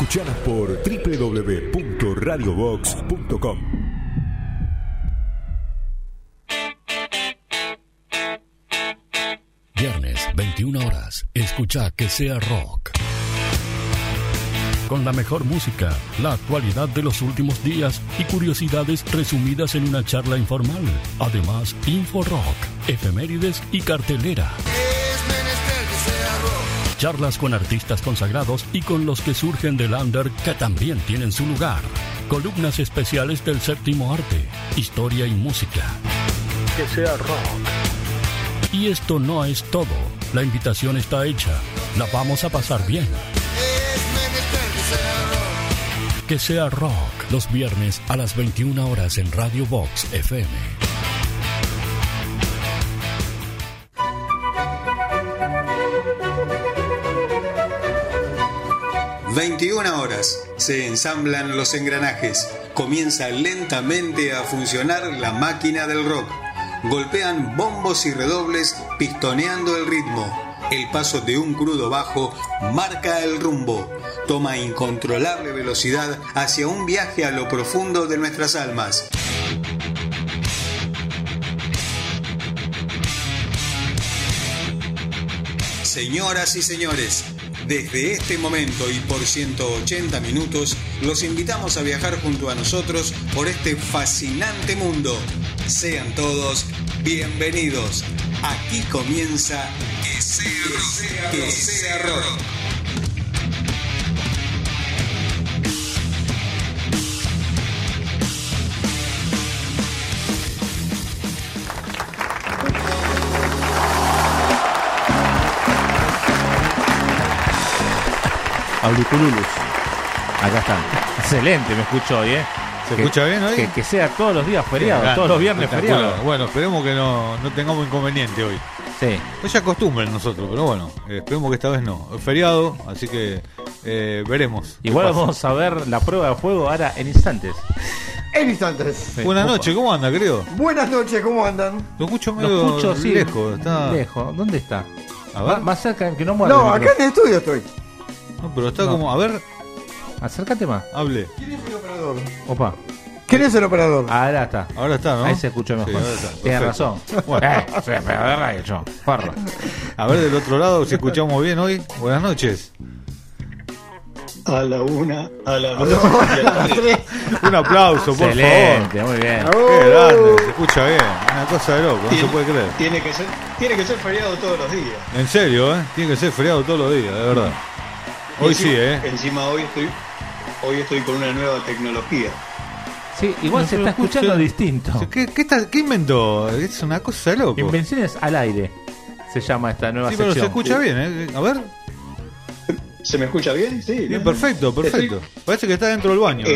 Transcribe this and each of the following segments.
Escuchalas por www.radiobox.com. Viernes, 21 horas. Escucha Que Sea Rock. Con la mejor música, la actualidad de los últimos días y curiosidades resumidas en una charla informal. Además, Info Rock, efemérides y cartelera. Charlas con artistas consagrados y con los que surgen del under que también tienen su lugar. Columnas especiales del séptimo arte, historia y música. Que sea rock. Y esto no es todo. La invitación está hecha. La vamos a pasar bien. Que sea rock. Los viernes a las 21 horas en Radio Box FM. 21 horas. Se ensamblan los engranajes. Comienza lentamente a funcionar la máquina del rock. Golpean bombos y redobles pistoneando el ritmo. El paso de un crudo bajo marca el rumbo. Toma incontrolable velocidad hacia un viaje a lo profundo de nuestras almas. Señoras y señores, desde este momento y por 180 minutos, los invitamos a viajar junto a nosotros por este fascinante mundo. Sean todos bienvenidos. Aquí comienza Que Sea Rock. Auricululus. Acá están. Excelente, me escucho hoy, ¿Se escucha bien hoy? Que sea todos los días feriados, todos los viernes feriados. Bueno, esperemos que no tengamos inconveniente hoy. Sí. Es ya costumbre nosotros, pero bueno, esperemos que esta vez no. Es feriado, así que veremos. Igual vamos a ver la prueba de fuego ahora en instantes. En instantes. Sí. Buenas noches, ¿cómo anda, querido? Buenas noches, ¿cómo andan? Lo escucho medio lejos. Está... Lejos, ¿dónde está? A ver. Más cerca, que no muerde. No, acá en el estudio estoy. No, pero está como, a ver. Acércate más. Hable. ¿Quién es el operador? Opa. ¿Quién es el operador? Ahora está. Ahora está, ¿no? Ahí se escuchó mejor. Sí, tienes razón. Bueno. Soy operador de radio, yo. Parra. A ver del otro lado si escuchamos bien hoy. Buenas noches. A la una, a la dos, a las tres. Un aplauso, por Excelente, favor. muy bien. Qué grande, se escucha bien. Una cosa de loco, no se puede creer. Tiene que ser feriado todos los días. En serio, tiene que ser feriado todos los días, de verdad. Hoy encima, sí, Encima hoy estoy con una nueva tecnología. Sí, igual se está escuchando distinto. ¿Qué inventó? Es una cosa de loco. Invenciones al aire se llama esta nueva sección. Sí, pero se escucha bien, A ver. ¿Se me escucha bien? Sí. Bien, perfecto. Parece que está dentro del baño.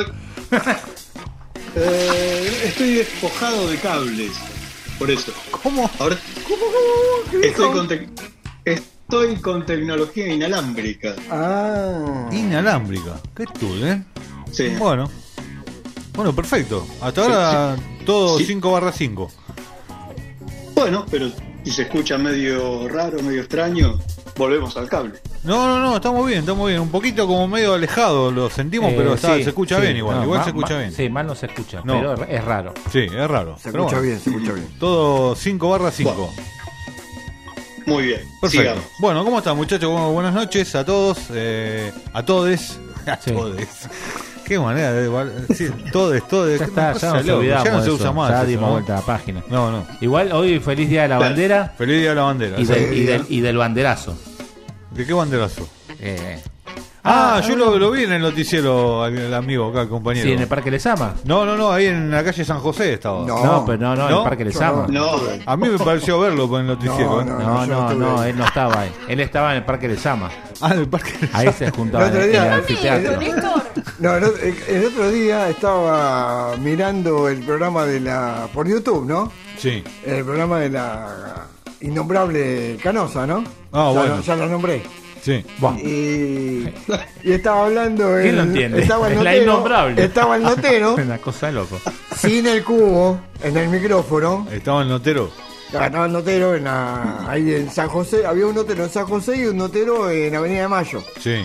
Estoy despojado de cables. Por eso. ¿Cómo? Ahora ¿Qué estoy con tecnología inalámbrica. Inalámbrica. ¿Qué tú, Sí. Bueno, perfecto. Hasta ahora todo Sí. 5/5. Bueno, pero si se escucha medio raro, medio extraño, volvemos al cable. No, estamos bien. Un poquito como medio alejado lo sentimos, pero se escucha bien igual. Igual se escucha bien. Sí, mal no se escucha, No. pero es raro. Sí, es raro. Se Pero escucha bueno, bien, se escucha bien. todo 5/5. Bueno. Muy bien. Perfecto. Sigamos. Bueno, ¿cómo están, muchachos? Buenas noches a todos, a todes. Sí. Qué manera de... Sí, todes. Ya está, ya nos olvidamos. Ya no se de usa eso. más. Ya eso, dimos ¿no? vuelta a la página. No. Igual hoy feliz día de la bandera Feliz día de la bandera. y del banderazo. ¿De qué banderazo? Yo lo vi en el noticiero, el amigo acá, el compañero. Sí, en el Parque Lezama. No, ahí en la calle San José estaba. No, pero no, en el Parque Lezama. No, A mí me pareció verlo en el noticiero. No, él no estaba ahí. Él estaba en el Parque Lezama. En el Parque Ahí se juntaba El otro en día- el anfiteatro. No, el otro día estaba mirando el programa de la... por YouTube, ¿no? Sí. El programa de la innombrable Canosa, ¿no? Bueno. Ya la nombré. Sí. Y estaba hablando... ¿Quién lo entiende? Estaba el Es la notero, innombrable. Estaba el notero, Una cosa de loco. sin el cubo, en el micrófono. Estaba el notero. Estaba el notero ahí en San José. Había un notero en San José y un notero en Avenida de Mayo. Sí.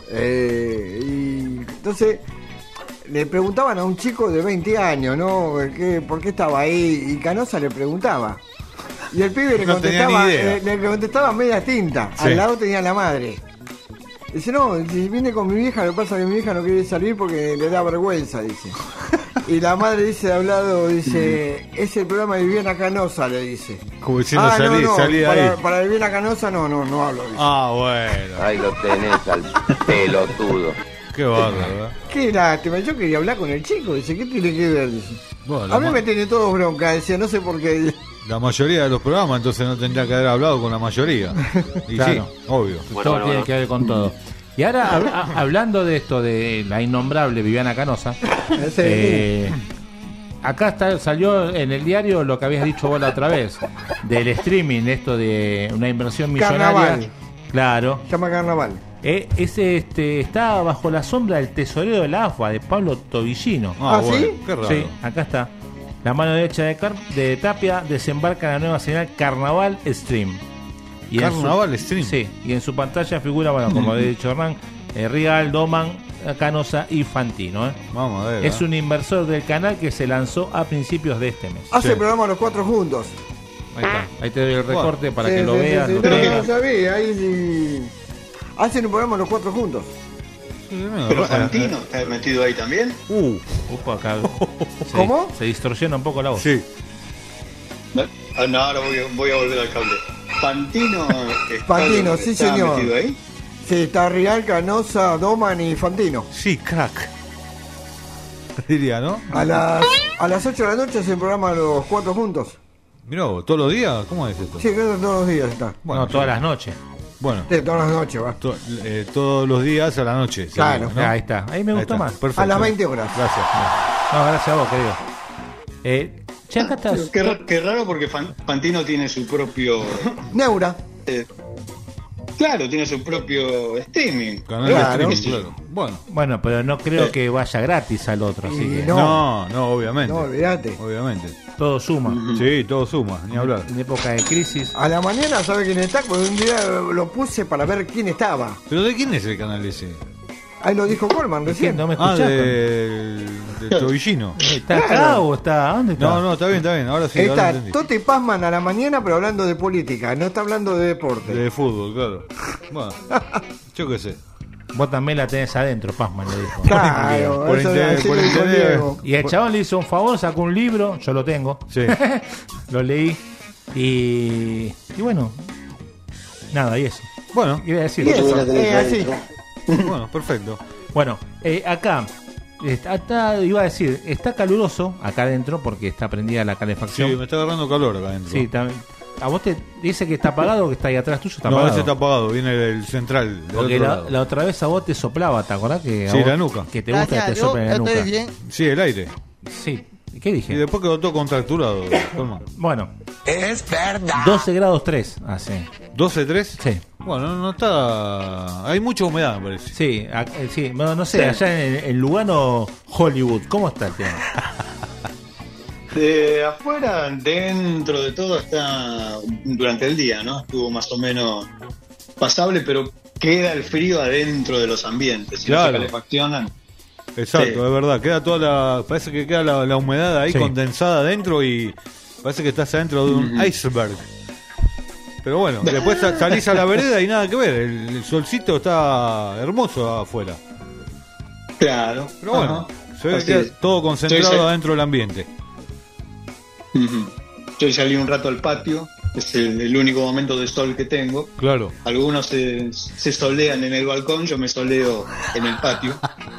Y entonces le preguntaban a un chico de 20 años, ¿no? ¿Por qué estaba ahí? Y Canosa le preguntaba. Y el pibe le contestaba media tinta. Sí. Al lado tenía la madre. Dice, no, si viene con mi vieja, lo que pasa es que mi vieja no quiere salir porque le da vergüenza, dice. Y la madre dice, al lado, dice, es el programa de Viviana Canosa, le dice. Como diciendo, salí ahí. Para Viviana Canosa no hablo, dice. Ah, bueno. Ahí lo tenés al pelotudo. Qué bárbaro, ¿verdad? Qué lástima, yo quería hablar con el chico, dice, ¿qué tiene que ver? Dice. Bueno, a mí me tiene todo bronca, decía, no sé por qué. La mayoría de los programas, entonces no tendría que haber hablado con la mayoría. Y claro, sí, obvio. Todo tiene que ver con todo. Y ahora, hablando de esto, de la innombrable Viviana Canosa, acá salió en el diario lo que habías dicho vos la otra vez, del streaming, esto de una inversión millonaria. Carnaval. Claro. Se llama Carnaval. Está bajo la sombra del tesorero de la AFA, de Pablo Tobillino. Bueno, ¿sí? Qué raro. Sí, acá está. La mano derecha de Tapia desembarca en la nueva señal Carnaval Stream. Carnaval Stream. Sí, y en su pantalla figura, bueno, como había dicho Hernán, Rial, Doman, Canosa y Fantino. Vamos a ver. Es un inversor del canal que se lanzó a principios de este mes. Hace el programa Los Cuatro Juntos. Ahí está. Ahí te doy el recorte para que lo veas. Sí, creo que no sabía. Ahí sí. Hacen un programa Los Cuatro Juntos. Pero Fantino está metido ahí también. Acá ¿Cómo? Se distorsiona un poco la voz. Sí. No, ahora voy a volver al cable. Fantino sí está señor. metido ahí. Sí, está Rial, Canosa, Doman y Fantino. Sí, crack. Diría, ¿no? A las 8 de la noche hacen el programa Los Cuatro Juntos. Mirá, ¿todos los días? ¿Cómo es esto? Sí, creo que todos los días está. Bueno, todas las noches. Bueno, sí, todas las noches va. todos los días a la noche. Claro. Seguro, ¿no? Ahí está. Ahí me gustó más. Perfecto. A las 20 horas. Gracias. No, gracias a vos, querido. Ya acá estás. Qué raro porque Fantino tiene su propio... Neura. Claro, tiene su propio streaming. Canal de streaming, claro. Bueno, pero no creo que vaya gratis al otro, así que... No, obviamente. No, olvídate. Obviamente. Todo suma. Sí, todo suma, ni hablar. En época de crisis. A la mañana sabe quién está, porque un día lo puse para ver quién estaba. ¿Pero de quién es el canal ese? Ahí lo dijo Colman recién. ¿No me escuchaste? Del Tobillino. ¿Está acá o está? ¿Dónde está? No, está bien. Ahora sí. Está ahora Toti Pazman a la mañana, pero hablando de política. No está hablando de deporte. De fútbol, claro. Bueno, yo qué sé. Vos también la tenés adentro, Pazman, le dijo. Claro, por internet. Y el chabón le hizo un favor, sacó un libro, yo lo tengo. Sí. Lo leí. Y bueno, nada, y eso. Bueno, iba a decir. Y eso, así. Bueno, perfecto. Bueno, acá iba a decir, está caluroso acá adentro porque está prendida la calefacción. Sí, me está agarrando calor acá adentro. Sí, a vos te dice que está apagado o que está ahí atrás tuyo. Está no, apagado. ese está apagado, viene el central. Porque la otra vez a vos te soplaba, ¿te acordás? Que sí, vos, la nuca. Que te gusta que te soplen en la nuca. Bien. Sí, el aire. Sí, ¿qué dije? Y después quedó todo contracturado. Bueno, es verdad. 12 grados 3 hace. ¿12-3? Sí. Bueno, no está. Hay mucha humedad, me parece. Sí, sí, no sé, allá en Lugano, Hollywood, ¿cómo está el tema? De afuera, dentro de todo, está durante el día, ¿no? Estuvo más o menos pasable, pero queda el frío adentro de los ambientes. Si claro. No se calefaccionan. Exacto, sí. Es verdad. Queda toda parece que queda la humedad ahí condensada adentro y parece que estás adentro de un iceberg. Pero bueno, después salís a la vereda y nada que ver. El solcito está hermoso afuera. Claro. Pero bueno, se ve que todo concentrado adentro del ambiente. Yo salí un rato al patio, es el único momento de sol que tengo. Claro. Algunos se solean en el balcón, yo me soleo en el patio.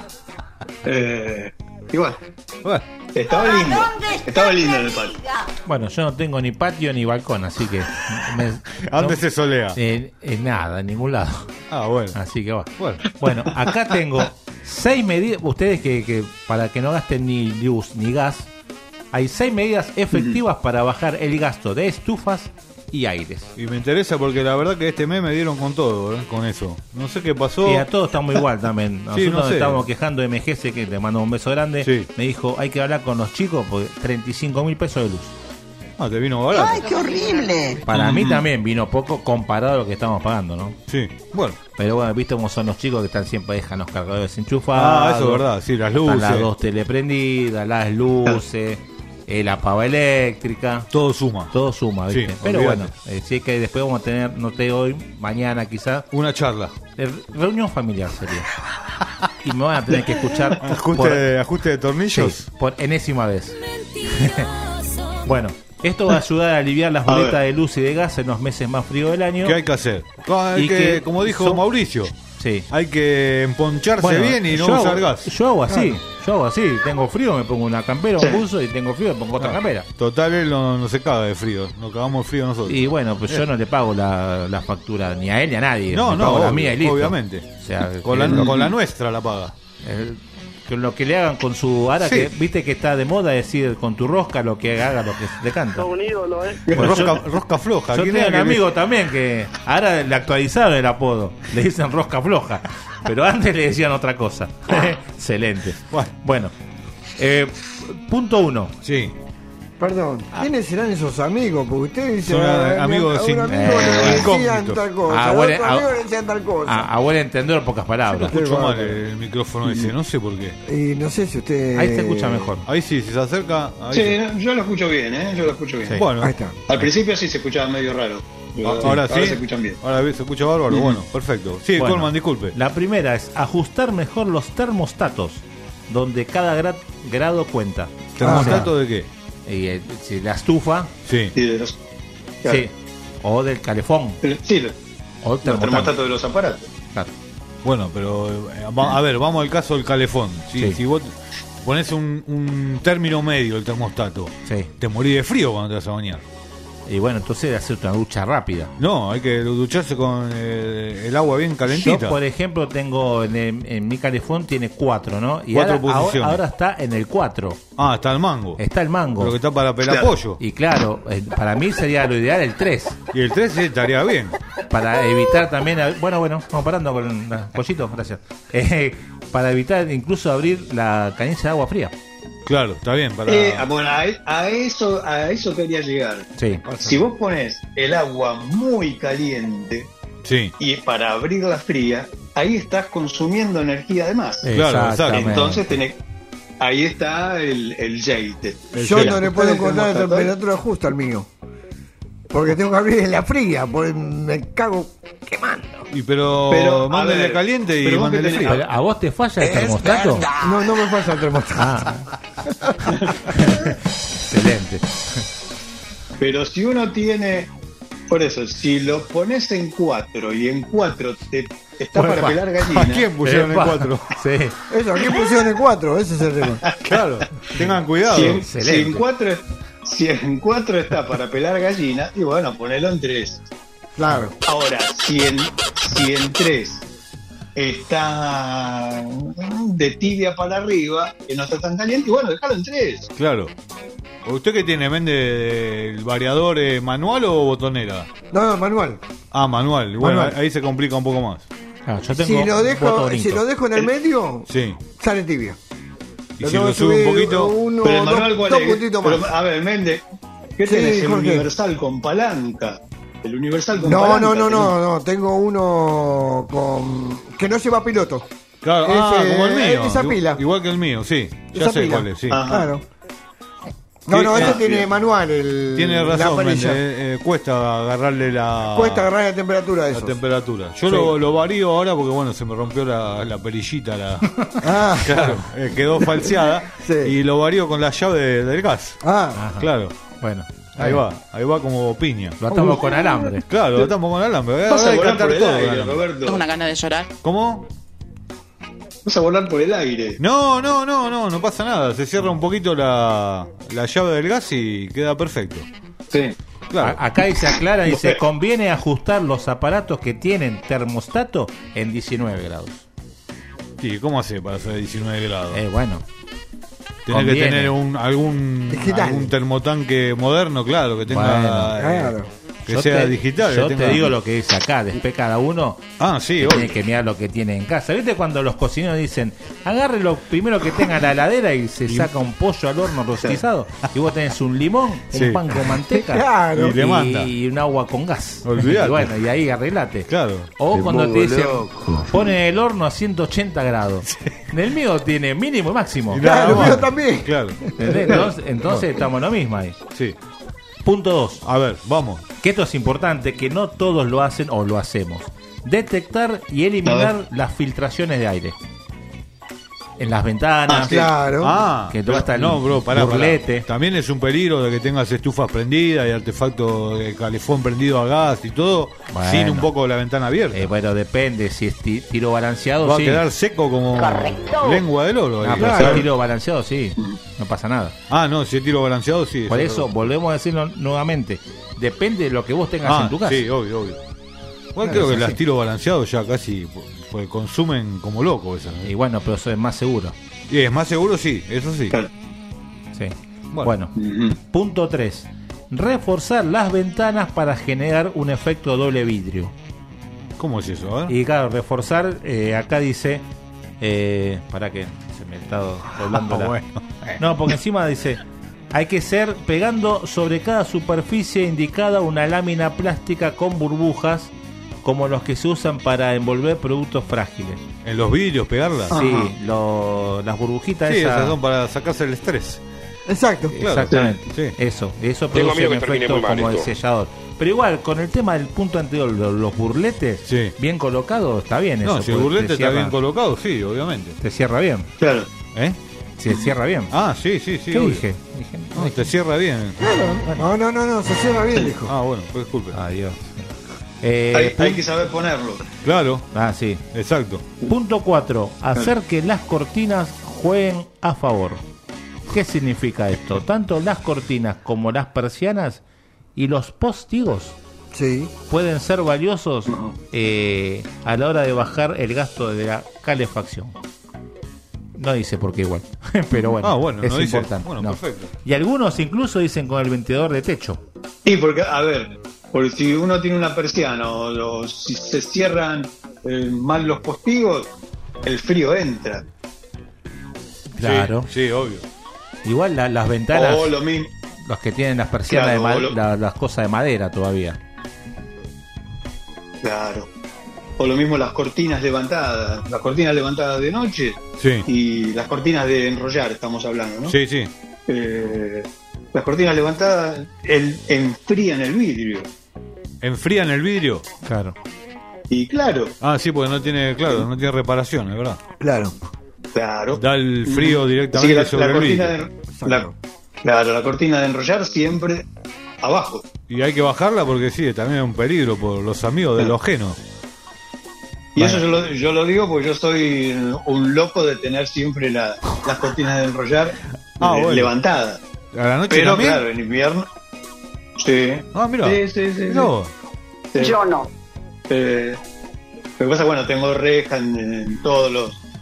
Igual. Bueno. Estaba lindo en el patio. Bueno, yo no tengo ni patio ni balcón, así que... ¿A dónde se solea? Nada, en ningún lado. Ah, bueno. Así que va. Bueno, acá tengo 6 medidas, ustedes que para que no gasten ni luz ni gas, hay 6 medidas efectivas para bajar el gasto de estufas y aires. Y me interesa porque la verdad que este mes me dieron con todo, con eso. No sé qué pasó. Y a todos estamos igual también. Nosotros sí, no sé. Estábamos quejando de MGS, que le mando un beso grande. Sí. Me dijo, hay que hablar con los chicos porque 35.000 pesos de luz. Ah, te vino barato. ¡Ay, qué horrible! Para mí también vino poco comparado a lo que estamos pagando, ¿no? Sí, bueno. Pero bueno, viste cómo son los chicos que están siempre, dejan los cargadores enchufados. Eso es verdad, sí, las luces. Están las dos teleprendidas, las luces, la pava eléctrica. Todo suma. Todo suma, ¿viste? Sí, pero olvídate. bueno, sí que después vamos a tener, no te hoy, mañana quizás, una charla. Reunión familiar sería. Y me van a tener que escuchar ajuste de tornillos. Sí, por enésima vez. Bueno, esto va a ayudar a aliviar las boletas de luz y de gas en los meses más fríos del año. ¿Qué hay que hacer? Hay que, como dijo Mauricio, sí, hay que emponcharse bien y no usar gas. Yo hago así, tengo frío, me pongo una campera, un buzo, y tengo frío, me pongo otra campera. Total, él no se caga de frío, nos cagamos de frío nosotros. Y bueno, pues yo no le pago la factura ni a él ni a nadie. No, pago obvio, la mía y listo. obviamente. O sea, con la nuestra la paga. Con lo que le hagan con su... Ahora Sí. que viste que está de moda decir con tu rosca lo que haga lo que le canta. Un ídolo, ¿eh? Bueno, Rosca floja. Yo ¿Quién tengo era un que amigo también que ahora le actualizaron el apodo. Le dicen rosca floja. Pero antes le decían otra cosa. Excelente. Bueno, punto 1. Sí. Perdón, ¿quiénes serán esos amigos? Porque ustedes dicen Son a amigos un sin- amigo le decían incógnitos. tal cosa, Ah, a bueno, otro amigo le decían tal cosa. A buen entender, pocas palabras. Escucho mal el micrófono ese, no sé por qué. Y no sé si usted... Ahí se escucha mejor. Ahí sí, si se acerca. Ahí Sí, sí. yo lo escucho bien, ¿eh? Yo lo escucho bien. Sí. Bueno, Ahí está. Al principio sí se escuchaba medio raro. Pero ahora sí. se escuchan bien. Ahora se escucha bárbaro. Bueno, perfecto. Sí, Bueno, Colman, disculpe. La primera es ajustar mejor los termostatos, donde cada grado cuenta. ¿Termostato de qué? Y si la estufa, Sí. Sí, de los, claro. sí, o del calefón, Sí, los o el termostato. termostatos de los aparatos. Claro. Bueno, pero a ver, vamos al caso del calefón. Sí. Si vos pones un término medio el termostato, Sí. te morís de frío cuando te vas a bañar. Y bueno, entonces hacer una ducha rápida. No, hay que ducharse con el agua bien calentita. Yo, por ejemplo, tengo en mi calefón tiene 4, ¿no? Y 4 ahora, posiciones. ahora está en el 4. Ah, está el mango. Está el mango. Lo que está para pelar Claro. pollo. Y claro, para mí sería lo ideal el 3. Y el 3 sí estaría bien. Para evitar también... Bueno, vamos parando con pollito, gracias. Para evitar incluso abrir la canilla de agua fría. Claro, está bien. Para... Bueno, a eso quería llegar. Sí. Si vos pones el agua muy caliente Sí. y para abrirla fría, ahí estás consumiendo energía de más. Claro, Exactamente. Entonces ahí está el jate. Yo no le puedo encontrar la temperatura justa al mío. Porque tengo que abrir la fría, porque me cago quemando. Pero a mándele ver, caliente y pero vos mándele que tenés- frío. Pero, ¿a vos te falla el termostato? No me pasa el termostato. Ah. Excelente. Pero si uno tiene, por eso, si lo pones en 4 y en 4 está Bueno, para pelar gallina. ¿A quién pusieron el 4? Sí. Eso, aquí pusieron el 4, ese es el tema. Claro, tengan cuidado. Si en 4 está para pelar gallina, y bueno, ponelo en 3. Claro. Ahora, si en 3 está de tibia para arriba, que no está tan caliente, y bueno, déjalo en 3. Claro. ¿Usted qué tiene? ¿Vende el variador manual o botonera? No, manual. Ah, manual. Bueno, Manual. ahí se complica un poco más. Ah, yo tengo Si lo botonito. dejo en el medio, Sí. sale tibia. Y Lo si tengo lo que sube un subir poquito. uno, Pero el manual, ¿cuál dos es? puntitos Pero, más. a ver, Méndez, ¿qué Sí, tenés? ¿El Jorge. universal con palanca? ¿El universal con No, palanca? no. Tengo uno que no lleva piloto. Claro, Ese- como el mío. esa pila. Igual que el mío, sí. Ya Esa sé pila. cuál es, sí. Ah. Claro. No, Sí, ese ah, tiene bien. manual. Tiene la razón, perilla. Méndez, cuesta agarrarle la... Cuesta agarrar la temperatura de la eso. temperatura. Yo Sí. lo varío ahora porque bueno, se me rompió la perillita, Ah, claro, quedó falseada. Sí. Y lo varío con la llave del gas. ah. Claro, Bueno, ahí va como piña. lo atamos con alambre. Claro, estamos con alambre. Vas a Hay que volar atar por el todo, aire, alambre. Roberto. Tengo una gana de llorar. ¿Cómo? Vas a volar por el aire. No pasa nada. Se cierra un poquito la llave del gas y queda perfecto. Sí. Claro. Acá dice aclara, dice, conviene ajustar los aparatos que tienen termostato en 19 grados. Sí, ¿cómo hace para hacer 19 grados? Bueno. Tenés que conviene. tener algún Digital. termotanque moderno, claro, que tenga Claro. Que sea digital. Yo te digo lo que dice acá, después cada uno tiene que mirar lo que tiene en casa. ¿Viste cuando los cocineros dicen, agarre lo primero que tenga en la heladera y se saca un pollo al horno rostizado y vos tenés un limón, un pan con manteca y un agua con gas? Olvidate. Y bueno, y ahí arreglate. Claro. O cuando te dicen, pone el horno a 180 grados. El mío tiene mínimo y máximo. Claro, el mío también. Claro. Entonces estamos en lo mismo ahí. Sí. Punto 2. A ver, vamos. Que esto es importante, que no todos lo hacen o lo hacemos. Detectar y eliminar las filtraciones de aire. En las ventanas. Claro. Que todo está el pará. burlete. También es un peligro de que tengas estufas prendidas y artefactos de calefón prendido a gas y todo, sin un poco la ventana abierta. Bueno, depende. Si es tiro balanceado, va a quedar seco como lengua de loro. Pero si es tiro balanceado, sí. No pasa nada. No, si es tiro balanceado, sí. Por eso, volvemos a decirlo nuevamente. Depende de lo que vos tengas en tu casa. Sí, obvio. Igual creo que los tiros balanceados ya casi pues consumen como locos esas. Y bueno, pero eso es más seguro. Y es más seguro, sí, eso sí. Sí. Bueno. Punto 3. Reforzar las ventanas para generar un efecto doble vidrio. ¿Cómo es eso? A ver. Y claro, reforzar, acá dice... para que se me está doblando la... No, porque encima dice... Hay que ser pegando sobre cada superficie indicada una lámina plástica con burbujas, como los que se usan para envolver productos frágiles. ¿En los vidrios pegarlas? Sí, las burbujitas esas son para sacarse el estrés. Exacto. Exactamente. Sí. Eso produce un efecto como el sellador. Pero igual, con el tema del punto anterior, los burletes, bien colocados, está bien eso. No, si el burlete está bien colocado, sí, obviamente. Te cierra bien. Claro. Se cierra bien. Sí. ¿Qué dije? No, te cierra bien. No, se cierra bien, dijo. Bueno, pues disculpe. Adiós. Hay que saber ponerlo. Claro. Sí. Exacto. Punto 4. Hacer que las cortinas jueguen a favor. ¿Qué significa esto? Tanto las cortinas como las persianas y los postigos pueden ser valiosos a la hora de bajar el gasto de la calefacción. No dice por qué igual, pero bueno, es importante. Bueno, perfecto. Y algunos incluso dicen con el ventilador de techo. Sí, porque, porque si uno tiene una persiana o si se cierran mal los postigos, el frío entra. Claro. Sí, obvio. Igual las ventanas, o lo mismo, los que tienen las persianas las cosas de madera todavía. Claro. O lo mismo las cortinas levantadas de noche y las cortinas de enrollar, estamos hablando, ¿no? Sí. Las cortinas levantadas enfrían el vidrio. ¿Enfrían el vidrio? Claro. Y claro. Sí, porque no tiene reparación, es verdad. Claro. Da el frío directamente sobre el vidrio. La cortina de enrollar siempre abajo. Y hay que bajarla porque también es un peligro por los amigos de los genos. Y eso yo lo digo porque yo soy un loco de tener siempre las cortinas de enrollar levantadas. ¿A la noche pero también? Claro, en invierno. Sí. Mira. Sí. No. Sí. Yo no. Lo que pasa, tengo reja en todo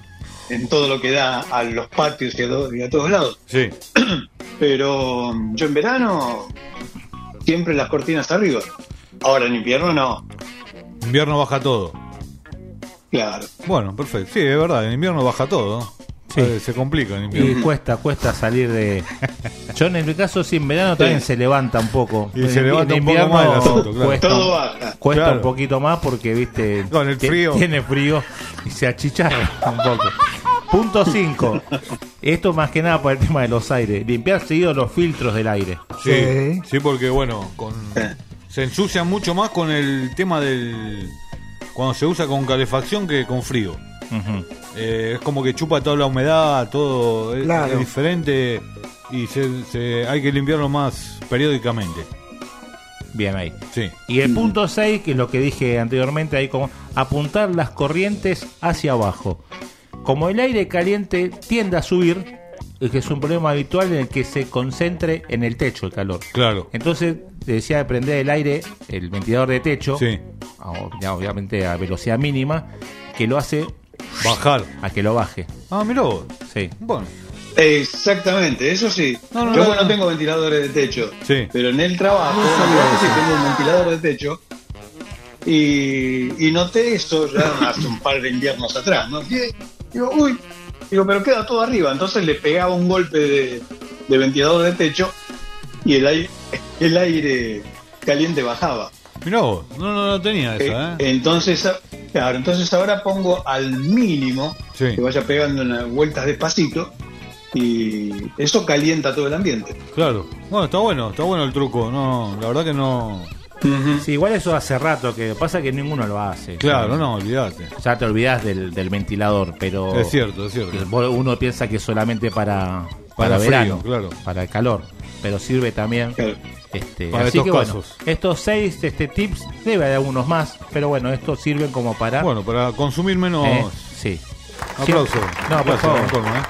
lo que da a los patios y a todos lados. Sí. Pero yo en verano siempre las cortinas arriba. Ahora en invierno no. En invierno baja todo. Claro. Bueno, perfecto. Sí, es verdad, en invierno baja todo, ¿no? Se complica en invierno. Y cuesta salir de... Yo en mi caso, en verano también se levanta un poco. Y se levanta un poco más el asunto, claro. Todo baja. Cuesta un poquito más porque, viste, con el frío. Tiene frío y se achicharra un poco. Punto 5. Esto más que nada por el tema de los aires. Limpiar seguido los filtros del aire. Sí, porque se ensucia mucho más con el tema del... Cuando se usa con calefacción que con frío. Es como que chupa toda la humedad, todo es diferente y hay que limpiarlo más periódicamente. Bien ahí. Sí. Y el punto 6, que es lo que dije anteriormente, ahí como apuntar las corrientes hacia abajo. Como el aire caliente tiende a subir, es que es un problema habitual en el que se concentre en el techo el calor. Claro. Entonces, te decía de prender el aire, el ventilador de techo, obviamente a velocidad mínima, que lo hace bajar a que lo baje. Mirá vos. Sí. Bueno. Exactamente, eso sí. Yo no tengo ventiladores de techo, pero en el trabajo sí tengo un ventilador de techo y noté eso ya hace un par de inviernos atrás, ¿no? Digo, pero queda todo arriba. Entonces le pegaba un golpe de ventilador de techo y el aire caliente bajaba. Mirá vos, no tenía esa, Entonces ahora pongo al mínimo que vaya pegando unas vueltas despacito y eso calienta todo el ambiente. Claro, bueno, está bueno el truco. No, la verdad que no. Sí, igual eso hace rato que pasa que ninguno lo hace. Claro, no, olvídate. Ya te olvidás del ventilador, pero es cierto. Uno piensa que es solamente para verano, frío, claro. Para el calor, pero sirve también. Claro. Para así estos que casos. Bueno, estos 6 tips, debe haber algunos más, pero bueno, estos sirven como para consumir menos. Sí. Aplauso. No, por favor.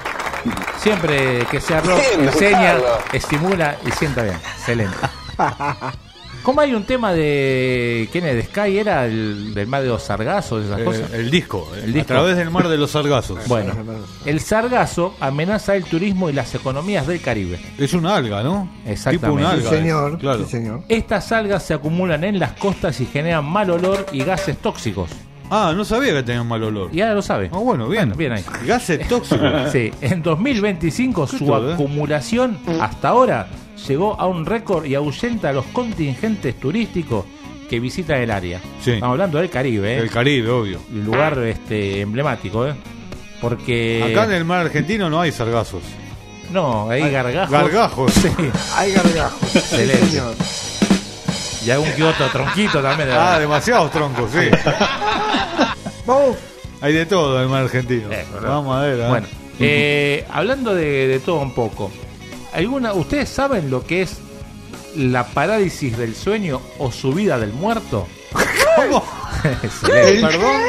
Siempre que sea rock, enseña, estimula y sienta bien. Excelente. ¿Cómo hay un tema de quién es? ¿De Sky? ¿Era el del mar de los sargazos? Esas cosas. El disco. A través del mar de los sargazos. Bueno, el sargazo amenaza el turismo y las economías del Caribe. Es una alga, ¿no? Exactamente. Tipo una alga. Sí, señor. Claro. Sí, señor. Estas algas se acumulan en las costas y generan mal olor y gases tóxicos. Ah, no sabía que tenían mal olor. Y ahora lo sabe. Ah, bueno, bien. Bien ahí. Gases tóxicos. Sí, en 2025 su acumulación hasta ahora llegó a un récord y ahuyenta a los contingentes turísticos que visitan el área. Sí. Estamos hablando del Caribe, El Caribe, obvio. El lugar emblemático, porque acá en el mar argentino no hay sargazos. No, hay gargajos. Gargajos. Sí. Hay gargajos. Excelente. Sí, señor. Y algún que otro tronquito también. Demasiados troncos, sí. Vamos. Hay de todo en el mar argentino. Vamos a ver. Bueno, hablando de todo un poco, ¿ustedes saben lo que es la parálisis del sueño o subida del muerto? ¿Cómo? ¿Perdón?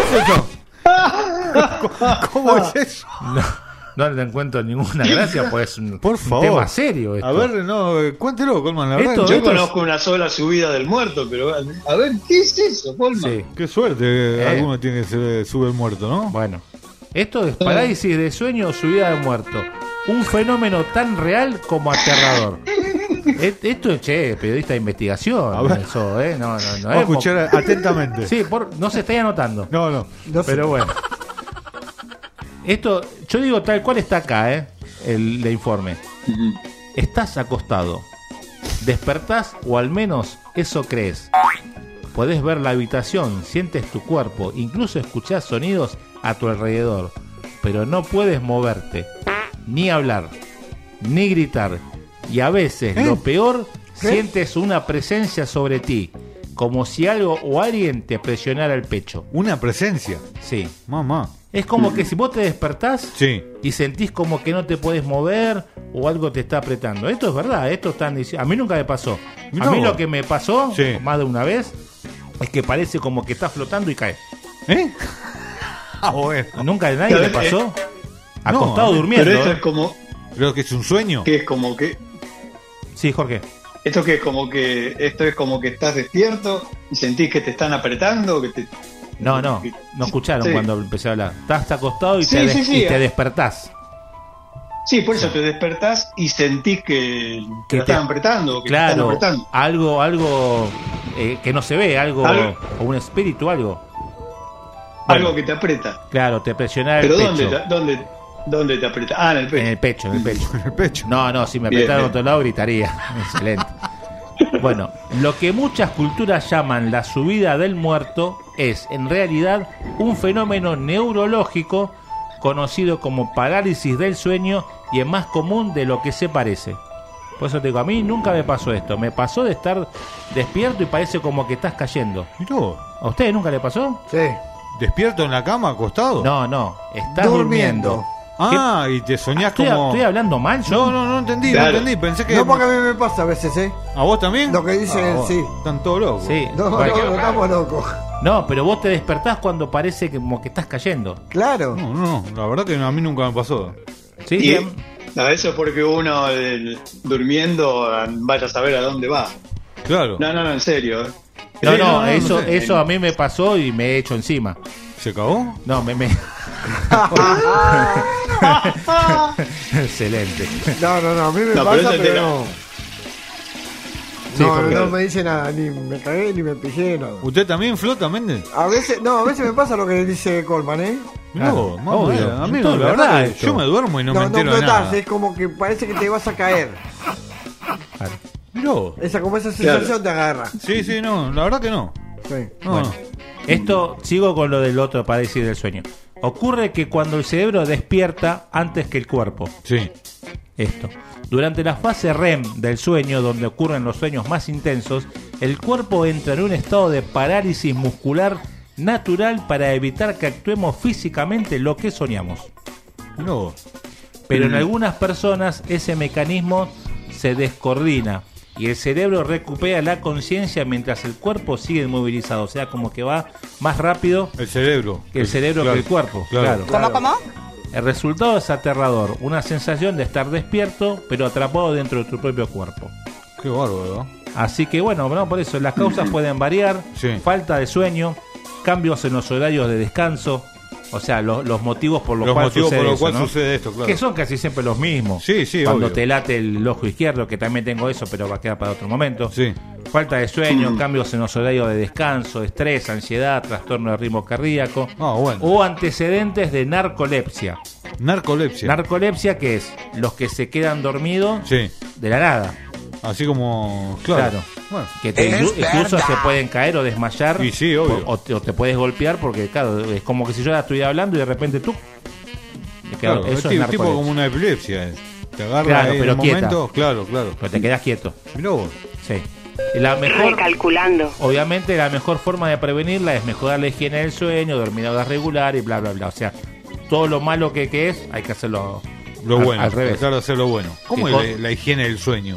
¿Cómo es eso? No le encuentro ninguna gracia, pues es un tema serio esto. A ver, cuéntelo, Colman. La verdad, yo conozco una sola subida del muerto, pero a ver, ¿qué es eso, Colman? Sí. Qué suerte, alguno tiene que se sube el muerto, ¿no? Bueno, esto es parálisis de sueño o subida del muerto. Un fenómeno tan real como aterrador. Esto es, periodista de investigación. A ver. Eso, no Vamos a escuchar atentamente. Sí, no se estáis anotando. No. Pero bueno. Esto, yo digo tal cual está acá, el informe. Estás acostado. Despertás, o al menos eso crees. Podés ver la habitación, sientes tu cuerpo, incluso escuchás sonidos a tu alrededor. Pero no puedes moverte, ni hablar, ni gritar. Y a veces, lo peor, sientes una presencia sobre ti. Como si algo o alguien te presionara el pecho. ¿Una presencia? Sí. Mamá. Es como que si vos te despertás y sentís como que no te podés mover o algo te está apretando. Esto es verdad, esto están diciendo. A mí nunca me pasó. A mí lo que me pasó, más de una vez, es que parece como que está flotando y cae. Bueno. ¿Nunca a nadie le pasó? Acostado durmiendo. Pero esto es como... Creo que es un sueño. Que es como que... Sí, Jorge. Esto es como que estás despierto y sentís que te están apretando, que te... No escucharon cuando empecé a hablar. Estás acostado y te despertás. Sí, por eso te despertás y sentís que te están apretando. Que claro, te están apretando. algo que no se ve, algo o un espíritu, algo. Bueno, algo que te aprieta. Claro, te presiona el pecho. ¿Pero dónde te aprieta? Ah, en el pecho. En el pecho. No, si me apretara a otro lado gritaría. Excelente. Bueno, lo que muchas culturas llaman la subida del muerto es, en realidad, un fenómeno neurológico conocido como parálisis del sueño y es más común de lo que se parece. Por eso te digo, a mí nunca me pasó esto. Me pasó de estar despierto y parece como que estás cayendo. ¿A ustedes nunca le pasó? Sí. ¿Despierto en la cama, acostado? No, estás durmiendo. Ah, y te soñás como... ¿Estoy hablando mal? No entendí, claro. no entendí. Pensé que... No, porque a mí me pasa a veces, ¿A vos también? Lo que dicen, sí. Están todos locos. Sí. No, estamos locos. No, pero vos te despertás cuando parece como que estás cayendo. Claro. No, la verdad que a mí nunca me pasó. Sí. Y eso es porque uno durmiendo vaya a saber a dónde va. Claro. No, en serio. No, eso a mí me pasó y me he hecho encima. ¿Se cagó? No, me... Excelente. No, a mí me No, pasa, pero pero no. Sí, No, porque- no me dice nada, ni me cagué ni me pillé, nada. ¿Usted también flota, Méndez? A veces me pasa lo que dice Colman, ¿eh? Mirá Claro, vos, mamá, obvio. a mí Esto no, es la verdad verdad, esto. yo me duermo y no me No entero de flotás, nada. es como que parece que te vas a caer. Claro. Mirá vos. Como esa sensación te agarra. Sí, no, la verdad que no. Sí. No, Bueno. Esto, sigo con lo del otro parálisis del sueño. Ocurre que cuando el cerebro despierta antes que el cuerpo. Sí. Esto. Durante la fase REM del sueño, donde ocurren los sueños más intensos, el cuerpo entra en un estado de parálisis muscular natural para evitar que actuemos físicamente lo que soñamos. Mirá vos. Pero en algunas personas ese mecanismo se descoordina y el cerebro recupera la conciencia mientras el cuerpo sigue inmovilizado. O sea, como que va más rápido El cerebro. que el cerebro Claro, que el cuerpo. Claro. ¿Cómo? El resultado es aterrador, una sensación de estar despierto pero atrapado dentro de tu propio cuerpo. Qué bárbaro, ¿no? Así que bueno, por eso las causas pueden variar, Sí. falta de sueño, cambios en los horarios de descanso, o sea, los motivos por los cuales motivos sucede por los eso, cuales ¿no? sucede esto, claro. Que son casi siempre los mismos. Sí, Cuando obvio. te late el ojo izquierdo, que también tengo eso, pero va a quedar para otro momento. Sí. Falta de sueño, cambios en los horarios de descanso, estrés, ansiedad, trastorno de ritmo cardíaco. Ah, bueno. O antecedentes de narcolepsia. Narcolepsia. Narcolepsia, que es los que se quedan dormidos Sí. de la nada. Así como. Claro. Claro. Bueno. Que incluso se pueden caer o desmayar. Y sí, obvio. O te puedes golpear porque, claro, es como que si yo la estuviera hablando y de repente tú. Claro, eso es tipo narcolepsia. como una epilepsia. Te agarra Claro, ahí en pero el quieta. momento. Claro. Pero te quedas quieto. Mirá vos. Sí. Y la mejor, Recalculando. obviamente, la mejor forma de prevenirla es mejorar la higiene del sueño, dormir a horas regular y bla, bla, bla. O sea, todo lo malo que es, hay que hacerlo Lo bueno. al revés. Tratar de hacer lo bueno. ¿Cómo ¿Qué es cosa? la higiene del sueño?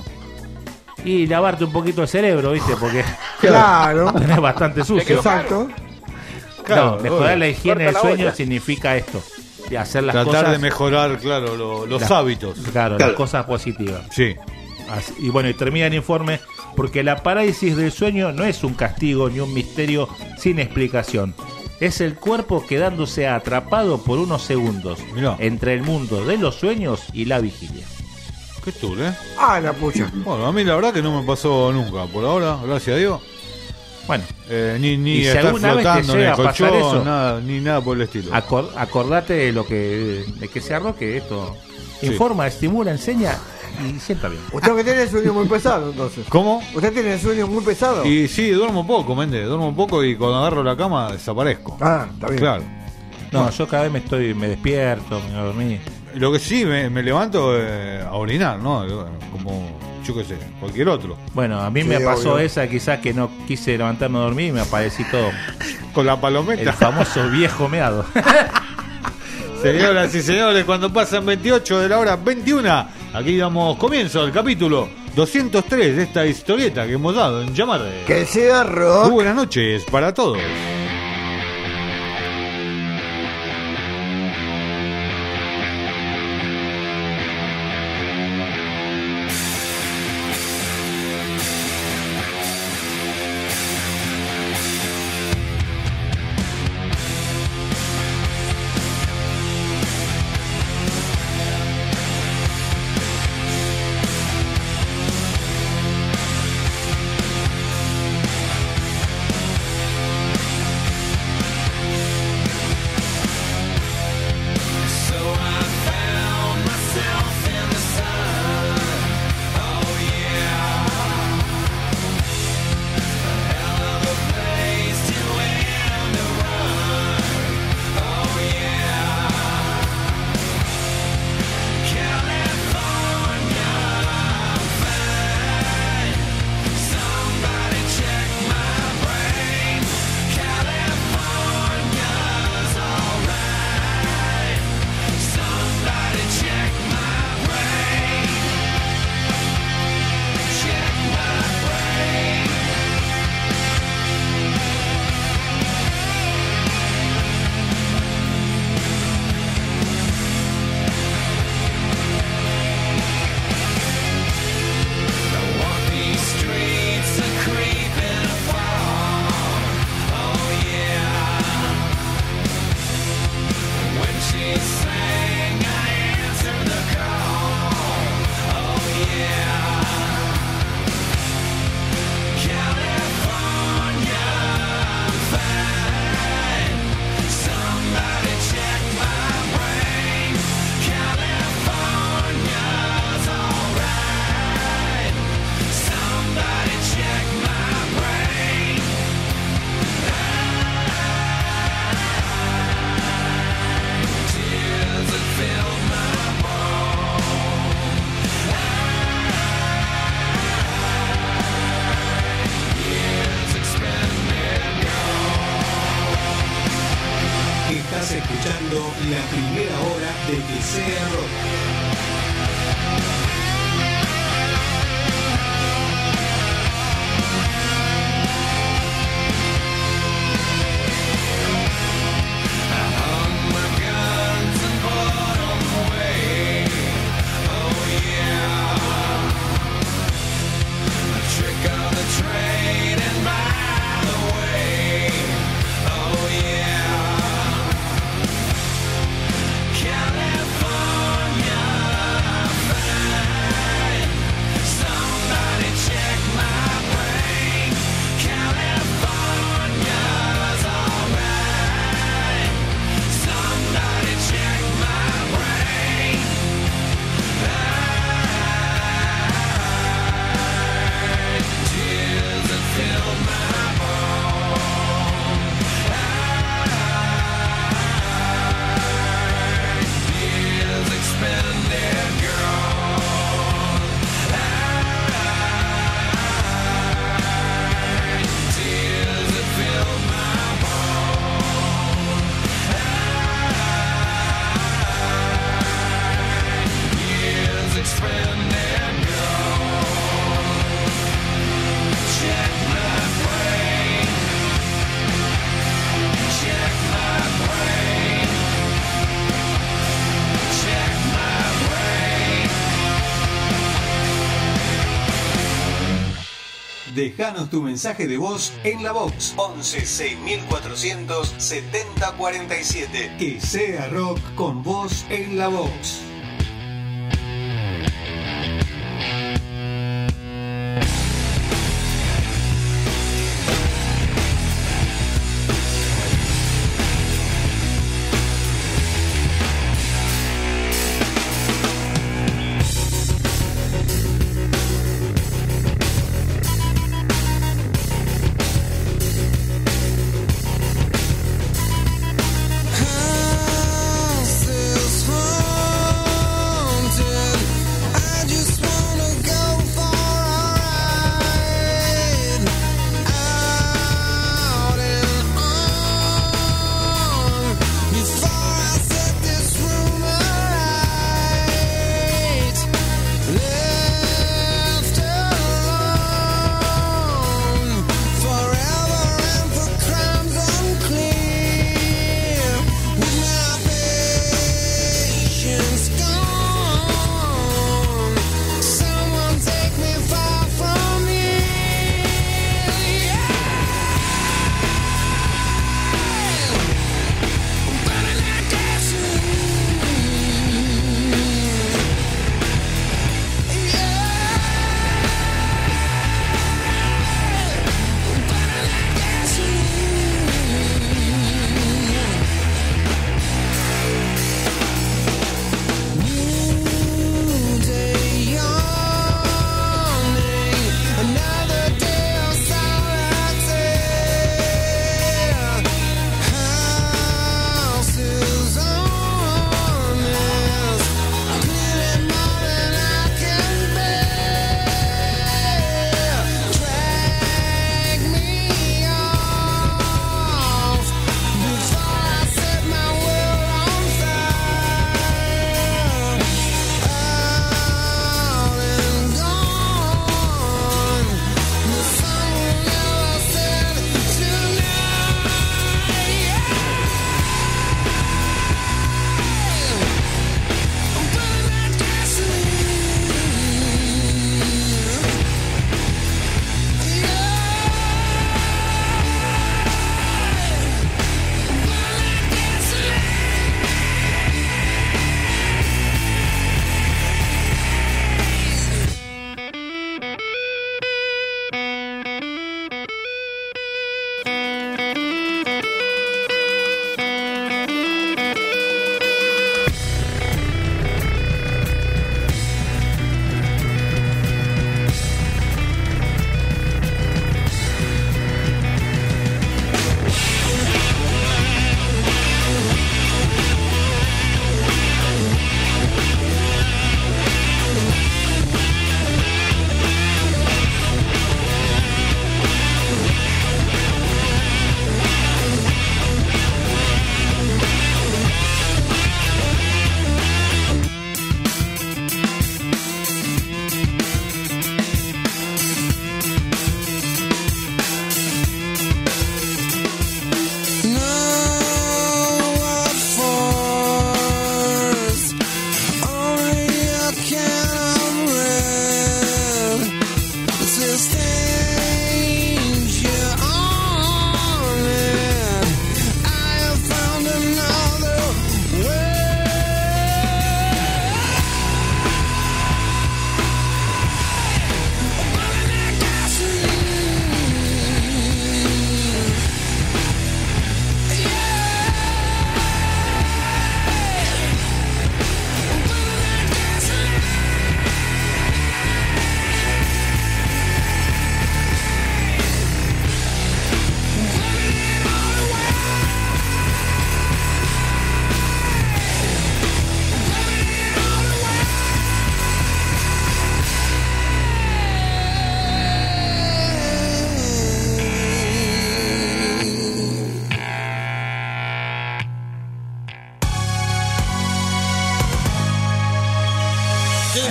Y lavarte un poquito el cerebro, ¿viste? Porque Claro. tenés bastante sucio. Exacto. Claro, No, mejorar obvio. la higiene del sueño significa esto. De hacer las Tratar cosas. de mejorar, claro, los las- hábitos. Claro, las cosas positivas. Sí. Y bueno, y termina el informe porque la parálisis del sueño no es un castigo ni un misterio sin explicación. Es el cuerpo quedándose atrapado por unos segundos Mirá. entre el mundo de los sueños y la vigilia. Qué tool, ¿eh? Ah, la pucha. Bueno, a mí la verdad que no me pasó nunca. Por ahora, gracias a Dios. Bueno, Ni Y si estar alguna vez te flotando en el llega a pasar colchón, eso, nada, ni nada por el estilo. acordate de lo de que se arroque esto. Sí. Informa, estimula, enseña y sienta bien. Usted que tiene el sueño muy pesado, entonces. ¿Cómo? ¿Usted tiene el sueño muy pesado? Y sí, duermo poco, Méndez. Duermo poco y cuando agarro la cama desaparezco. Ah, está bien. Claro. No, yo cada vez me despierto, me dormí. Lo que sí, me levanto a orinar, ¿no? Como, yo qué sé, cualquier otro. Bueno, a mí Sí, me pasó obvio. esa quizás que no quise levantarme a dormir y me aparecí todo. Con la El palometa. famoso viejo meado. Señoras y señores, cuando pasan 28 de la hora 21, aquí damos comienzo al capítulo 203 de esta historieta que hemos dado en llamar. Que sea Muy rock. buenas noches para todos. Estás escuchando la primera hora de Que Sea Rock. Dejanos tu mensaje de voz en la box 11 6400 7047. Que sea rock con vos en la box. How's this home?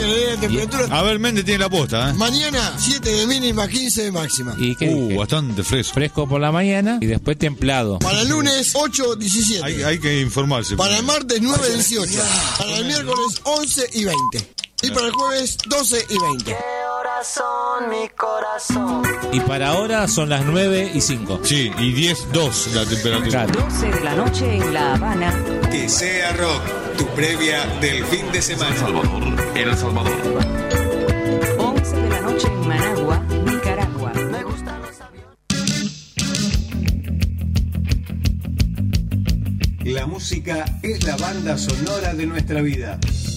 que le dé la temperatura. A ver, Méndez tiene la posta, ¿eh? Mañana 7 de mínima, 15 de máxima. ¿Y qué dije? Bastante fresco. Fresco por la mañana y después templado. Para el lunes 8, 17. Hay que informarse. Para el martes 9, 18. Para el miércoles 11 y 20. Y para el jueves 12 y 20. Mi corazón. Y para ahora son las 9 y 5. Sí, y 10-2 la temperatura. Claro. 12 de la noche en La Habana. Que sea rock, tu previa del fin de semana. El Salvador. 11 de la noche en Managua, Nicaragua. Me gustan los aviones. La música es la banda sonora de nuestra vida.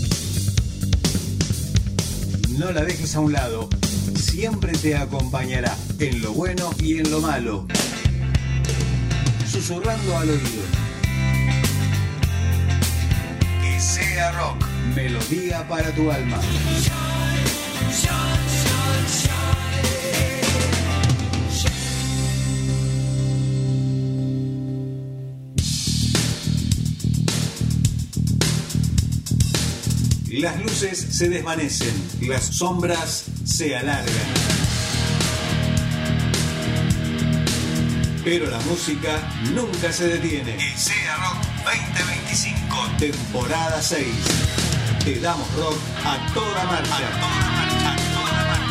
No la dejes a un lado, siempre te acompañará en lo bueno y en lo malo, susurrando al oído. Que sea rock, melodía para tu alma. Las luces se desvanecen, las sombras se alargan. Pero la música nunca se detiene. Que sea rock 2025, temporada 6. Te damos rock a toda marcha. A toda marcha, a toda marcha.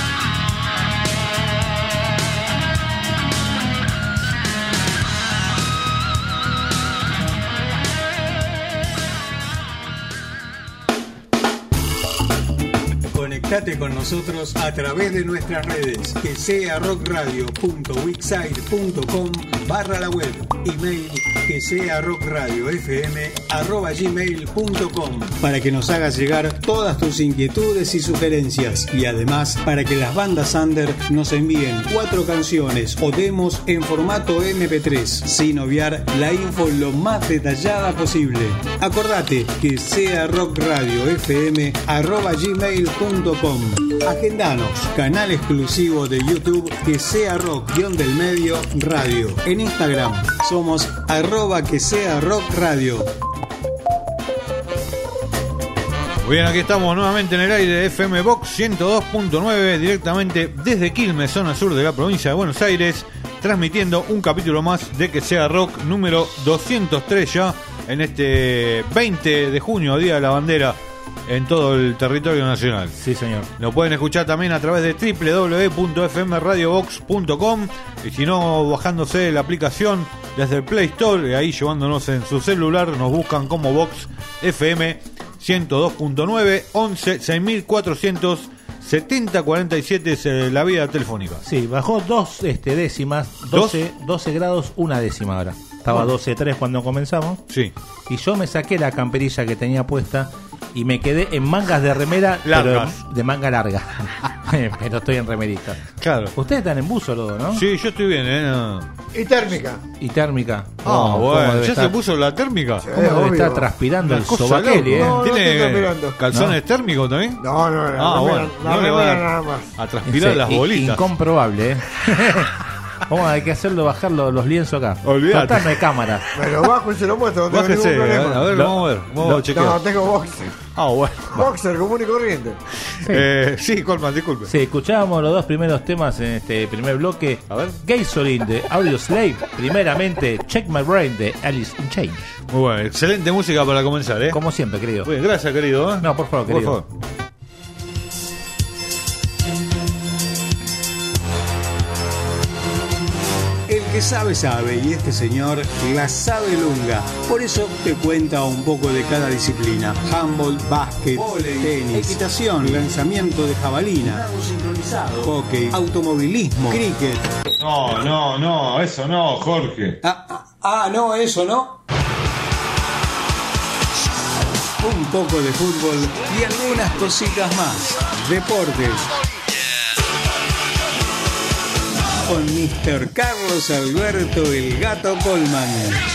Conectate con nosotros a través de nuestras redes, que sea rockradio.wixsite.com /la web, email que sea rockradiofm@gmail.com, para que nos hagas llegar todas tus inquietudes y sugerencias, y además para que las bandas under nos envíen 4 canciones o demos en formato MP3, sin obviar la info lo más detallada posible. Acordate, que sea rockradiofm@gmail.com. Agendanos, canal exclusivo de YouTube, que sea rock_del_medio radio. En Instagram somos @que sea rock radio. Muy bien, aquí estamos nuevamente en el aire de FM Box 102.9, directamente desde Quilmes, zona sur de la provincia de Buenos Aires, transmitiendo un capítulo más de Que Sea Rock, número 203 ya, en este 20 de junio, Día de la Bandera, en todo el territorio nacional. Sí, señor. Lo pueden escuchar también a través de www.fmradiobox.com, y si no, bajándose la aplicación desde el Play Store, y ahí llevándonos en su celular, nos buscan como Box FM 102.9, 11 6400 7047 es la vía telefónica. Sí, bajó 2 décimas, 12 grados, 1 décima ahora. Estaba 12.3 cuando comenzamos. Sí. Y yo me saqué la camperilla que tenía puesta y me quedé en mangas de remera, largas, pero de manga larga. Pero estoy en remerita. Claro. Ustedes están en buzo, los dos, ¿no? Sí, yo estoy bien, Y térmica. Y térmica. Bueno, ¿ya se puso la térmica? ¿Cómo debe estar transpirando el sobaqueli, ¿Tiene calzones térmicos también? No, bueno, no le van nada más a transpirar las bolitas. Incomprobable, Vamos a que hacerlo, bajar los lienzos acá. Olvídate. Total, no hay cámara. Pero bajo y se lo muestro, no tengo Bájese, ningún problema. a ver, vamos a ver. Vamos a chequear. No, tengo boxer. Bueno. Boxer común y corriente. Sí, Colman, disculpe. Sí, escuchábamos los 2 primeros temas en este primer bloque. A ver. Gasoline de Audioslave. Primeramente, Check My Brain de Alice in Chains. Muy bueno, excelente música para comenzar, Como siempre, querido. Muy bien, gracias, querido. No, por favor, querido. Por favor. El que sabe, sabe, y este señor la sabe lunga. Por eso te cuenta un poco de cada disciplina: handball, básquet, vóley, tenis, equitación, lanzamiento de jabalina, sincronizado, hockey, automovilismo, cricket. No, eso no, Jorge. No, eso no. Un poco de fútbol y algunas cositas más. Deportes. Con Mr. Carlos Alberto el Gato Colman.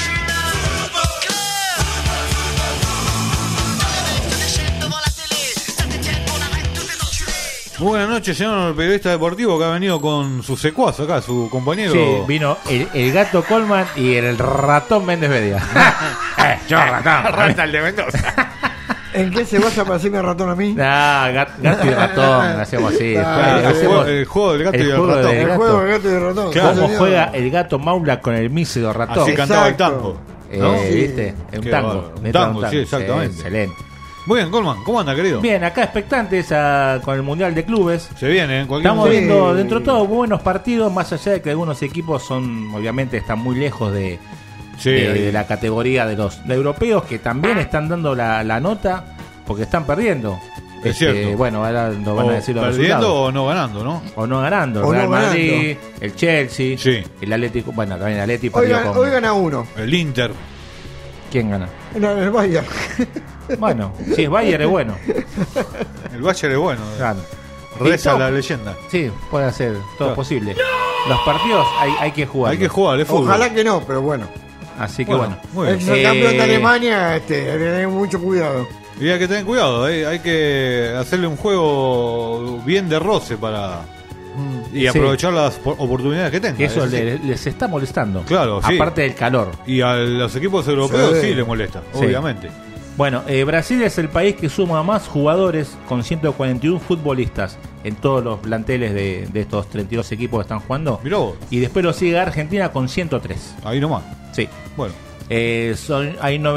Muy buenas noches, señor periodista deportivo, que ha venido con su secuazo acá, su compañero. Sí, vino el Gato Colman y el Ratón Méndez Bedia. Yo, Ratón el de Mendoza. ¿En qué se basa para decirme ratón a mí? Gato y ratón, hacemos así. El juego del gato y el ratón. El juego del gato y el ratón. Claro. ¿Cómo juega el gato Maula con el mísero ratón? Así cantaba el tango. ¿No? ¿Viste? Un tango. Un tango, sí, exactamente. Excelente. Muy bien, Colman, ¿cómo anda, querido? Bien, acá expectantes con el Mundial de Clubes. Se viene, en cualquier Estamos momento. viendo dentro de todo buenos partidos, más allá de que algunos equipos obviamente están muy lejos de la categoría de los europeos, que también están dando la nota porque están perdiendo. Es cierto. Bueno, ahora nos van a decir los perdiendo resultados. o no ganando, ¿no? O no ganando. O Real no Madrid, el Chelsea, Sí. el Atlético. Bueno, también el Atlético. Hoy gana uno. El Inter. ¿Quién gana? El Bayern. Bueno, si es Bayern es bueno. El Bayern es bueno. Claro. Reza Y la leyenda. Sí, puede ser, todo Claro. posible. Los partidos hay que jugar. Hay que jugar, es fútbol. Ojalá que no, pero bueno. Así que bueno. Muy El bien. campeón de Alemania, hay que tener mucho cuidado. Y hay que tener cuidado, hay que hacerle un juego bien de roce para y aprovechar las oportunidades que tenga. Que eso Es decir, les está molestando. Claro, sí. Aparte del calor. Y a los equipos europeos Sí. sí les molesta, Sí. obviamente. Bueno, Brasil es el país que suma más jugadores con 141 futbolistas en todos los planteles de estos 32 equipos que están jugando. Mirá vos, Y después lo sigue Argentina con 103. ahí nomás. Sí. Bueno, Son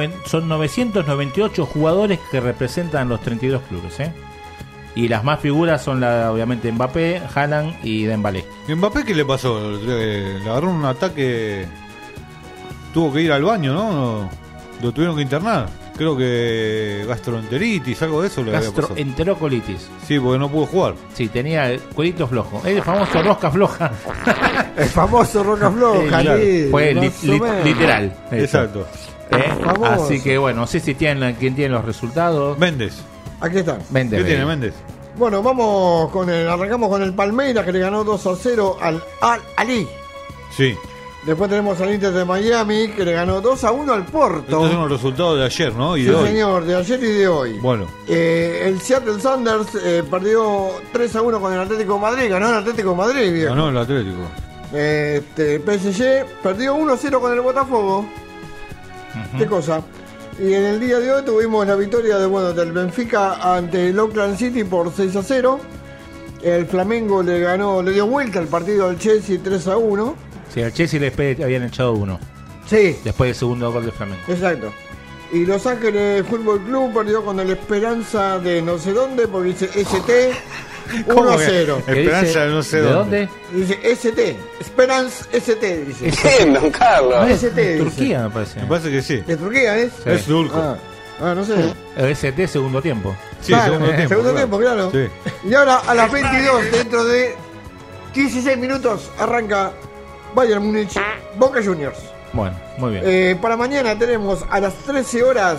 998 jugadores que representan los 32 clubes. Y las más figuras son obviamente Mbappé, Haaland y Dembélé. ¿y Mbappé qué le pasó? Le agarró un ataque, tuvo que ir al baño, ¿no? Lo tuvieron que internar. Creo que gastroenteritis, algo de eso le había pasado. Gastroenterocolitis. Sí, porque no pudo jugar. Sí, tenía el cuelito flojo. El famoso rosca floja. El famoso Roca Floja. Claro. sí, Fue más o menos. literal. Eso. Exacto. Famoso. Así que bueno, no sé si tienen quién tiene los resultados. Méndez. Aquí están. Méndez. ¿Qué tiene Méndez? Bueno, arrancamos con el Palmeiras, que le ganó 2-0 al Al-Ali. Sí. Después tenemos al Inter de Miami, que le ganó 2-1 al Porto. Estos son los resultados de ayer, ¿no? Y Sí, de hoy. señor, de ayer y de hoy. Bueno, El Seattle Sounders perdió 3-1 con el Atlético de Madrid. Ganó el Atlético de Madrid, viejo. ganó el Atlético. PSG perdió 1-0 con el Botafogo. Qué cosa. Y en el día de hoy tuvimos la victoria del Benfica ante el Auckland City por 6-0. El Flamengo le dio vuelta al partido al Chelsea 3-1. Sí, al Chelsea les habían echado uno. Sí, Después del segundo gol de Flamengo. exacto. Y Los Ángeles Fútbol Club perdió con el Esperanza de no sé dónde, porque dice ST 1-0. ¿Qué Esperanza dice? de no sé ¿De dónde. dónde? Dice ST, Esperance ST, dice. Bien, don Carlos. No, es ST, de dice. Turquía, me parece. Me parece que sí. ¿De Turquía es? Sí. Es Dulco. No sé. ST segundo tiempo. Sí, Claro, segundo tiempo. segundo tiempo, claro. Sí. Y ahora a las 22, dentro de 16 minutos, arranca Bayern Múnich, Boca Juniors. Bueno, muy bien. Para mañana tenemos a las 13 horas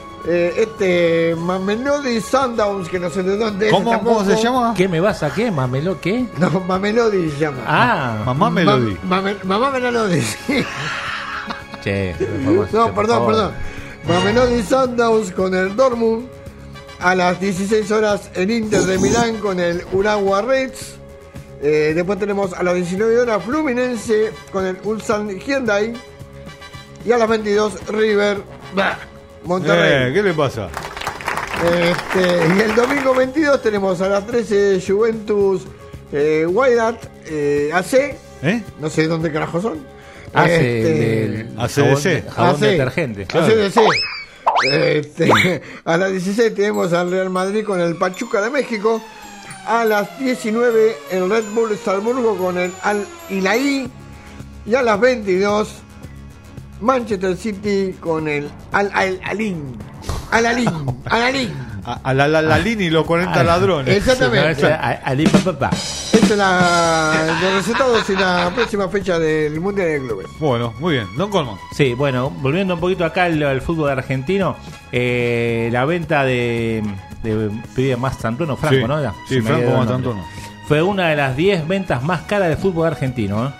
Mamelodi Sundowns, que no sé de dónde es. ¿Cómo tampoco. se llama? ¿Qué me vas a qué? ¿Mamelo qué? No, Mamelodi se llama. Mamá Melody. Mamá Melodi, sí. Che, No, perdón. Mamelodi Sundowns con el Dortmund. A las 16 horas el Inter de Milán con el Urawa Reds. Después tenemos a las 19 horas Fluminense con el Ulsan Hyundai. Y a las 22 River Monterrey. ¿Qué le pasa? Y el domingo 22 tenemos a las 13 Juventus Wydad AC. No sé dónde carajo son. ACDC. Jabón detergente. ACDC. A las 16 tenemos al Real Madrid con el Pachuca de México. A las 19 el Red Bull Salzburgo con el Al Hilal. Y a las 22 Manchester City con el Al-Alin. A la Lini y los 40 ladrones. Exactamente. Esta es los resultados y la próxima fecha del Mundial de Clubes. Bueno, muy bien. Don Colman. Sí, bueno, volviendo un poquito acá al fútbol argentino, la venta de pibe Mastantuono, Franco, Sí, ¿no? sí, Franco Mastantuono. Fue una de las 10 ventas más caras del fútbol argentino,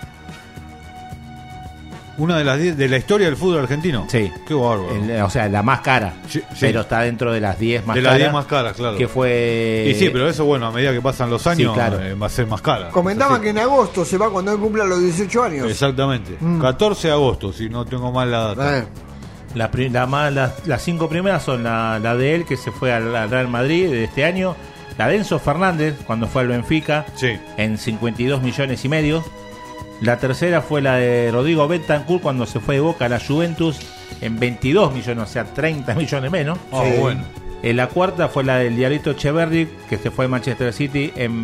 Una de las 10 de la historia del fútbol argentino. Sí. Qué bárbaro. O sea, la más cara. Sí. Pero está dentro de las 10 más de caras. las 10 más caras, claro. Que fue. Y sí, pero eso, bueno, a medida que pasan los años, Sí, claro. va a ser más cara. Comentaban que en agosto se va cuando él cumpla los 18 años. Exactamente. 14 de agosto, si no tengo mal la data. Las 5 primeras son la de él, que se fue al Real Madrid de este año. La de Enzo Fernández, cuando fue al Benfica, en 52 millones y medio. La tercera fue la de Rodrigo Bentancur, cuando se fue de Boca a la Juventus, en 22 millones, o sea, 30 millones menos. Bueno. La cuarta fue la del Diablito Echeverri, que se fue a Manchester City en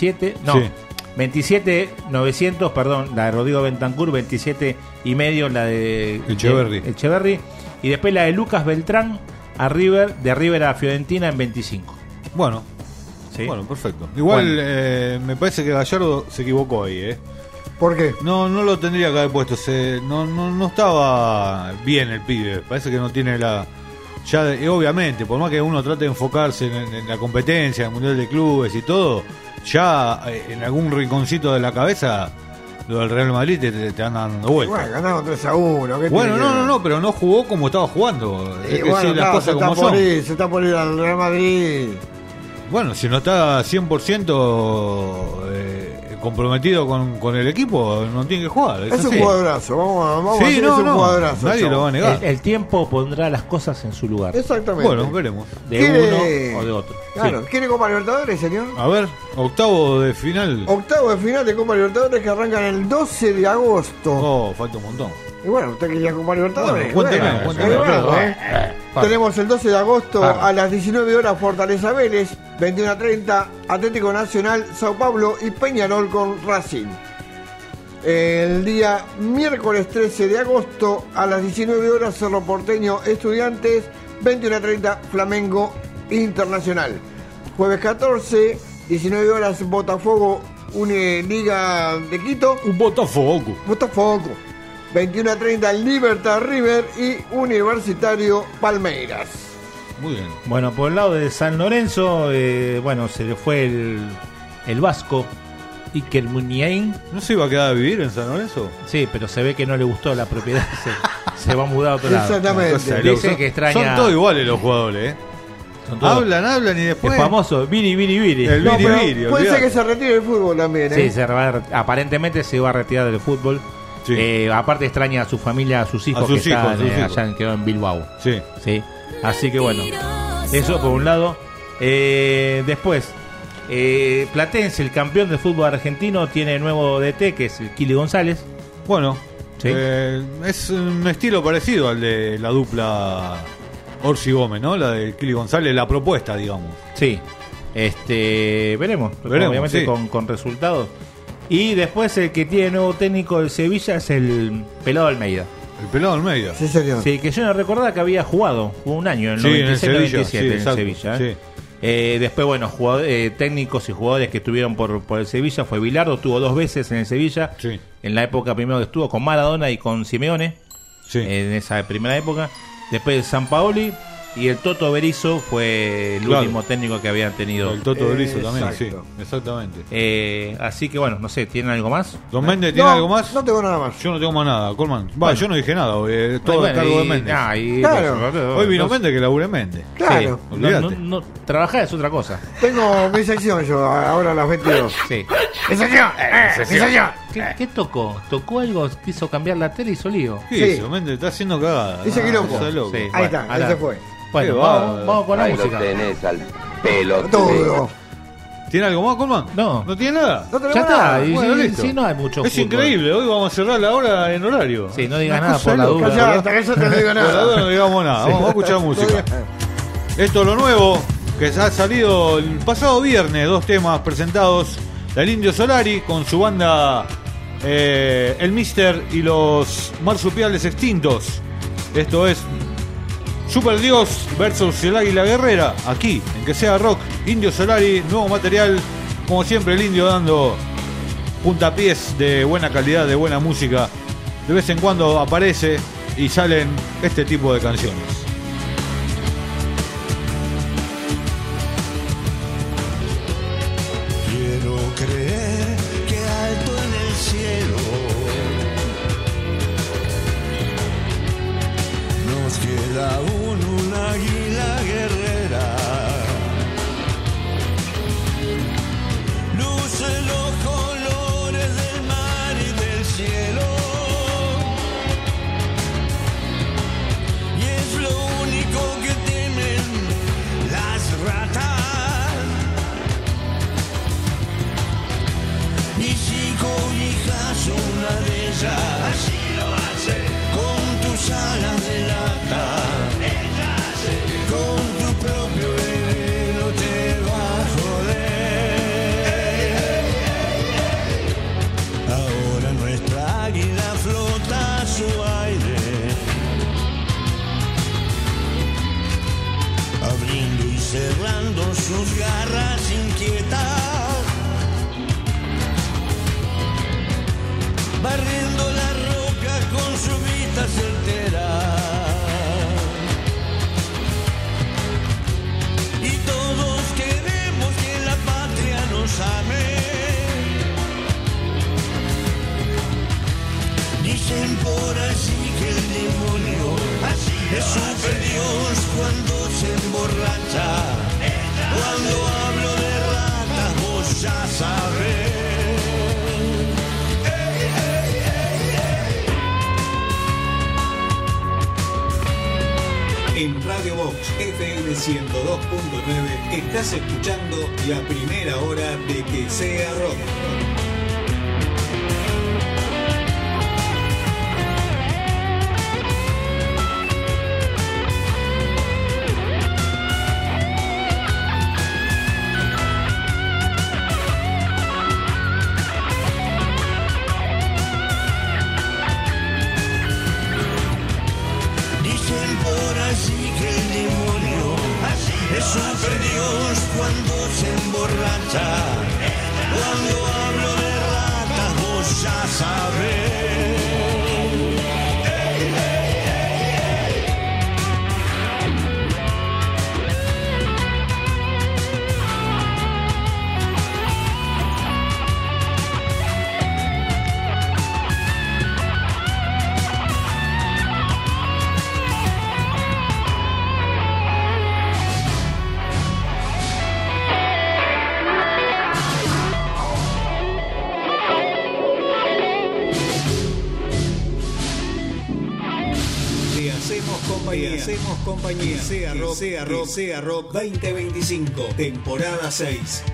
27.900, perdón, la de Rodrigo Bentancur, 27 y medio, la de Echeverri. Y después la de Lucas Beltrán de River a Fiorentina en 25. Bueno, bueno, perfecto. Igual me parece que Gallardo se equivocó ahí, ¿Por qué? No lo tendría que haber puesto. No estaba bien el pibe. Parece que no tiene la... obviamente, por más que uno trate de enfocarse en la competencia, en el Mundial de Clubes y todo, ya en algún rinconcito de la cabeza, lo del Real Madrid te andan dando vueltas. Bueno, ganaron 3-1. Bueno, no, pero no jugó como estaba jugando. Es que bueno, las cosas como son. Se está por ir al Real Madrid. Bueno, si no está 100% comprometido con el equipo, no tiene que jugar. Es un cuadrazo, vamos a decir, es un cuadrazo. Nadie lo va a negar. El tiempo pondrá las cosas en su lugar. Exactamente. Bueno, veremos. De uno o de otro. Claro, ¿quiere Copa Libertadores, señor? A ver, octavo de final. Octavo de final de Copa Libertadores que arrancan el 12 de agosto. Falta un montón. Y bueno, usted quería Copa Libertadores. Cuénteme. Tenemos el 12 de agosto a las 19 horas Fortaleza Vélez, 21:30 Atlético Nacional, Sao Paulo y Peñarol con Racing. El día miércoles 13 de agosto a las 19 horas Cerro Porteño Estudiantes, 21:30 Flamengo Internacional. Jueves 14, 19 horas Botafogo Liga de Quito. Botafogo. 21:30 Libertad River y Universitario Palmeiras. Muy bien. Bueno, por el lado de San Lorenzo, se le fue el vasco Iker Muniain. ¿No se iba a quedar a vivir en San Lorenzo? Sí, pero se ve que no le gustó la propiedad. se va a mudar a otro lado. Exactamente. Dice que extraña... Son todos iguales los jugadores, Hablan y después... El famoso Viri. El Viri. Puede ser que se retire del fútbol también, Sí, aparentemente se va a retirar del fútbol. Sí. Aparte extraña a su familia, a sus hijos que están allá quedó en Bilbao. Sí. Así que bueno, eso por un lado. Después, Platense, el campeón del fútbol argentino, tiene nuevo DT, que es el Kili González. Bueno, es un estilo parecido al de la dupla Orsi Gómez, ¿no? La de Kili González, la propuesta, digamos. Sí. Veremos obviamente con resultados. Y después el que tiene nuevo técnico del Sevilla es el Pelado Almeida. El Pelado Almeida. Sí, señor. Sí, que yo no recordaba que había jugado un año, en el 96-97 en el Sevilla. Sí. Después, técnicos y jugadores que estuvieron por el Sevilla fue Bilardo, estuvo 2 veces en el Sevilla. Sí. En la época primero que estuvo con Maradona y con Simeone. Sí. En esa primera época. Después Sampaoli. Y el Toto Berizzo fue el último técnico que habían tenido. El Toto Berizzo también, sí, exactamente. Así que bueno, no sé, ¿tienen algo más? ¿Don Méndez tiene algo más? No tengo nada más. Yo no tengo más nada, Colman. Yo no dije nada, todo el cargo de Méndez. Claro. Hoy vino Méndez que labure Méndez. Claro. Sí. No, trabajar es otra cosa. Tengo mi sección yo, ahora a las 22. Sí. ¡Mi sección! ¿Qué tocó? ¿Tocó algo? ¿Quiso cambiar la tele y hizo lío? ¿Qué hizo? Méndez está haciendo cagada. Dice que loco. Sí. Ahí está, ahí se fue. Bueno, vamos con la Ahí música. lo tenés al pelotudo. ¿Tiene algo más, Colman? No. ¿No tiene nada? No tenemos Ya nada. está. Bueno, listo. Sí, no hay mucho Es fútbol. increíble, hoy vamos a cerrar la hora en horario. Sí, no digas nada por la duda. Callá, hasta que yo te no digo Por la nada. duda no digamos nada, vamos a escuchar música. Esto es lo nuevo, que ha salido el pasado viernes, 2 temas presentados del Indio Solari con su banda El Mister y los Marsupiales Extintos. Esto es Super Dios versus el Águila Guerrera, aquí, en Que Sea Rock. Indio Solari, nuevo material, como siempre el Indio dando puntapiés de buena calidad, de buena música. De vez en cuando aparece y salen este tipo de canciones. Quiero creer que alto en el cielo nos queda un águila guerrera. Luce los colores del mar y del cielo lindo y cerrando sus garras inquietas, barriendo la roca con su vista certera. Y todos queremos que la patria nos ame. Dicen por así que el demonio es super Dios cuando se emborracha. Cuando hablo de ratas vos ya sabés. En Radio Box FM 102.9 estás escuchando la primera hora de Que Sea Rock. Es super Dios cuando se emborracha. Cuando hablo de ratas vos ya sabés. Hacemos compañía. Sea Rock 2025, temporada 6.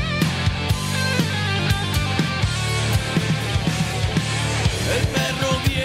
El perro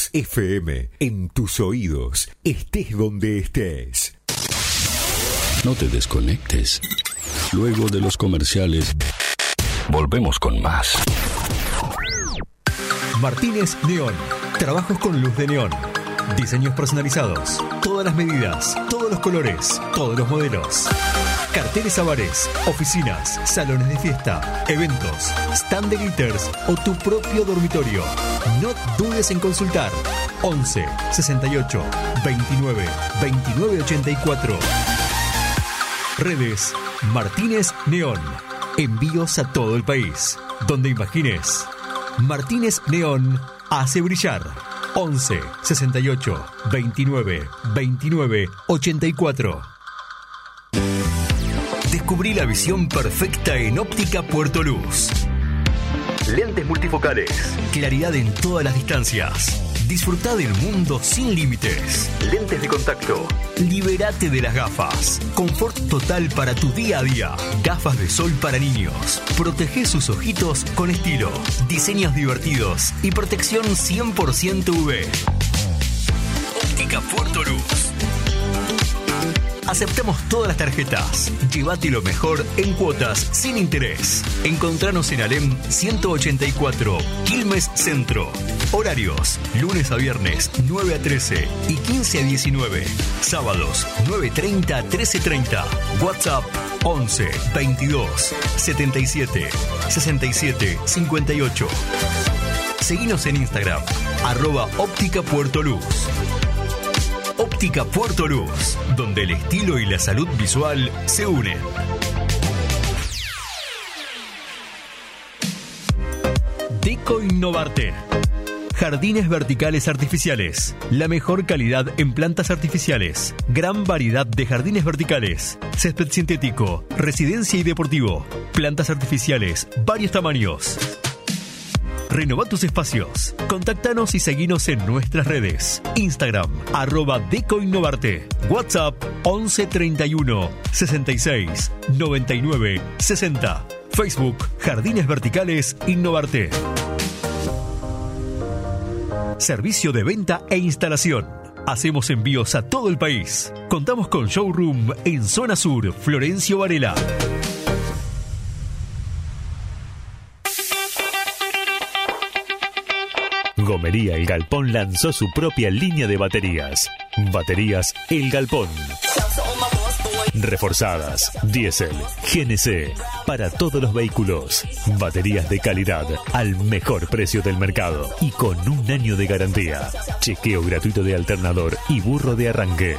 Vox FM, en tus oídos, estés donde estés. No te desconectes. Luego de los comerciales, volvemos con más. Martínez Neón. Trabajos con luz de neón. Diseños personalizados. Todas las medidas, todos los colores, todos los modelos. Carteles a bares, oficinas, salones de fiesta, eventos, stand de glitters o tu propio dormitorio. No dudes en consultar. 11 68 29 29 84. Redes Martínez Neón. Envíos a todo el país. Donde imagines. Martínez Neón hace brillar. 11 68 29 29 84. Descubrí la visión perfecta en Óptica Puerto Luz. Lentes multifocales, claridad en todas las distancias. Disfrutá del mundo sin límites. Lentes de contacto. Libérate de las gafas. Confort total para tu día a día. Gafas de sol para niños. Protege sus ojitos con estilo. Diseños divertidos y protección 100% UV. Óptica Puerto Luz. Aceptamos todas las tarjetas. Llévate lo mejor en cuotas sin interés. Encontranos en Alem 184, Quilmes Centro. Horarios: lunes a viernes 9 a 13 y 15 a 19. Sábados 9:30 a 13:30. WhatsApp 11 22 77 67 58. Seguinos en Instagram @Óptica Puerto Luz. Óptica Puerto Luz, donde el estilo y la salud visual se unen. Deco Innovarte. Jardines verticales artificiales. La mejor calidad en plantas artificiales. Gran variedad de jardines verticales. Césped sintético, residencia y deportivo. Plantas artificiales, varios tamaños. Renová tus espacios. Contáctanos y seguinos en nuestras redes. Instagram, @DecoInnovarte. WhatsApp, 11 31 66 99 60. Facebook, Jardines Verticales Innovarte. Servicio de venta e instalación. Hacemos envíos a todo el país. Contamos con showroom en Zona Sur, Florencio Varela. Gomería El Galpón lanzó su propia línea de baterías. Baterías El Galpón. Reforzadas, diésel, GNC, para todos los vehículos. Baterías de calidad al mejor precio del mercado y con 1 año de garantía. Chequeo gratuito de alternador y burro de arranque.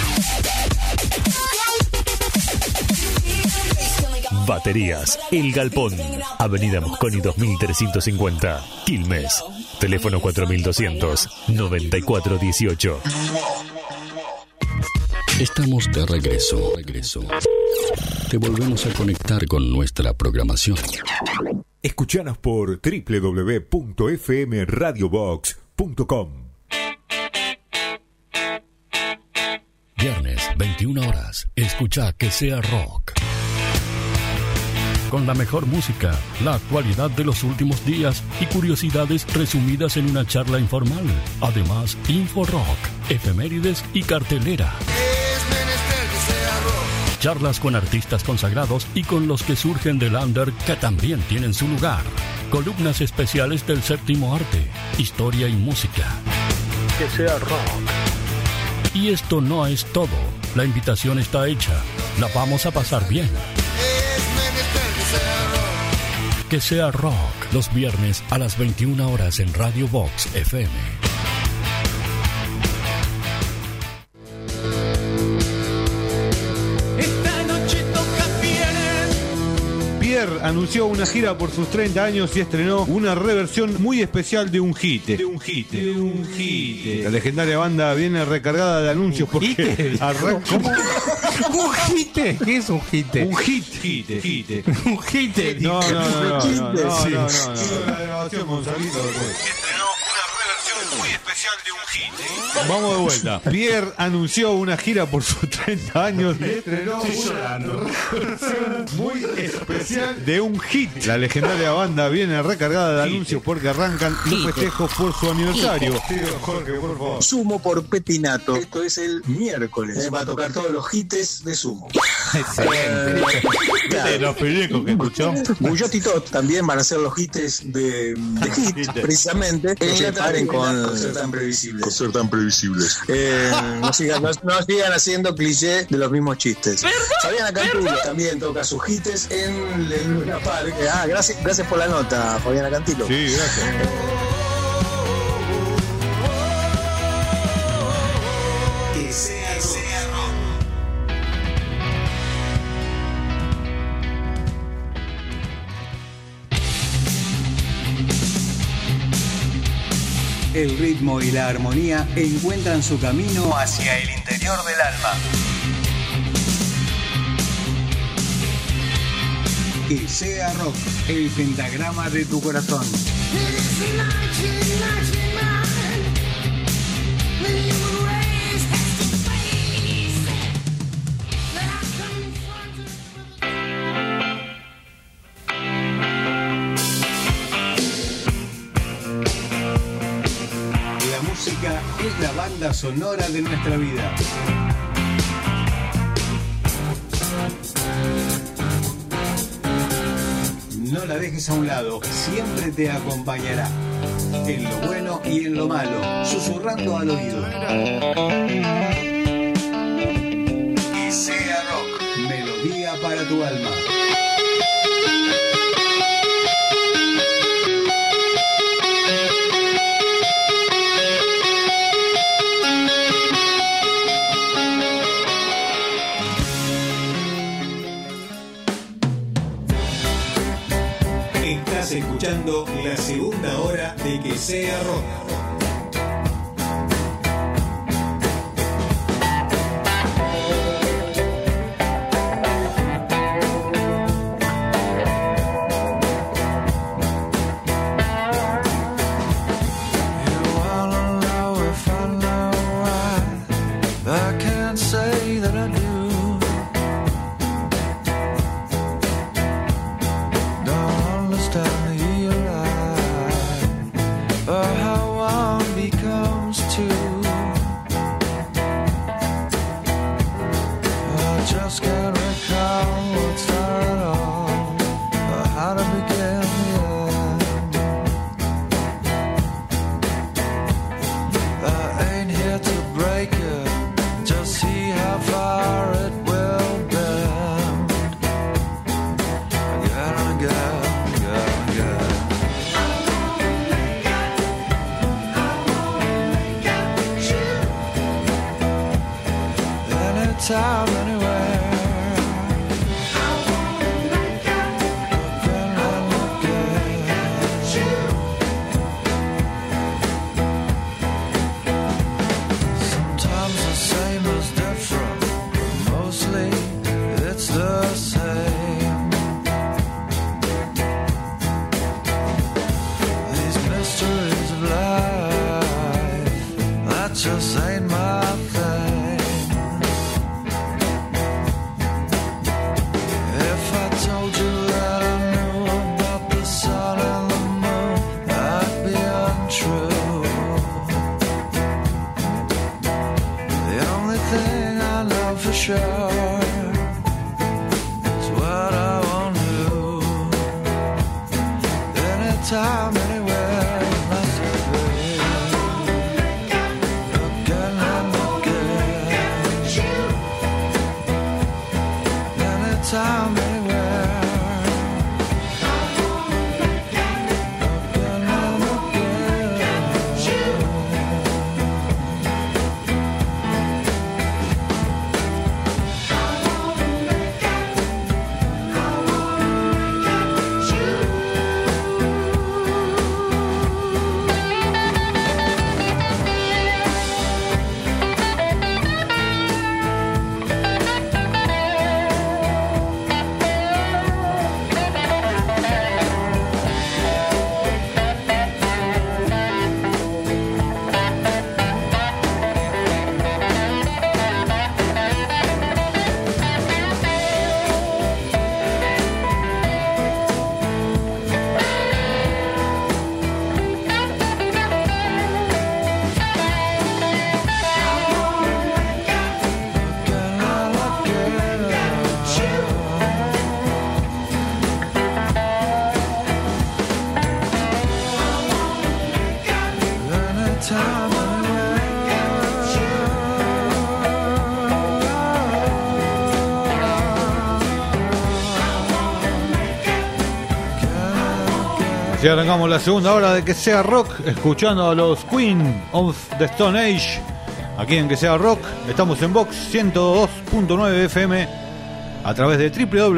Baterías El Galpón. Avenida Mosconi 2350, Quilmes. Teléfono 4200 9418. Estamos de regreso. Te volvemos a conectar con nuestra programación. Escuchanos por www.fmradiobox.com. Viernes, 21 horas. Escucha Que Sea Rock. Con la mejor música, la actualidad de los últimos días y curiosidades resumidas en una charla informal. Además, Info Rock, efemérides y cartelera. Charlas con artistas consagrados y con los que surgen del under que también tienen su lugar. Columnas especiales del séptimo arte, historia y música. Que sea rock. Y esto no es todo. La invitación está hecha. La vamos a pasar bien. Que sea rock, los viernes a las 21 horas en Radio Vox FM. Esta noche toca Pierre anunció una gira por sus 30 años y estrenó una reversión muy especial de un hit. La legendaria banda viene recargada de anuncios porque ¿Cómo? ¿Un hit? ¿Qué es un hit? Un hit. Un hit. No. Sí. La grabación, Gonzalito. Estrenó una reversión muy especial especial de un hit. Vamos de vuelta. Pierre anunció una gira por sus 30 años muy especial de un hit. La legendaria banda viene recargada de anuncios porque arrancan los festejos por su aniversario. Jorge, por favor. Sumo por Pepinato. Esto es el miércoles. Va a tocar todos los hits de Sumo. Excelente. De los periódicos que escuchó. Bullot y Tot también van a ser los hits de hits, precisamente. Se paren con ser tan previsibles. Con ser tan previsibles. No sigan haciendo cliché de los mismos chistes. Fabiana Cantilo también toca sus hits en el Luna Park. Gracias por la nota, Fabiana Cantilo. Sí, gracias. Que sea rock. El ritmo y la armonía encuentran su camino hacia el interior del alma. Que sea rock, el pentagrama de tu corazón. La música es la banda sonora de nuestra vida. No la dejes a un lado, siempre te acompañará. En lo bueno y en lo malo, susurrando al oído. Que sea rock, melodía para tu alma. Estás escuchando la segunda hora de Que sea rock. Así arrancamos la segunda hora de Que Sea Rock, escuchando a los Queen of the Stone Age. Aquí en Que Sea Rock, estamos en Vox 102.9 FM a través de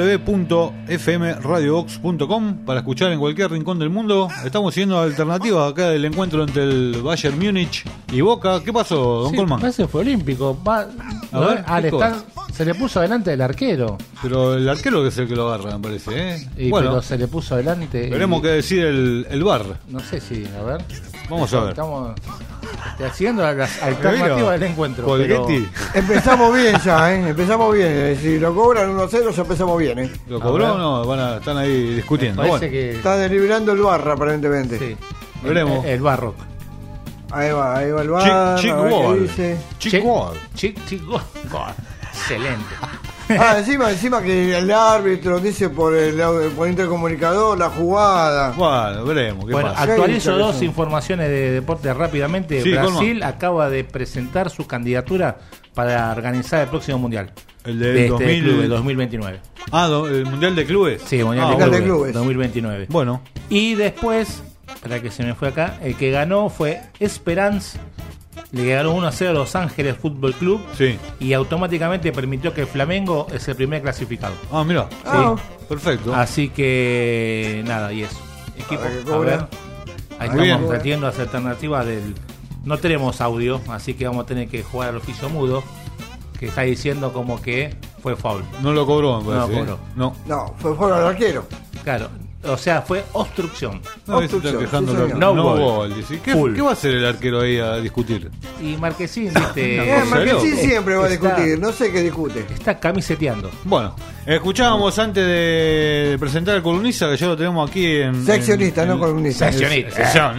www.fmradiovox.com para escuchar en cualquier rincón del mundo. Estamos siguiendo alternativas acá del encuentro entre el Bayern Múnich y Boca. ¿Qué pasó, don Colman? Ese fue olímpico. Se le puso adelante el arquero. Pero el arquero es el que lo agarra, me parece, ¿eh? Pero se le puso adelante. Veremos qué decir el VAR. No sé si, a ver. Vamos a ver. Estamos siguiendo las alternativas del encuentro. Pero... Empezamos bien ya, ¿eh? Empezamos bien. Si lo cobran 1-0 ya empezamos bien, ¿eh? ¿Lo cobró o no? Están ahí discutiendo. Parece que... Está deliberando el VAR aparentemente. Sí. Veremos. El Barrock. Ahí va el VAR. Chick Wall. Excelente. Encima que el árbitro dice por intercomunicador la jugada. Bueno, veremos qué pasa. Actualizo dos informaciones de deporte rápidamente. Sí, Brasil acaba de presentar su candidatura para organizar el próximo mundial. El de 2029. ¿El mundial de clubes? Sí, mundial de clubes 2029. Bueno. Y después, para que se me fue acá, el que ganó fue Esperance. Le ganó 1-0 a Los Ángeles Fútbol Club. Sí. Y automáticamente permitió que el Flamengo es el primer clasificado. Mira. Sí. Perfecto. Así que nada, y eso. Equipo, a ver. Ahí estamos metiendo las alternativas del... No tenemos audio, así que vamos a tener que jugar al oficio mudo, que está diciendo como que fue foul. No lo cobró, me parece. No lo cobró. No, fue foul al arquero. Claro. O sea, fue obstrucción. No gol. ¿Qué va a hacer el arquero ahí a discutir? Y Marquesín, ¿viste? Marquesín siempre va a discutir, no sé qué discute. Está camiseteando. Bueno, escuchábamos antes de presentar al columnista, que ya lo tenemos aquí en... Seccionista, no columnista. Sección.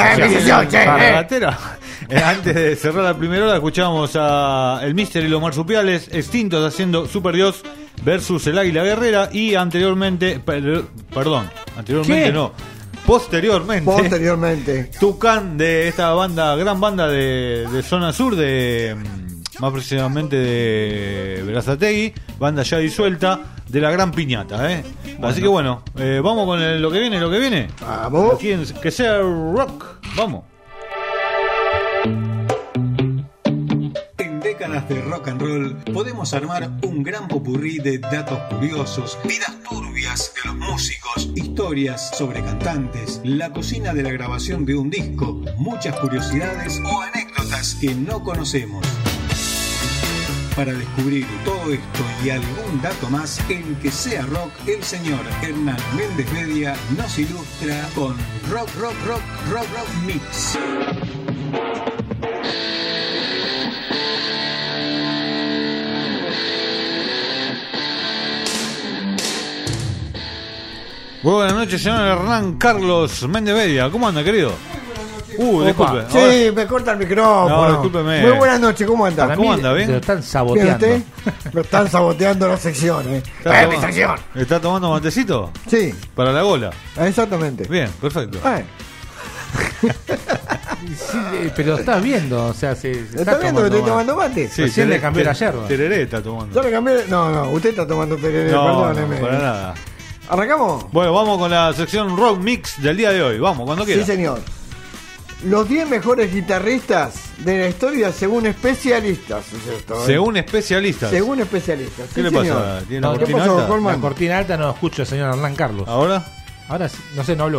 Antes de cerrar la primera hora, escuchábamos a el Mister y los marsupiales extintos haciendo Super Dios versus el Águila Guerrera, y anteriormente posteriormente Tucán, de esta gran banda de zona sur, de más precisamente de Berazategui, banda ya disuelta, de la Gran Piñata, Bueno. Así que bueno, vamos con lo que viene. Vamos. Aquí en Que Sea Rock, vamos. Décadas de rock and roll podemos armar un gran popurrí de datos curiosos, vidas turbias de los músicos, historias sobre cantantes, la cocina de la grabación de un disco, muchas curiosidades o anécdotas que no conocemos. Para descubrir todo esto y algún dato más, en Que Sea Rock, el señor Hernán Méndez Media nos ilustra con Rock Mix. Buenas noches, señor Hernán Carlos Méndez Media. ¿Cómo anda, querido? Disculpe. Sí, me corta el micrófono. No, discúlpeme. Muy buenas noches, ¿cómo anda? ¿Cómo anda? ¿Bien? Lo están saboteando. Me están saboteando la sección, mi sección. ¿Está tomando matecito? Sí. Para la gola. Exactamente. Bien, perfecto. Sí, pero estás viendo, o sea, ¿Está viendo que estoy tomando mate? Sí, recién le cambié la yerba. Tereré está tomando. Yo le cambié. No, usted está tomando tereré, perdóneme. No, para nada. ¿Arrancamos? Bueno, vamos con la sección Rock Mix del día de hoy. Vamos, cuando quiera. Sí, señor. Los 10 mejores guitarristas de la historia según especialistas. Según especialistas. ¿Qué le pasa? ¿Tiene la cortina alta? La cortina alta no escucho al señor Hernán Carlos. ¿Ahora? Ahora no sé, no habló.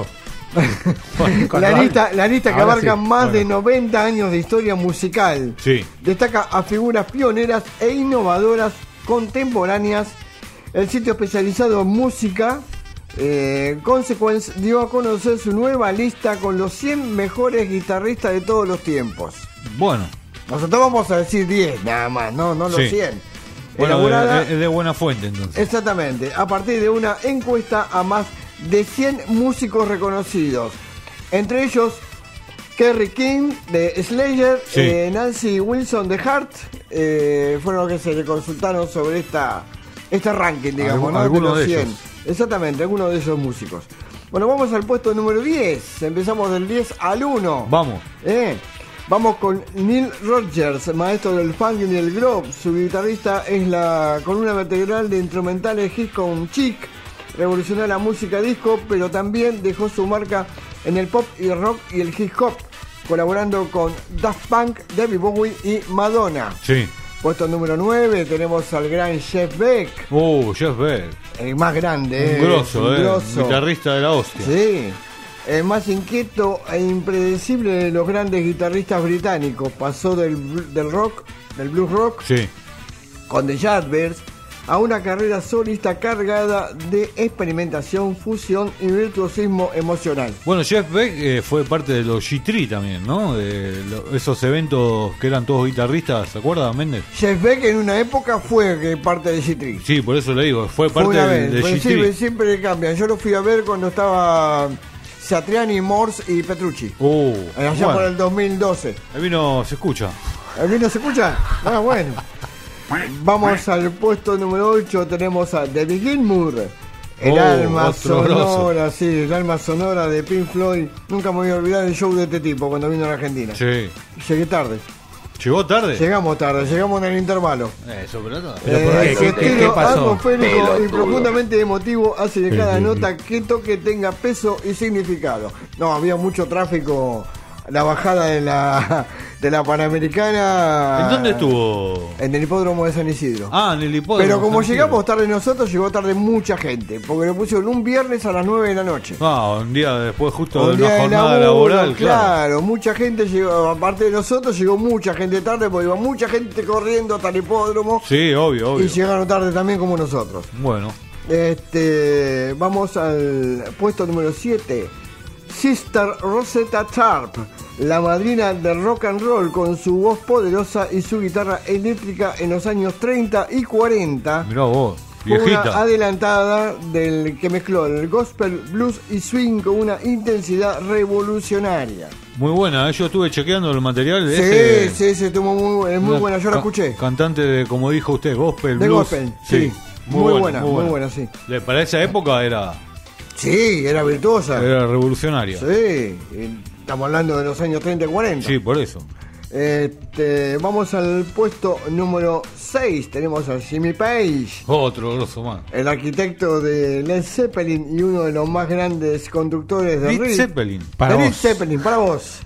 La lista que abarca más de 90 años de historia musical. Sí. Destaca a figuras pioneras e innovadoras contemporáneas. El sitio especializado en música Consequence dio a conocer su nueva lista con los 100 mejores guitarristas de todos los tiempos. Bueno, nosotros vamos a decir 10 nada más, no los 100. Bueno, es de buena fuente entonces. Exactamente, a partir de una encuesta a más de 100 músicos reconocidos, entre ellos Kerry King de Slayer, sí. Nancy Wilson de Heart, fueron los que se le consultaron sobre este ranking, digamos, ¿no? Algunos de 100. ellos. Exactamente, algunos de esos músicos. Bueno, vamos al puesto número 10. Empezamos del 10 al 1. Vamos. Vamos con Neil Rogers, maestro del funk y del groove. Su guitarrista es la columna vertebral de instrumentales Hit con Chick, revolucionó la música disco, pero también dejó su marca en el pop y el rock y el hip hop, colaborando con Daft Punk, David Bowie y Madonna. Sí. Puesto número 9 tenemos al gran Jeff Beck. Jeff Beck. El más grande. Un grosso. Guitarrista de la hostia. Sí. El más inquieto e impredecible de los grandes guitarristas británicos. Pasó del rock, del blues rock, sí, con The Yardbirds, a una carrera solista cargada de experimentación, fusión y virtuosismo emocional. Bueno, Jeff Beck fue parte de los G3 también, ¿no? De esos eventos que eran todos guitarristas, ¿se acuerda, Méndez? Jeff Beck en una época fue parte de G3. Sí, por eso le digo, fue parte de G3. Sí, siempre cambian. Yo lo fui a ver cuando estaba Satriani, Morse y Petrucci. Allá por el 2012. El vino se escucha. ¿El vino se escucha? Ah, bueno. Vamos al puesto número 8, tenemos a David Gilmour, el alma sonora, sí, el alma sonora de Pink Floyd. Nunca me voy a olvidar el show de este tipo cuando vino a la Argentina. Sí. Llegué tarde. ¿Llegó tarde? Llegamos tarde, llegamos en el intervalo. Eso, pero no. ¿Qué pasó? Atmosférico y Pelotudo. Profundamente emotivo hace de cada nota que toque tenga peso y significado. No, había mucho tráfico. La bajada de la Panamericana. ¿En dónde estuvo? En el hipódromo de San Isidro. En el hipódromo. Pero como llegamos tarde nosotros, llegó tarde mucha gente. Porque lo pusieron un viernes a las 9 de la noche. Un día después, justo de día una jornada laburo, laboral. Claro, mucha gente llegó. Aparte de nosotros, llegó mucha gente tarde. Porque iba mucha gente corriendo hasta el hipódromo. Sí, obvio. Y llegaron tarde también como nosotros. Bueno. Vamos al puesto número 7. Sister Rosetta Tharpe, la madrina del rock and roll, con su voz poderosa y su guitarra eléctrica en los años 30 y 40. Mirá vos, Fue viejita. una adelantada del que mezcló el gospel, blues y swing con una intensidad revolucionaria. Muy buena, yo estuve chequeando el material de Sí, estuvo es muy buena, yo la escuché. Cantante de, como dijo usted, gospel, de blues. gospel, sí. Muy buena, sí. Para esa época era... Sí, era virtuosa. Era revolucionaria. Sí, estamos hablando de los años 30 y 40. Sí, por eso. Vamos al puesto número 6. Tenemos a Jimmy Page. Otro grosso más. El arquitecto de Led Zeppelin y uno de los más grandes conductores de Led Zeppelin. Led Zeppelin, para vos.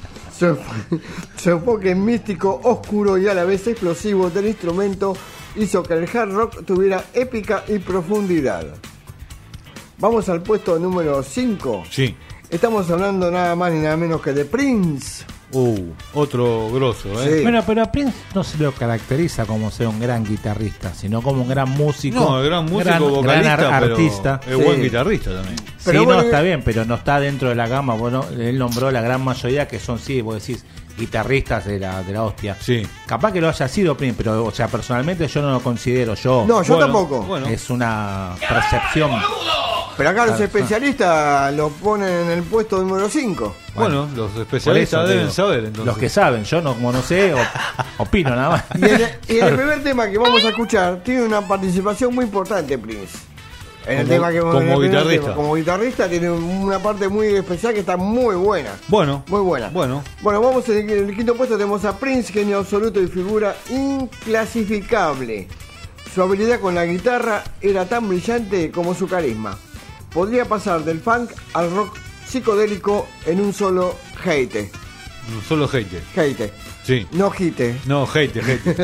Su enfoque místico, oscuro y a la vez explosivo del instrumento hizo que el hard rock tuviera épica y profundidad. Vamos al puesto número 5. Sí. Estamos hablando nada más ni nada menos que de Prince. Otro grosso, Sí. Bueno, pero a Prince no se lo caracteriza como ser un gran guitarrista, sino como un gran músico. No, el gran músico, vocalista, gran artista. Pero es buen guitarrista también. Pero Sí, bueno, está bien, pero no está dentro de la gama. Bueno, él nombró la gran mayoría que son, sí, vos decís, guitarristas de la hostia. Sí. Capaz que lo haya sido Prince, pero, o sea, personalmente yo no lo considero. No, yo tampoco. Bueno. Es una percepción. Pero acá los especialistas lo ponen en el puesto número 5. Bueno, los especialistas deben saber entonces. Los que saben, yo no, como no sé, opino nada más. Y en el primer tema que vamos a escuchar tiene una participación muy importante Prince. En el tema que como guitarrista. Como guitarrista tiene una parte muy especial que está muy buena. Bueno. Muy buena. Bueno, Vamos en el quinto puesto tenemos a Prince, genio absoluto y figura inclasificable. Su habilidad con la guitarra era tan brillante como su carisma. Podría pasar del funk al rock psicodélico en un solo hate. solo hate. Hate. Sí. No hite. No, hate.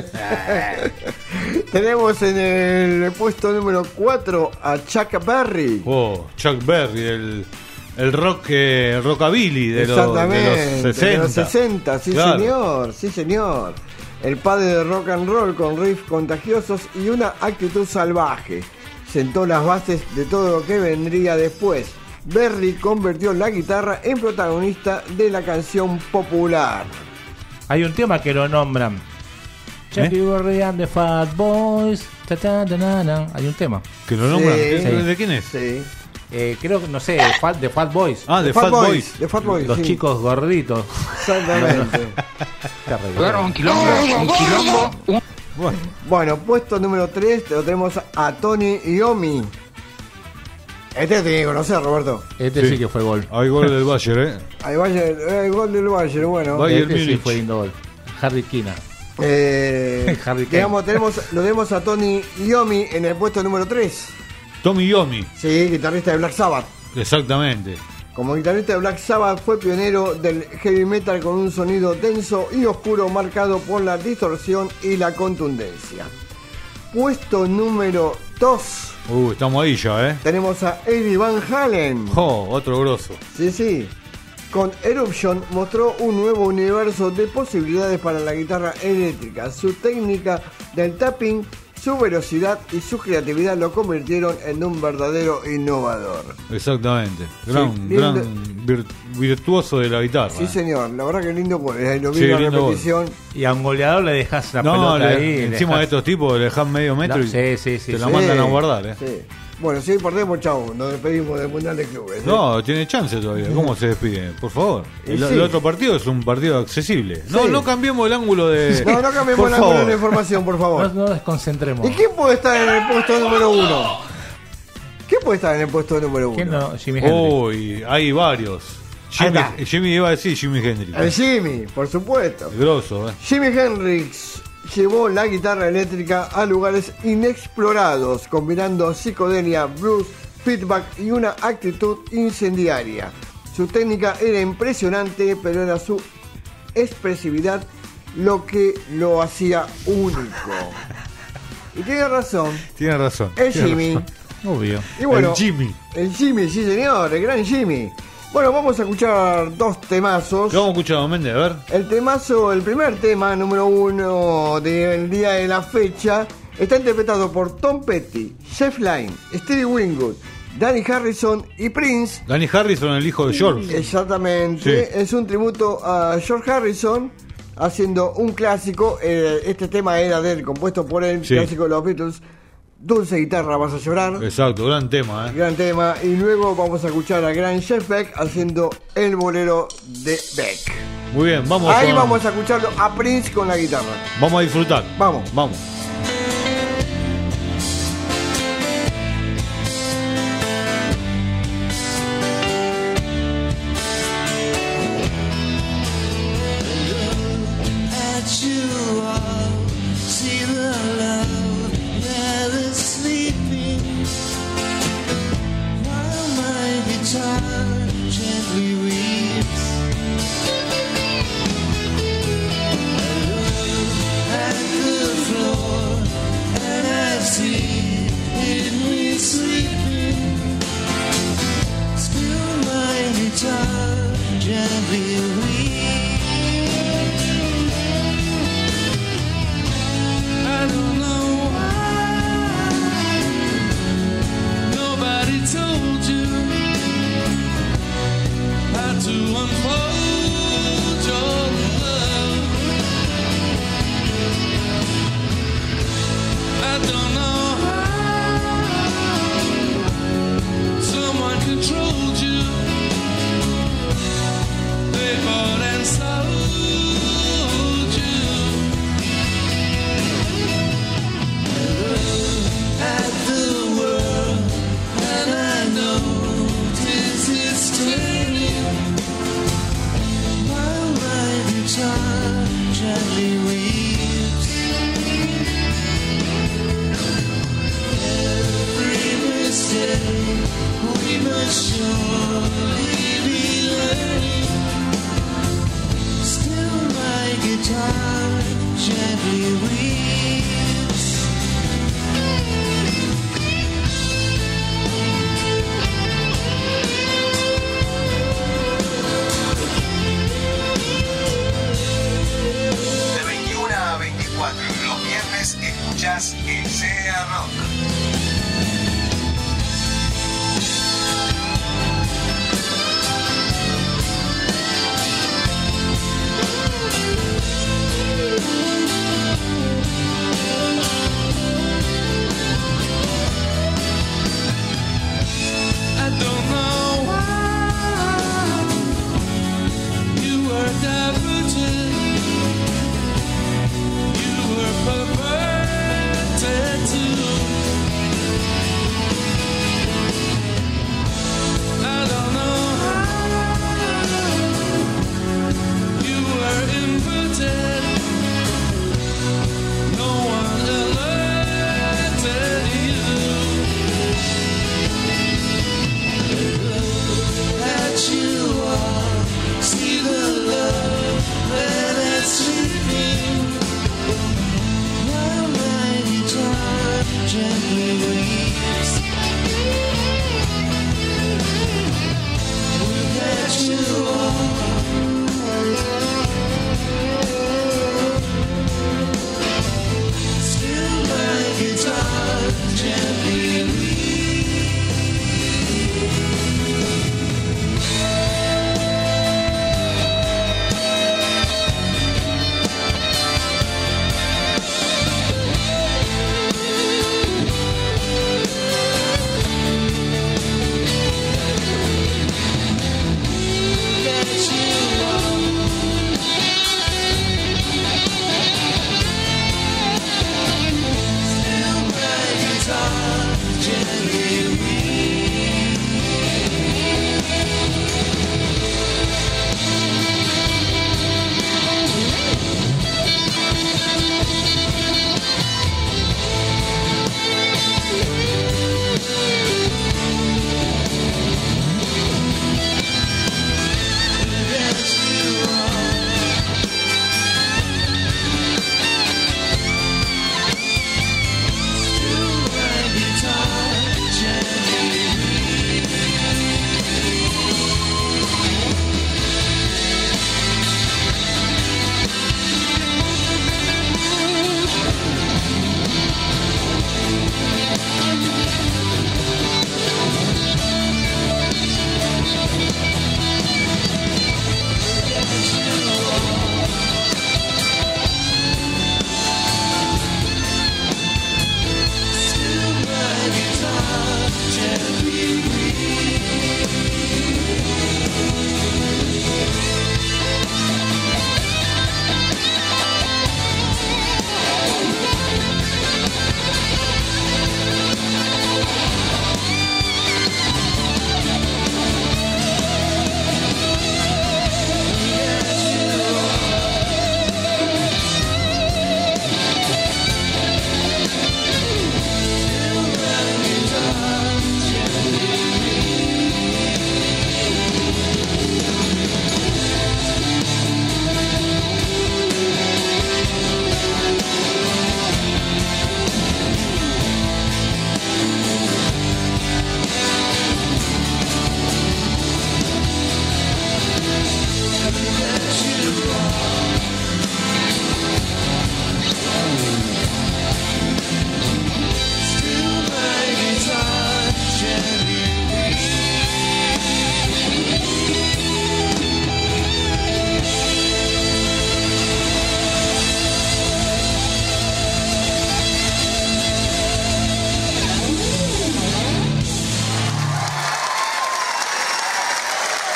Tenemos en el puesto número 4 a Chuck Berry. Chuck Berry, el rock, rockabilly de los 60. De los 60, sí, claro. Sí señor. El padre de rock and roll con riffs contagiosos y una actitud salvaje. Sentó las bases de todo lo que vendría después. Berry convirtió la guitarra en protagonista de la canción popular. Hay un tema que lo nombran. Chucky Berry and the Fat Boys. Hay un tema. ¿Que lo nombran? Sí. ¿De quién es? Sí. Creo que, no sé, de Fat Boys. De Fat Boys. De Fat Boys, Los sí. chicos gorditos. Exactamente. Un quilombo. Bueno, puesto número 3 lo tenemos a Tony Iommi. Este lo tenía que conocer, Roberto. Este sí que fue gol. Hay gol del Bayern, Hay gol del Bayern, bueno. Bayern Este sí Múnich. fue lindo gol. Harry Kina. Lo tenemos a Tony Iommi en el puesto número 3. Tommy Iommi. Sí, guitarrista de Black Sabbath. Exactamente. Como guitarrista de Black Sabbath fue pionero del heavy metal con un sonido denso y oscuro marcado por la distorsión y la contundencia. Puesto número 2. Estamos ahí ya, Tenemos a Eddie Van Halen. Otro grosso. Sí. Con Eruption mostró un nuevo universo de posibilidades para la guitarra eléctrica. Su técnica del tapping, su velocidad y su creatividad lo convirtieron en un verdadero innovador. Exactamente. Gran virtuoso de la guitarra. Sí, señor. La verdad que lindo. Lo vi en la repetición. Y a un goleador le dejas la pelota ahí. Encima de estos tipos le dejas medio metro y te la mandan a guardar. Sí. Bueno, si perdemos, chau, nos despedimos del Mundial de Clubes. No, tiene chance todavía. ¿Cómo se despide? Por favor. El otro partido es un partido accesible. No cambiemos el ángulo de... No cambiemos el ángulo de la información, por favor. No desconcentremos. ¿Y quién puede estar en el puesto número 1? ¿Quién puede estar en el puesto número 1? ¿Quién no? Jimi Hendrix. Hay varios. Jimmy iba a decir Jimi Hendrix. El Jimmy, por supuesto. Grosso, Jimi Hendrix llevó la guitarra eléctrica a lugares inexplorados, combinando psicodelia, blues, feedback y una actitud incendiaria. Su técnica era impresionante, pero era su expresividad lo que lo hacía único. Y tiene razón. El Jimmy. Obvio. Y bueno, el Jimmy, sí señor, el gran Jimmy. Bueno, vamos a escuchar dos temazos. ¿Qué vamos a escuchar, Méndez? A ver. El primer tema, número 1 del día de la fecha, está interpretado por Tom Petty, Jeff Lynne, Stevie Winwood, Danny Harrison y Prince. Danny Harrison, el hijo de George. Exactamente. Sí. Es un tributo a George Harrison, haciendo un clásico. Este tema era de él, compuesto por el clásico de los Beatles. Dulce guitarra, vas a llorar. Exacto, gran tema. Gran tema. Y luego vamos a escuchar a gran Jeff Beck haciendo el bolero de Beck. Muy bien, vamos. Ahí vamos a escucharlo a Prince con la guitarra. Vamos a disfrutar. Vamos. At the floor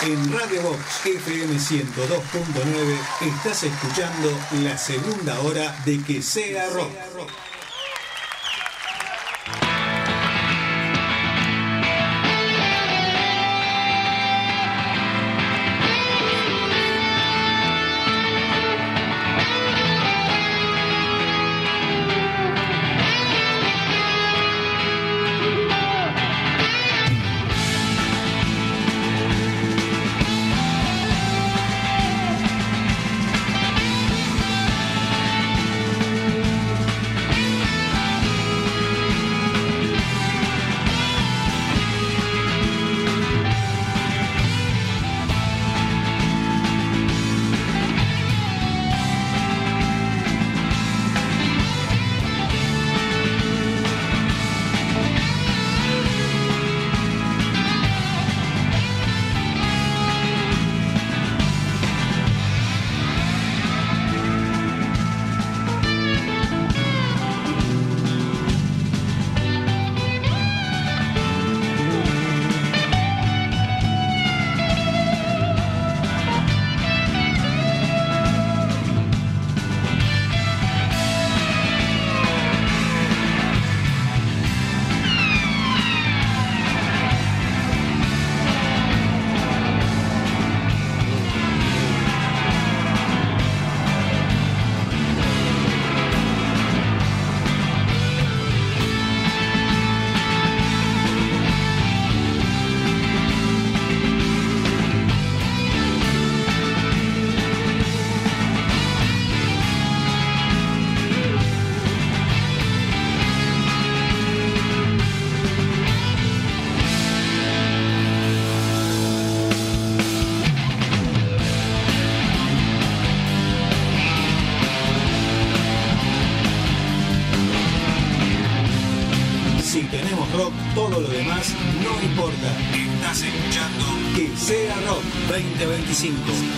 En Radio Box FM 102.9 estás escuchando la segunda hora de Que Sea Rock. Todo lo demás no importa. Estás escuchando Que Sea Rock 2025.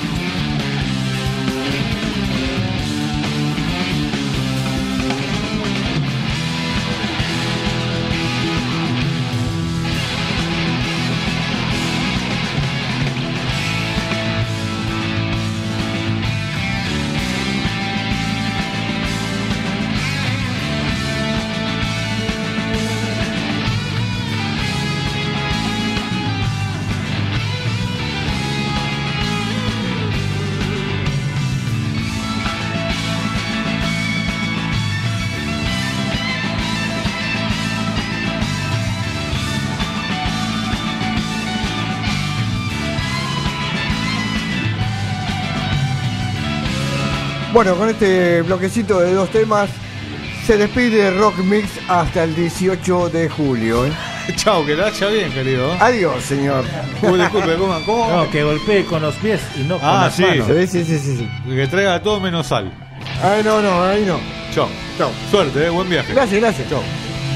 Bueno, con este bloquecito de 2 temas se despide Rock Mix hasta el 18 de julio. Chao, que la haya bien, querido. Adiós, señor. Disculpe, ¿cómo? No, que golpee con los pies y no con las manos. Sí. Que traiga todo menos sal. Ay, no, ahí no. Chao. Suerte, buen viaje. Gracias. Chao.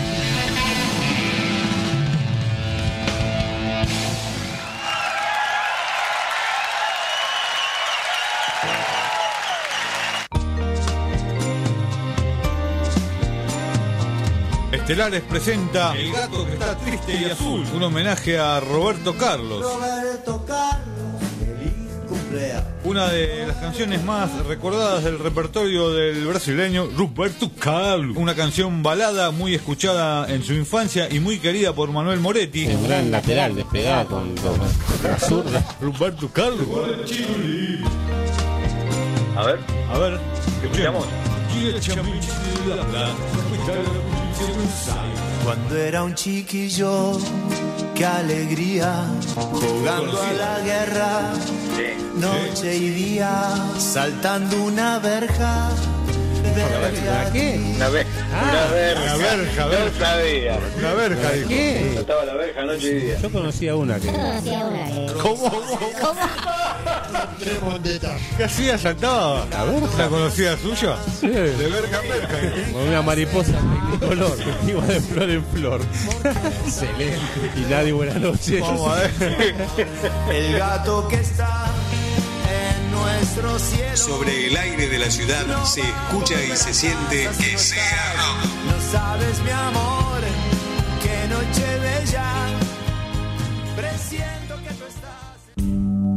Estelares presenta El gato que está triste y azul, un homenaje a Roberto Carlos. feliz cumpleaños. Una de las canciones más recordadas del repertorio del brasileño Roberto Carlos. Una canción balada muy escuchada en su infancia y muy querida por Manuel Moretti. Un gran lateral despegada con la zurda. Roberto Carlos. A ver, escuchamos. Cuando era un chiquillo, qué alegría, jugando a la guerra, noche y día, saltando una verja. ¿Qué? Una verja. No sabía. Una verja, dijo. ¿Qué? Estaba la verja noche y día. Yo conocía una que... ¿Cómo? ¿Qué hacía? ¿Saltaba? ¿La verja? ¿La conocida suya? Sí. De verja en verja. Con una mariposa de color, que iba de flor en flor. Excelente. Y nadie, buenas noches. Vamos a ver. El gato que está en nuestro cielo. Sobre el aire de la ciudad se escucha y se siente Que Sea Rock. No sabes, mi amor, qué noche bella. Presiento que tú estás.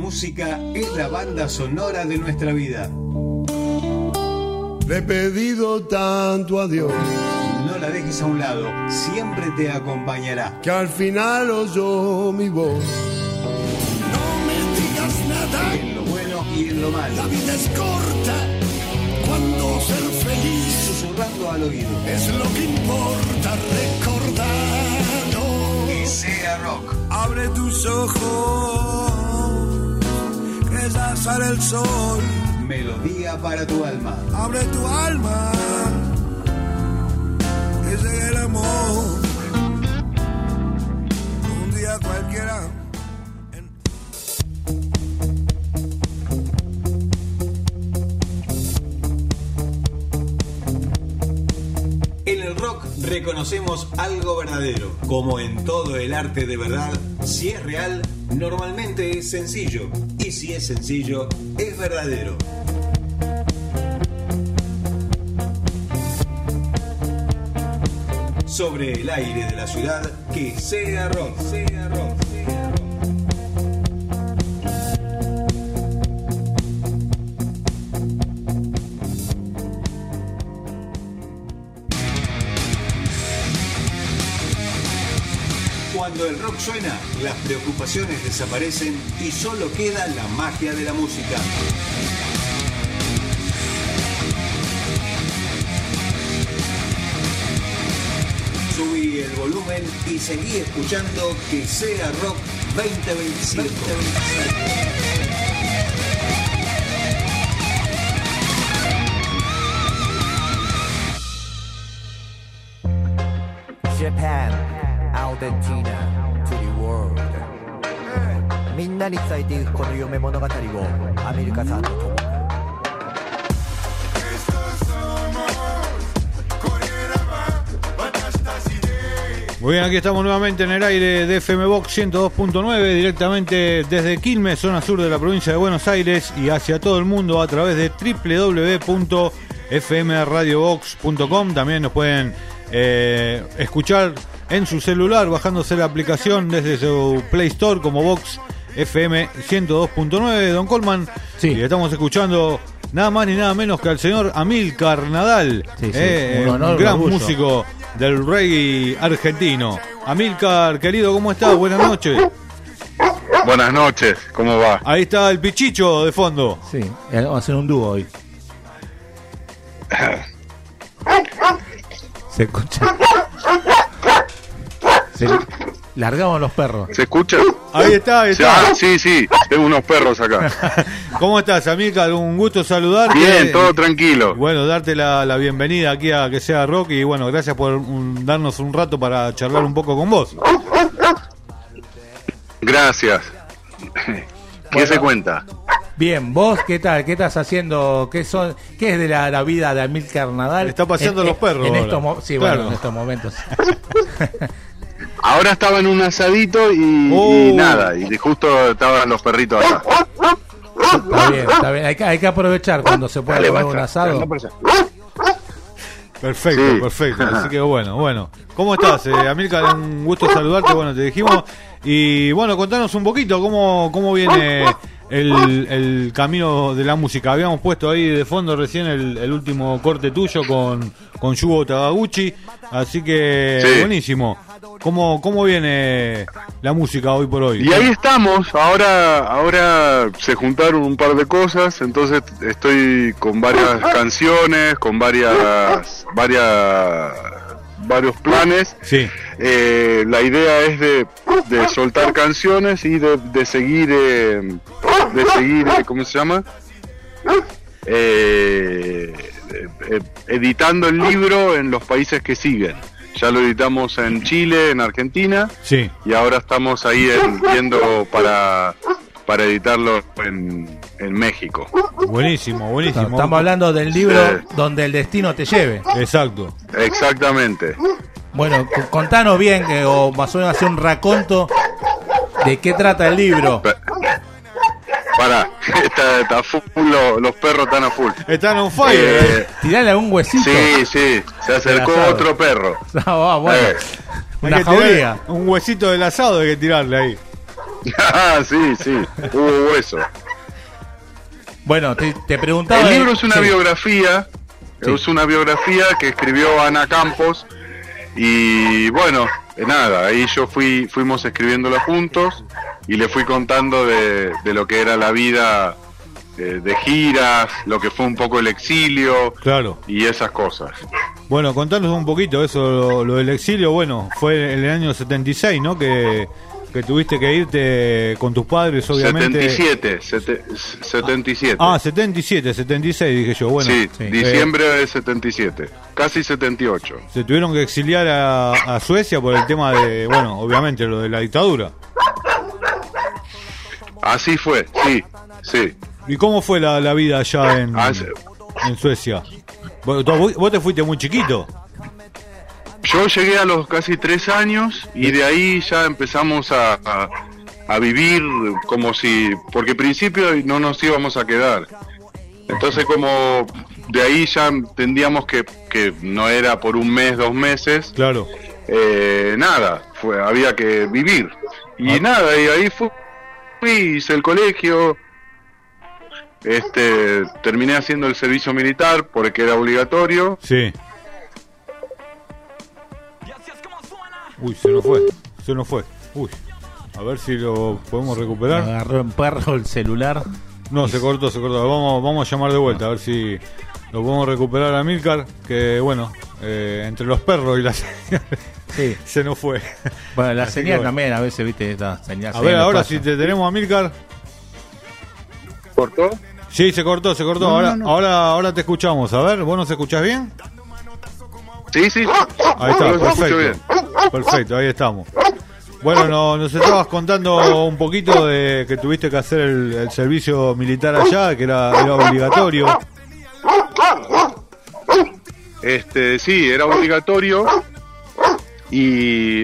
música es la banda sonora de nuestra vida. Le he pedido tanto a Dios. No la dejes a un lado, siempre te acompañará. Que al final oyó mi voz. No me digas nada. En lo bueno y en lo malo. La vida es corta cuando ser feliz. Susurrando al oído. Es lo que importa recordar. Que sea rock. Abre tus ojos, que ya sale el sol. Melodía para tu alma. Abre tu alma, que llegue el amor. Un día cualquiera. En el rock reconocemos algo verdadero. Como en todo el arte de verdad, si es real, normalmente es sencillo. Y si es sencillo, es verdadero. Sobre el aire de la ciudad, que sea rock, sea rock, sea rock. Cuando el rock suena, las preocupaciones desaparecen y solo queda la magia de la música. Subí el volumen y seguí escuchando Que Sea Rock 2025. Japan, Argentina, to the world. みんなに伝えていくこの夢物語をアメリカさんと共に。 Muy bien, aquí estamos nuevamente en el aire de FM Box 102.9, directamente desde Quilmes, zona sur de la provincia de Buenos Aires, y hacia todo el mundo a través de www.fmradiobox.com. También nos pueden escuchar en su celular bajándose la aplicación desde su Play Store como Box FM 102.9. Don Colman, sí. Y estamos escuchando nada más ni nada menos que al señor Amílcar Nadal, sí, un gran músico del reggae argentino. Amílcar, querido, ¿cómo estás? Buenas noches. Buenas noches, ¿cómo va? Ahí está el Pichicho de fondo. Sí, vamos a hacer un dúo hoy. Se escucha. Largamos los perros. ¿Se escucha? Ahí está, ahí está. Sí, tengo unos perros acá. ¿Cómo estás, Amílcar? Un gusto saludarte. Bien, todo tranquilo. Bueno, darte la bienvenida aquí a Que Sea Rock y bueno, gracias por darnos un rato para charlar un poco con vos. Gracias. ¿Qué se cuenta? Bien, vos, ¿qué tal? ¿Qué estás haciendo? ¿Qué es de la vida de Amílcar Nadal? Está paseando los perros. En sí, claro. Bueno, en estos momentos. Ahora estaba en un asadito y nada, y justo estaban los perritos acá. Está bien. Hay que aprovechar cuando se puede comer un asado. Perfecto, sí. Perfecto. Así que bueno. ¿Cómo estás, Amílcar? Un gusto saludarte. Bueno, te dijimos. Y bueno, contanos un poquito cómo viene el camino de la música. Habíamos puesto ahí de fondo recién el último corte tuyo con Yugo Tagaguchi. Así que sí. Buenísimo. ¿Cómo viene la música hoy por hoy? Y ahí estamos, ahora se juntaron un par de cosas, entonces estoy con varias canciones, con varios planes. Sí. La idea es de soltar canciones y de seguir, ¿cómo se llama? Editando el libro en los países que siguen. Ya lo editamos en Chile, en Argentina, sí. Y ahora estamos ahí viendo para editarlo en México. Buenísimo. Estamos hablando del libro Donde el destino te lleve. Exacto. Exactamente. Bueno, contanos bien, o más o menos hacer un raconto de qué trata el libro. Pará, está full, los perros están a full. Están on fire. Tirale algún huesito. Sí, se acercó otro perro. Bueno. Una jauría. Un huesito del asado hay que tirarle ahí. Sí, hubo eso. Bueno, te preguntaba... El libro es una sí. biografía, Sí. es una biografía que escribió Ana Campos y bueno, nada, ahí fuimos escribiéndolo juntos y le fui contando de lo que era la vida de giras, lo que fue un poco el exilio, claro, y esas cosas. Bueno, contanos un poquito eso, lo del exilio. Bueno, fue en el año 76, ¿no? Que tuviste que irte con tus padres, obviamente. 77. Ah, 77, 76, dije yo. Bueno, sí. Diciembre de 77, casi 78. Se tuvieron que exiliar a Suecia por el tema de, bueno, obviamente lo de la dictadura. Así fue, sí. ¿Y cómo fue la vida allá en Suecia? ¿Vos te fuiste muy chiquito? Yo llegué a los casi 3 años y de ahí ya empezamos a vivir como si... Porque al principio no nos íbamos a quedar. Entonces como de ahí ya entendíamos que no era por un mes, 2 meses. Claro. Nada, había que vivir. Y nada, y ahí hice el colegio. Terminé haciendo el servicio militar porque era obligatorio. Sí. Uy, se nos fue. Uy, a ver si lo podemos recuperar. Me agarró en perro el celular. No, se cortó. Vamos a llamar de vuelta a ver si lo podemos recuperar a Milcar. Que bueno, entre los perros y la señal sí. Se nos fue. Bueno, la Así señal que, también, a veces, viste, esta señal. A ver, ahora si te tenemos a Milcar. ¿Cortó? Sí, se cortó. No. Ahora te escuchamos. A ver, ¿vos nos escuchás bien? Sí. Ahí está, Lo escucho bien. Perfecto, ahí estamos. Bueno, nos estabas contando un poquito de que tuviste que hacer el servicio militar allá, que era obligatorio. Sí, era obligatorio. Y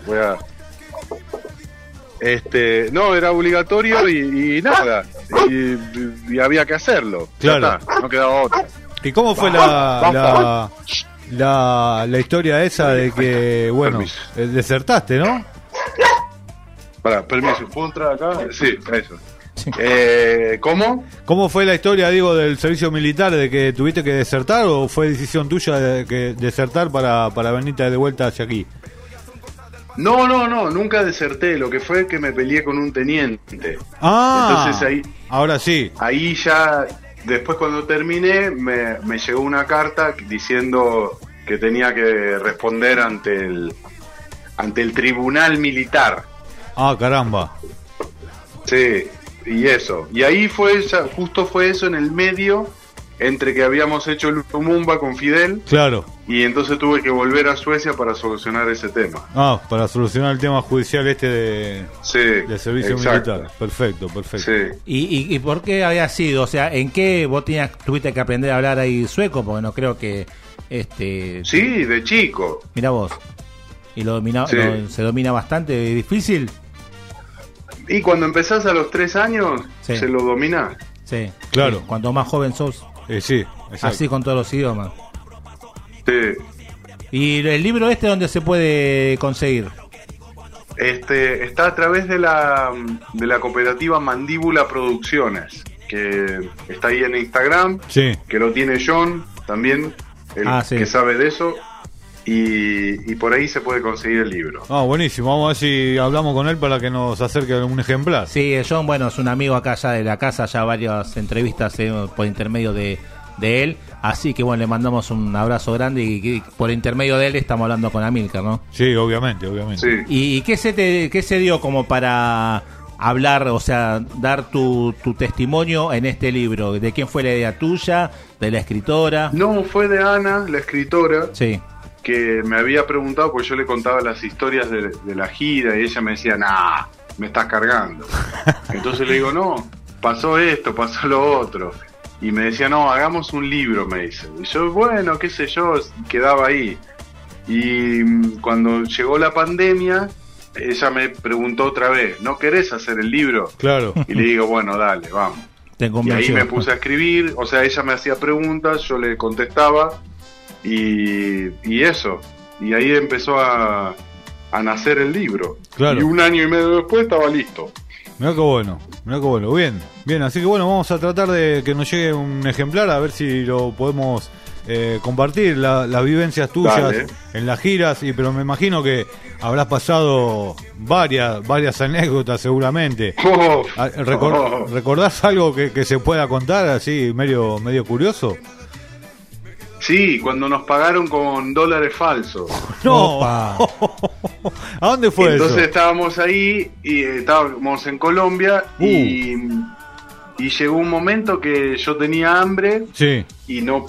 no, era obligatorio y nada. Y había que hacerlo. Claro. No quedaba otra. ¿Y cómo fue la historia esa de que, bueno, desertaste, ¿no? Permiso, ¿puedo entrar acá? Sí, eso. ¿Cómo? ¿Cómo fue la historia, digo, del servicio militar, de que tuviste que desertar o fue decisión tuya de que desertar para venirte de vuelta hacia aquí? No, nunca deserté, lo que fue que me peleé con un teniente. Ah, entonces ahora sí. Ahí ya, después cuando terminé, me llegó una carta diciendo que tenía que responder ante el tribunal militar. Ah, caramba. Sí, y eso. Y ahí justo fue eso en el medio, entre que habíamos hecho Lumumba con Fidel. Claro. Y entonces tuve que volver a Suecia para solucionar ese tema. Ah, para solucionar el tema judicial de servicio militar. Perfecto. Sí. ¿Y por qué había sido? O sea, ¿en qué vos tuviste que aprender a hablar ahí sueco? Porque no creo que... Sí, de chico. Mirá vos. ¿Y se domina bastante difícil? Y cuando empezás a los 3 años, sí, se lo dominás. Sí, claro. Sí, cuanto más joven sos. Sí, exacto. Así con todos los idiomas. Sí. ¿Y el libro dónde se puede conseguir? Está a través de la cooperativa Mandíbula Producciones, que está ahí en Instagram, sí, que lo tiene John también, sí, que sabe de eso. Y por ahí se puede conseguir el libro. Ah, buenísimo. Vamos a ver si hablamos con él para que nos acerque un ejemplar. Sí, John, bueno, es un amigo acá ya de la casa, ya varias entrevistas por intermedio de él. Así que bueno, le mandamos un abrazo grande y por intermedio de él estamos hablando con Amílcar, ¿no? Sí, obviamente. Sí. ¿Y qué se dio como para hablar, o sea, dar tu testimonio en este libro? ¿De quién fue la idea tuya? ¿De la escritora? No, fue de Ana, la escritora. Sí. Que me había preguntado, porque yo le contaba las historias de la gira y ella me decía, nah, me estás cargando. Entonces le digo, no, pasó esto, pasó lo otro. Y me decía, no, hagamos un libro, me dice. Y yo, bueno, qué sé yo, quedaba ahí. Y cuando llegó la pandemia, ella me preguntó otra vez, ¿no querés hacer el libro? Claro. Y le digo, bueno, dale, vamos. Y ahí me puse a escribir, o sea, ella me hacía preguntas, yo le contestaba. Y eso, y ahí empezó a nacer el libro. Claro. Y 1 año y medio después estaba listo. Mirá qué bueno. Bien, así que bueno, vamos a tratar de que nos llegue un ejemplar, a ver si lo podemos compartir, las vivencias tuyas. Dale. En las giras, pero me imagino que habrás pasado varias anécdotas seguramente. ¿Recordás algo que se pueda contar así, medio curioso? Sí, cuando nos pagaron con dólares falsos. ¡No! ¿A dónde fue eso? Entonces estábamos ahí y estábamos en Colombia y llegó un momento que yo tenía hambre. Sí. Y no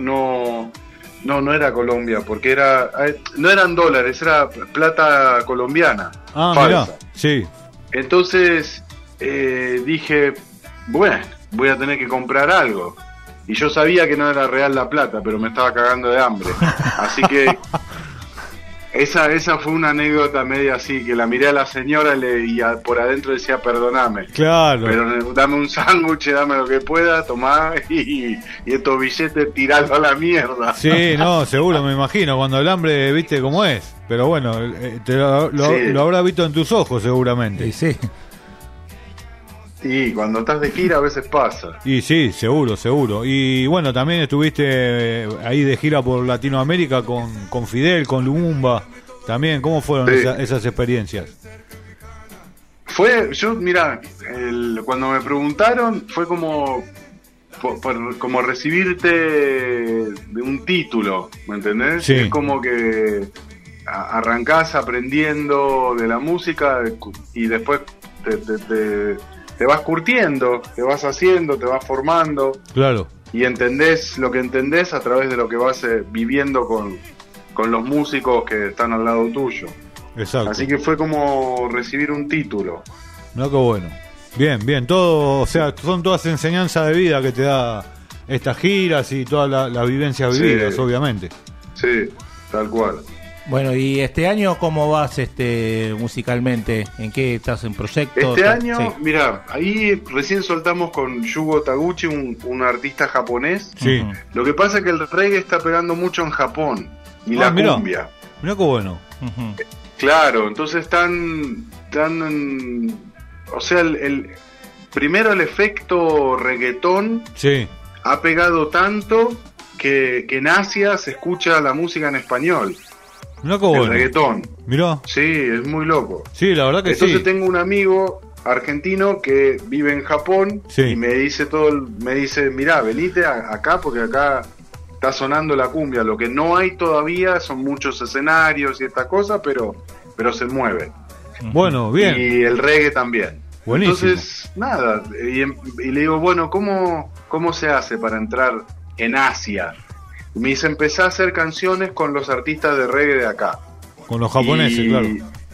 era Colombia, porque no eran dólares, era plata colombiana. Falsa. Mirá, sí. Entonces dije, bueno, voy a tener que comprar algo. Y yo sabía que no era real la plata, pero me estaba cagando de hambre. Así que esa fue una anécdota media así, que la miré a la señora y por adentro decía, perdoname. Claro. Pero dame un sándwich, dame lo que pueda, tomá y estos billetes tiralo a la mierda. Sí, no, seguro, me imagino, cuando el hambre, viste cómo es. Pero bueno, lo habrá visto en tus ojos seguramente. Sí. Y cuando estás de gira a veces pasa. Y sí, seguro. Y bueno, también estuviste ahí de gira por Latinoamérica con Fidel, con Lumumba. También, ¿cómo fueron esas experiencias? Mirá, cuando me preguntaron, fue como recibirte de un título, ¿me entendés? Sí. Es como que arrancás aprendiendo de la música y después te vas curtiendo, te vas haciendo, te vas formando. Claro. Y entendés lo que entendés a través de lo que vas viviendo con los músicos que están al lado tuyo. Exacto. Así que fue como recibir un título. No, qué bueno. Bien, todo, o sea, son todas enseñanzas de vida que te da estas giras y todas las vivencias vividas, obviamente. Sí, tal cual. Bueno, y este año, ¿cómo vas musicalmente? ¿En qué estás en proyectos? Este año, mirá, ahí recién soltamos con Yugo Taguchi, un artista japonés. Sí. Lo que pasa es que el reggae está pegando mucho en Japón y la cumbia. Mirá qué bueno. Claro, entonces o sea, primero el efecto reggaetón ha pegado tanto que en Asia se escucha la música en español. El reggaetón. Mirá. Sí, es muy loco. Sí, la verdad que Entonces tengo un amigo argentino que vive en Japón y me dice mirá, venite acá porque acá está sonando la cumbia. Lo que no hay todavía son muchos escenarios y esta cosa, pero se mueve. Bueno, bien. Y el reggae también. Buenísimo. Entonces, nada, y le digo, bueno, ¿cómo se hace para entrar en Asia? Y me dice, empecé a hacer canciones con los artistas de reggae de acá. Con los japoneses, claro.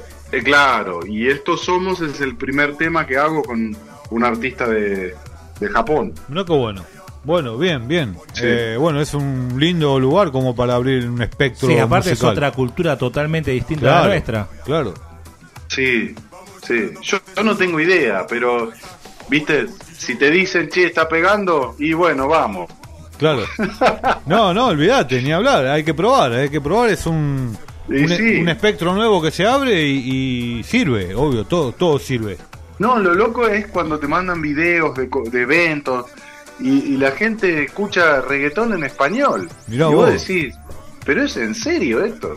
Claro, y Estos Somos es el primer tema que hago con un artista de Japón. No, qué bueno. Bueno, bien. Sí. Bueno, es un lindo lugar como para abrir un espectro musical. Sí, aparte es otra cultura totalmente distinta a la nuestra. Claro. Sí. Yo no tengo idea, pero, viste, si te dicen, che, está pegando, y bueno, vamos. Claro. No, olvídate, ni hablar, hay que probar, es un espectro nuevo que se abre y sirve, obvio, todo sirve. No, lo loco es cuando te mandan videos de eventos y la gente escucha reggaetón en español. Mirá y vos decís, ¿pero es en serio esto?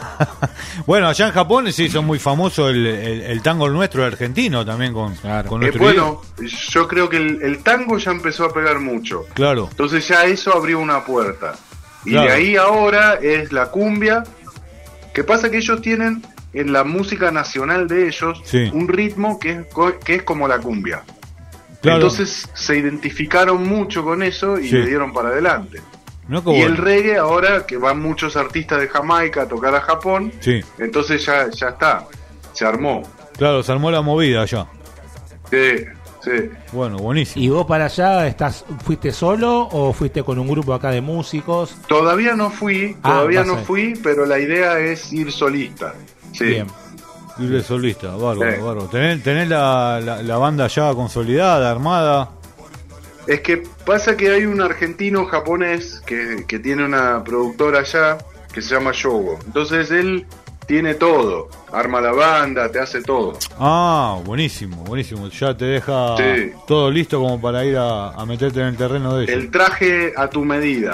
Bueno, allá en Japón sí son muy famosos el tango nuestro argentino también con nuestro bueno, yo creo que el tango ya empezó a pegar mucho. Claro. Entonces ya eso abrió una puerta. Y claro. De ahí ahora es la cumbia. Que pasa que ellos tienen en la música nacional de ellos un ritmo que es como la cumbia. Claro. Entonces se identificaron mucho con eso y le dieron para adelante. Y el reggae ahora, que van muchos artistas de Jamaica a tocar a Japón, entonces ya está, se armó. Claro, se armó la movida allá. Sí. Bueno, buenísimo. ¿Y vos para allá fuiste solo o fuiste con un grupo acá de músicos? Todavía no fui, pero la idea es ir solista. Sí. Bien. Ir de solista, bárbaro. ¿Tenés la banda ya consolidada, armada? Es que pasa que hay un argentino japonés que tiene una productora allá que se llama Yogo. Entonces él tiene todo. Arma la banda, te hace todo. Ah, buenísimo, buenísimo. Ya te deja todo listo como para ir a meterte en el terreno de ellos. El traje a tu medida.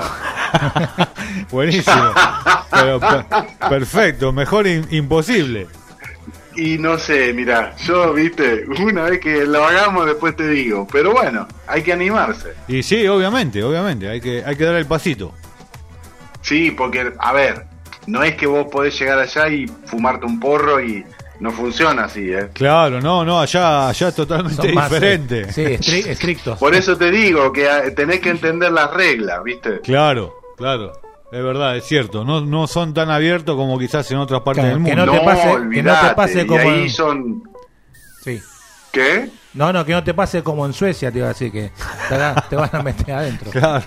Buenísimo. Pero perfecto, mejor imposible. Y no sé, mira, yo, viste, una vez que lo hagamos después te digo. Pero bueno, hay que animarse. Y sí, obviamente, hay que dar el pasito. Sí, porque, a ver, no es que vos podés llegar allá y fumarte un porro y no funciona así, ¿eh? Claro, no, allá es totalmente diferente. Sí, estrictos. Por eso te digo que tenés que entender las reglas, ¿viste? Claro. Es verdad, es cierto. No son tan abiertos como quizás en otras partes del mundo. Que no te pase como ahí son... Sí. ¿Qué? No, que no te pase como en Suecia, te iba a decir, que te van a meter adentro. Claro.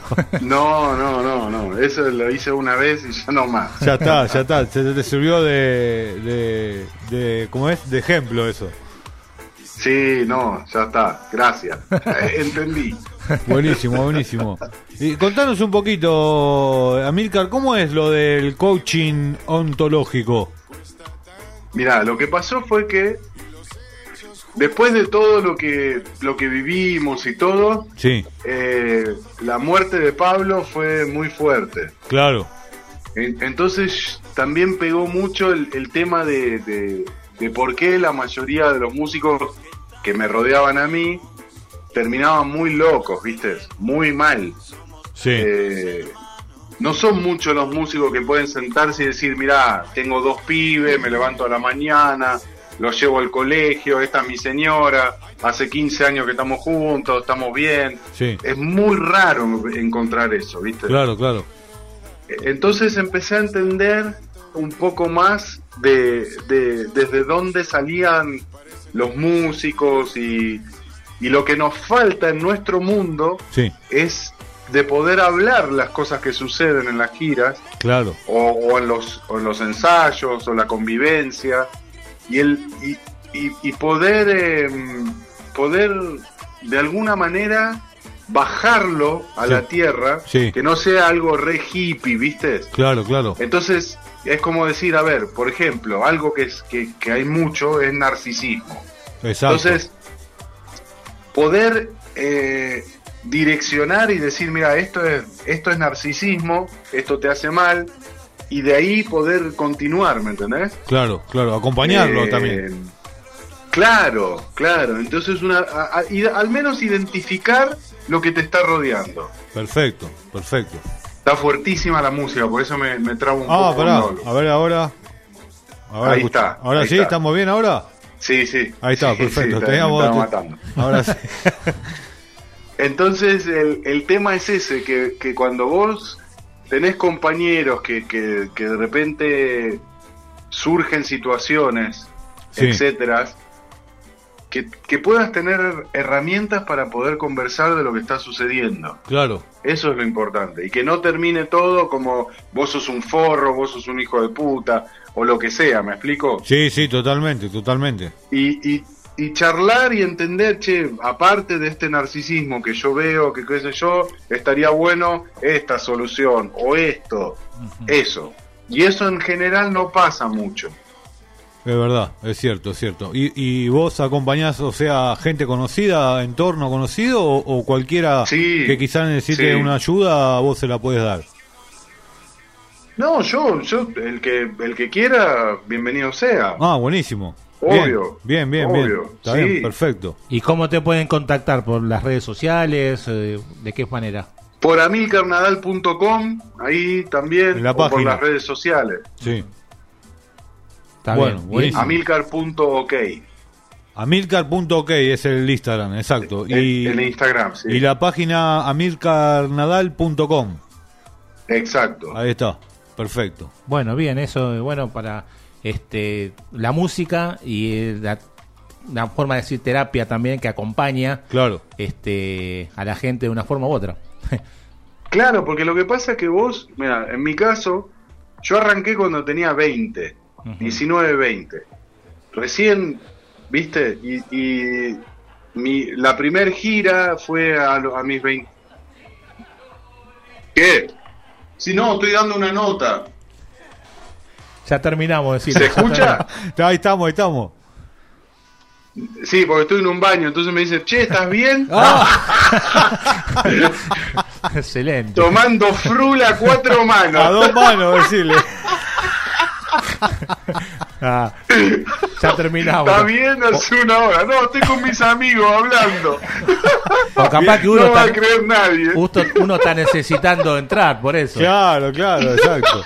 No. Eso lo hice una vez y ya no más. Ya está. Se te sirvió de ¿cómo es? De ejemplo eso. Sí, no, ya está. Gracias. Entendí. Buenísimo. Y contanos un poquito, Amílcar, ¿cómo es lo del coaching ontológico? Mirá, lo que pasó fue que después de todo lo que vivimos y todo, sí. La muerte de Pablo fue muy fuerte. Claro. Entonces también pegó mucho el tema de por qué la mayoría de los músicos que me rodeaban a mí terminaban muy locos, ¿viste? Muy mal. Sí. No son muchos los músicos que pueden sentarse y decir, mirá, tengo 2 pibes, me levanto a la mañana, los llevo al colegio, esta es mi señora, hace 15 años que estamos juntos, estamos bien. Sí. Es muy raro encontrar eso, ¿viste? Claro. Entonces empecé a entender un poco más desde dónde salían los músicos y lo que nos falta en nuestro mundo es de poder hablar las cosas que suceden en las giras, claro, o en los ensayos o la convivencia y poder de alguna manera bajarlo a la tierra, que no sea algo re hippie, ¿viste? Claro. Entonces es como decir, a ver, por ejemplo, algo que hay mucho es narcisismo. Exacto. Entonces poder direccionar y decir, mira, esto es narcisismo, esto te hace mal, y de ahí poder continuar, ¿me entendés? Claro, acompañarlo también. Claro, entonces al menos identificar lo que te está rodeando. Perfecto. Está fuertísima la música, por eso me trabo un poco. Pará, a ver ahora. Ahí está. Ahora sí, ¿estamos bien ahora? Sí. Ahí está, perfecto. Sí, estaba matando. Ahora sí. Entonces el tema es ese, que cuando vos tenés compañeros que de repente surgen situaciones, etcétera, que puedas tener herramientas para poder conversar de lo que está sucediendo. Claro. Eso es lo importante. Y que no termine todo como vos sos un forro, vos sos un hijo de puta, o lo que sea, ¿me explico? Sí, totalmente. Y charlar y entender, che, aparte de este narcisismo que yo veo, que qué sé yo, estaría bueno esta solución, o esto, eso. Y eso en general no pasa mucho. Es verdad, es cierto. ¿Y vos acompañás, o sea, gente conocida, entorno conocido, o cualquiera que quizás necesite una ayuda, vos se la podés dar? No, yo el que quiera, bienvenido sea. Ah, buenísimo. Obvio. Bien. Está bien, perfecto. ¿Y cómo te pueden contactar? ¿Por las redes sociales? ¿De qué manera? Por amilcarnadal.com, ahí también, en la o página. por las redes sociales. Sí. Está bien. Buenísimo. Amilcar.ok. Amilcar.ok es el Instagram, exacto. El Instagram, sí. Y la página amilcarnadal.com. Exacto. Ahí está, perfecto. Bueno, bien, eso, bueno, para la música y la forma de decir terapia también que acompaña a la gente de una forma u otra. Claro, porque lo que pasa es que vos, mira, en mi caso, yo arranqué cuando tenía 20, 19, 20. Recién, ¿viste? Y la primer gira fue a mis 20. ¿Qué? Si no, estoy dando una nota. Ya terminamos de decir. ¿Se escucha? Ahí estamos. Sí, porque estoy en un baño, entonces me dice, che, ¿estás bien? Excelente. Tomando frula a 4 manos. A 2 manos, decirle. Ya terminamos. Está bien, hace 1 hora. No, estoy con mis amigos hablando. O capaz que uno no va a creer nadie. Uno está necesitando entrar, por eso. Claro, exacto.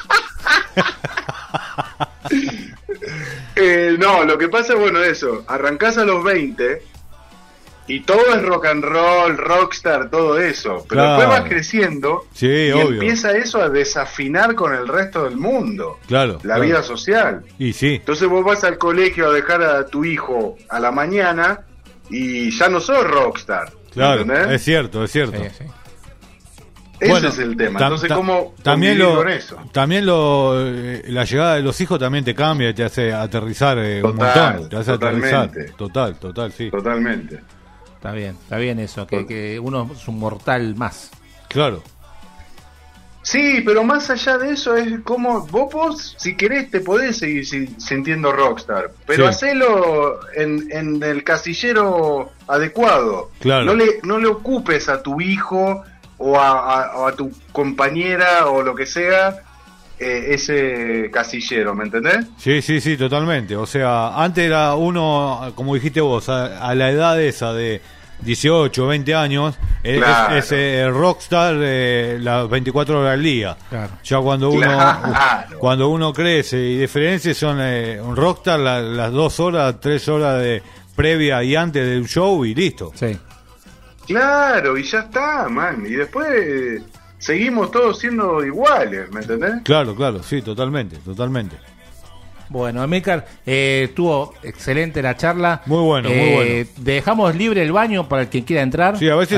No, lo que pasa es, bueno, eso. Arrancás a los 20 y todo es rock and roll, rockstar, todo eso. Pero claro. después vas creciendo y obvio. empieza eso a desafinar con el resto del mundo. Claro. La vida social. Y sí. Entonces vos vas al colegio a dejar a tu hijo a la mañana y ya no sos rockstar. Claro, ¿entendés? es cierto. Sí. Ese es el tema. Entonces, ¿cómo también con eso? También la llegada de los hijos también te cambia y te hace aterrizar un montón. Te hace aterrizar. Total, sí. Totalmente. Está bien eso, que uno es un mortal más. Claro. Sí, pero más allá de eso es como vos si querés te podés seguir sintiendo rockstar, pero hacelo en el casillero adecuado. Claro. No le ocupes a tu hijo o a tu compañera o lo que sea ese casillero, ¿me entendés? Sí, totalmente. O sea, antes era uno, como dijiste vos, a la edad esa de 18, 20 años, claro. es rockstar las 24 horas al día. Claro. Ya cuando uno crece y diferencia son un rockstar las 2 horas, 3 horas de previa y antes del show y listo. Sí. Claro, y ya está, man. Y después seguimos todos siendo iguales, ¿me entendés? Claro, sí, totalmente. Bueno, Amílcar, estuvo excelente la charla. Muy bueno. Dejamos libre el baño para el que quiera entrar. Sí, a ver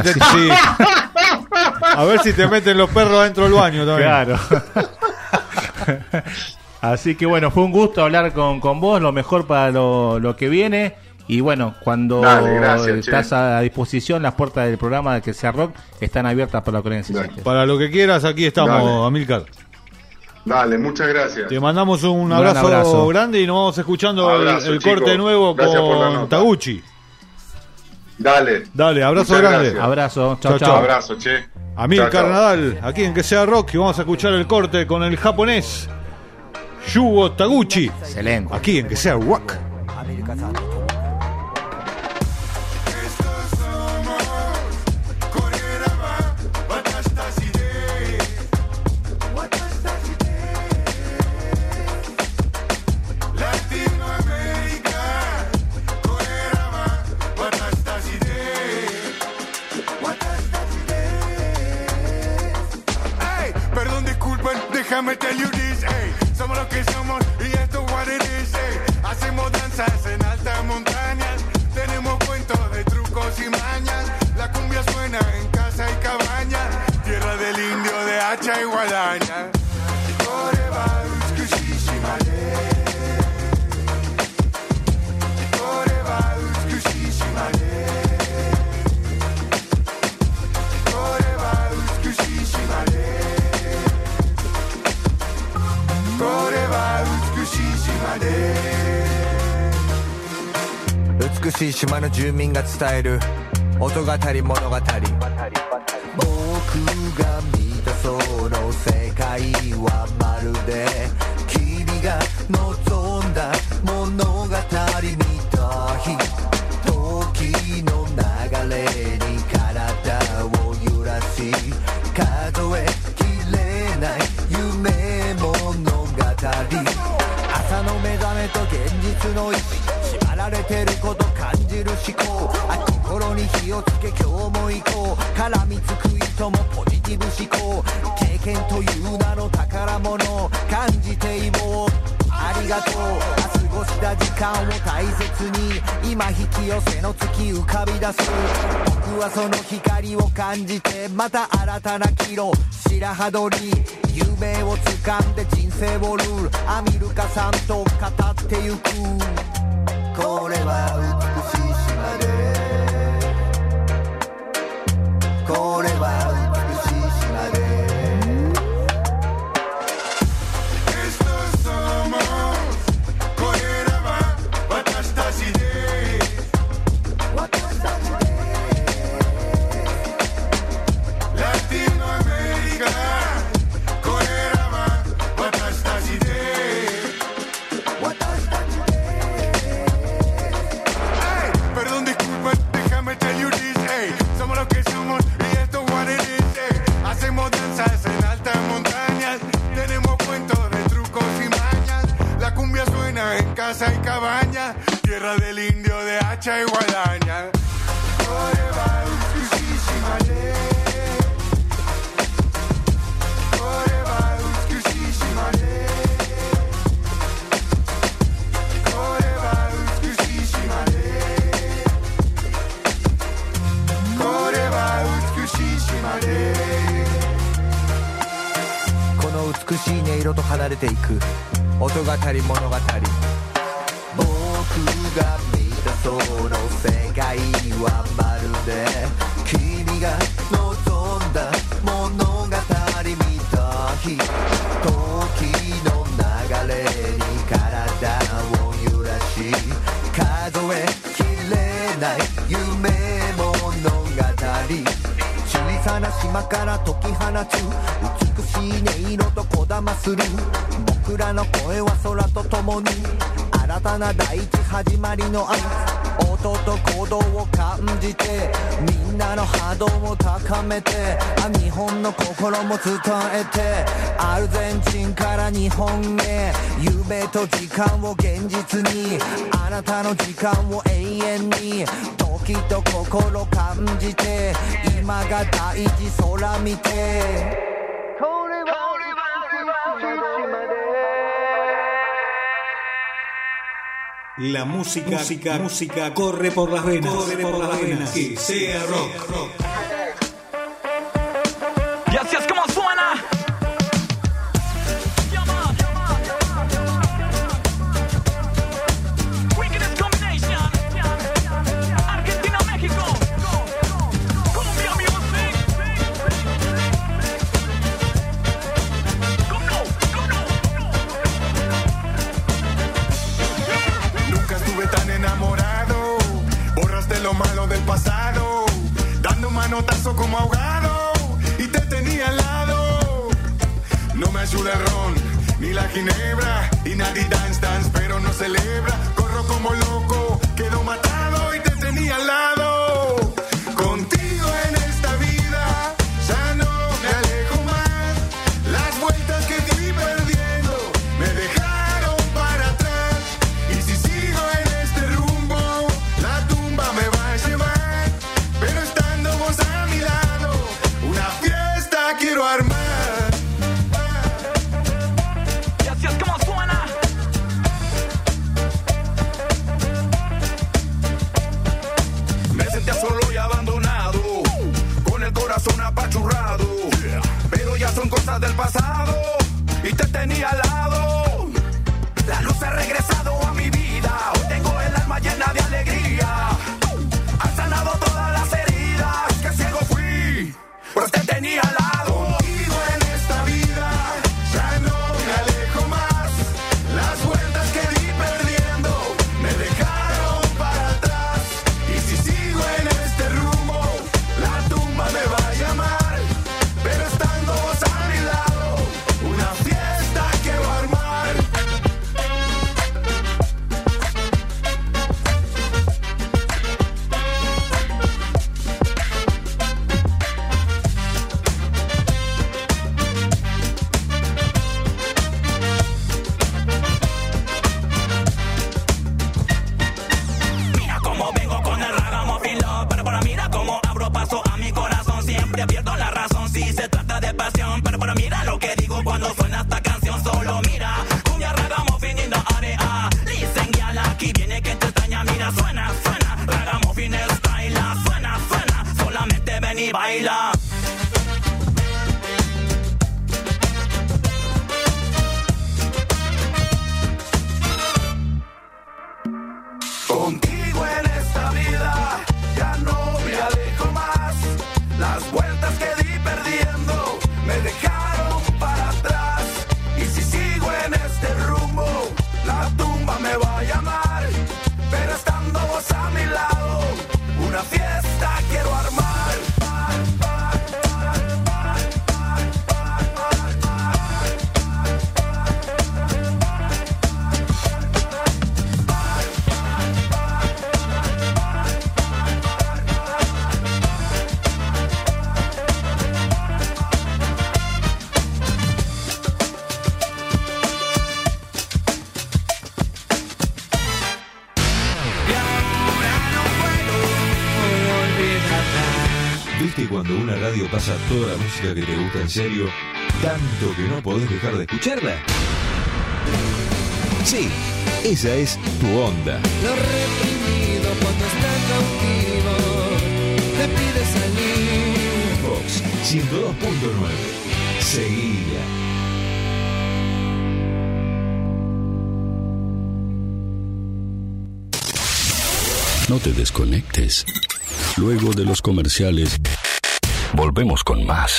si te meten los perros dentro del baño también. Claro. Así que bueno, fue un gusto hablar con vos, lo mejor para lo que viene. Y bueno, cuando estás a disposición, las puertas del programa de Que Sea Rock están abiertas para lo que necesites. Para lo que quieras, aquí estamos, Amílcar. Dale, muchas gracias. Te mandamos un abrazo grande y nos vamos escuchando el corte nuevo con Taguchi. Dale, abrazo grande. Gracias. Abrazo, chao. Abrazo, che. Amílcar Nadal, aquí en Que Sea Rock, y vamos a escuchar el corte con el japonés Yugo Taguchi. Excelente. Aquí en Que Sea Rock. Déjame tell you this, ey. Somos lo que somos y esto es what it is, ey. Hacemos danzas en altas montañas, tenemos cuentos de trucos y mañas. La cumbia suena en casa y cabaña, tierra del indio de hacha y guadaña. 美しい島の住民が伝える音語り物語、僕が見たその世界はまるで君が望んだ物語みたい、時の流れに体を揺らし数えきれない夢物語、朝の目覚めと現実の意志、縛られてること感じる思考、心に火をつけ今日も行こう、絡みつく糸もポジティブ思考、経験という名の宝物感じていもありがとう、過ごした時間を大切に今引き寄せの月浮かび出す、僕はその光を感じてまた新たな岐路白羽鳥、夢を掴んで人生をルール、アミルカさんと語ってゆく、これは美しい島で、これは美しい島で、Estos somos Casa en casa y cabaña, tierra del indio de hacha y guadaña. Koreba utsushishima de, Koreba utsushishima de, Koreba utsushishima de, Koreba utsushishima de。 この美しい音色と離れていく音語り物語、僕が見たその世界はまるで君が望んだ物語みたい。時の流れに体を揺らし数えきれない夢物語、小さな島から解き放つ美しい音色とこだまする僕らの声は空とともに新たな大地始まりの合図、音と鼓動を感じてみんなの波動を高めて日本の心も伝えてアルゼンチンから日本へ夢と時間を現実にあなたの時間を永遠に時と心感じて今が大事空見て La música corre por las venas, que sea rock. Y así es como suena. Wickedest combination. Argentina, México. Colombia music. Nunca estuve tan enamorado, borraste lo malo del pasado, dando un manotazo como ahogado y te tenía al lado. No me ayuda el ron, ni la ginebra, y nadie dance, pero no celebra. Corro como loco, quedo matado y te tenía al lado. Contigo en esta vida ya no me alejo más, las vueltas que te vi perdiendo me dejaron para atrás. Y si sigo en este rumbo, la tumba me va a llevar. Pero estando vos a mi lado, una fiesta quiero armar. Y así es como suena. cuando una radio pasa toda la música que te gusta en serio, tanto que no podés dejar de escucharla? Sí, esa es tu onda. Lo reprimido cuando está cautivo te pide salir. Vox 102.9. Seguila. No te desconectes. Luego de los comerciales, volvemos con más.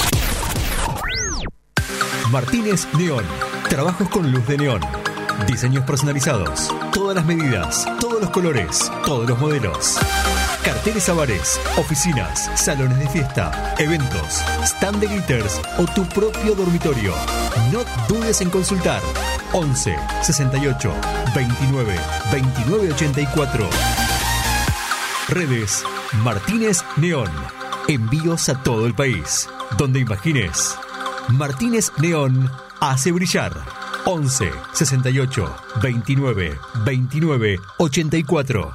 Martínez Neón. Trabajos con luz de neón. Diseños personalizados. Todas las medidas, todos los colores, todos los modelos. Carteles a bares, oficinas, salones de fiesta, eventos, stand de glitters o tu propio dormitorio. No dudes en consultar. 11 68 29 29 84. Redes Martínez Neón. Envíos a todo el país. Donde imagines. Martínez Neón hace brillar. 11 68 29 29 84.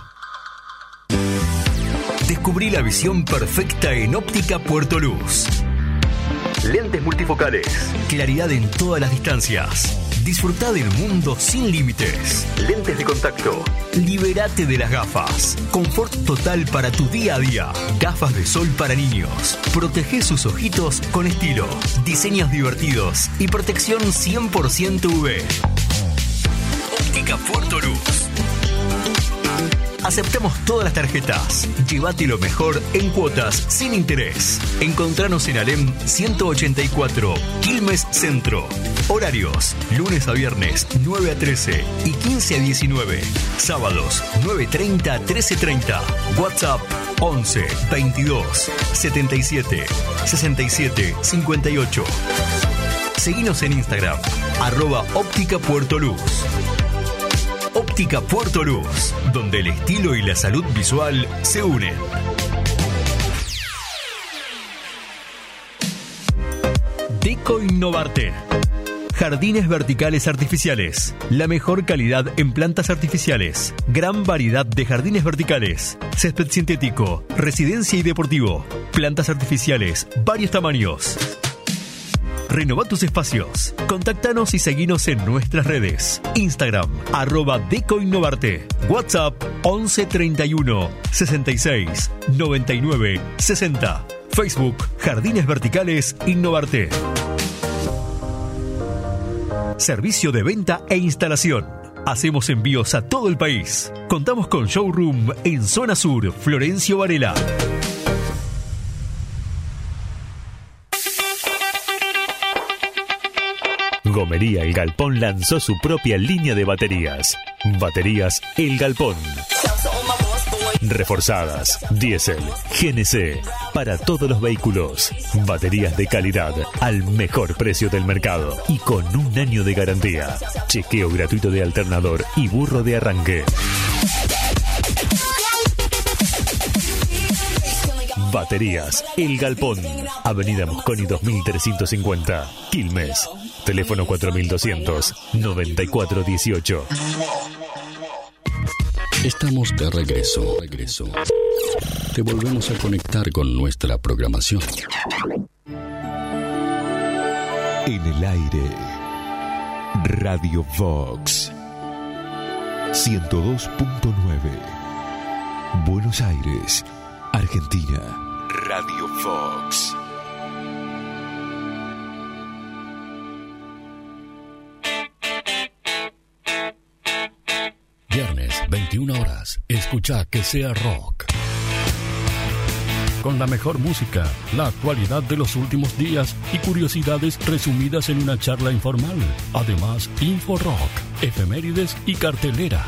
Descubrí la visión perfecta en Óptica Puerto Luz. Lentes multifocales, claridad en todas las distancias. Disfrutá del mundo sin límites. Lentes de contacto. Libérate de las gafas. Confort total para tu día a día. Gafas de sol para niños. Protege sus ojitos con estilo. Diseños divertidos y protección 100% UV. Óptica Puerto Luz. Aceptamos todas las tarjetas. Llévate lo mejor en cuotas sin interés. Encontranos en Alem 184, Quilmes Centro. Horarios: lunes a viernes 9 a 13 y 15 a 19. Sábados 9:30 a 13:30. WhatsApp 11 22 77 67 58. Seguinos en Instagram @Óptica Puerto Luz. Óptica Puerto Luz, donde el estilo y la salud visual se unen. Deco Innovarte. Jardines verticales artificiales. La mejor calidad en plantas artificiales. Gran variedad de jardines verticales. Césped sintético, residencia y deportivo. Plantas artificiales, varios tamaños. Renová tus espacios. Contáctanos y seguinos en nuestras redes. Instagram, @DecoInnovarte. WhatsApp, 11 31 66 99 60. Facebook, Jardines Verticales Innovarte. Servicio de venta e instalación. Hacemos envíos a todo el país. Contamos con showroom en Zona Sur, Florencio Varela. Gomería El Galpón lanzó su propia línea de baterías. Baterías El Galpón. Reforzadas, diésel, GNC, para todos los vehículos. Baterías de calidad al mejor precio del mercado y con un año de garantía. Chequeo gratuito de alternador y burro de arranque. Baterías El Galpón. Avenida Mosconi 2350, Quilmes. Teléfono 4200 9418. Estamos de regreso. Te volvemos a conectar con nuestra programación. En el aire, Radio Vox 102.9, Buenos Aires, Argentina. Radio Vox. Viernes, 21 horas. Escucha Que Sea Rock. Con la mejor música, la actualidad de los últimos días y curiosidades resumidas en una charla informal. Además, Info Rock, efemérides y cartelera.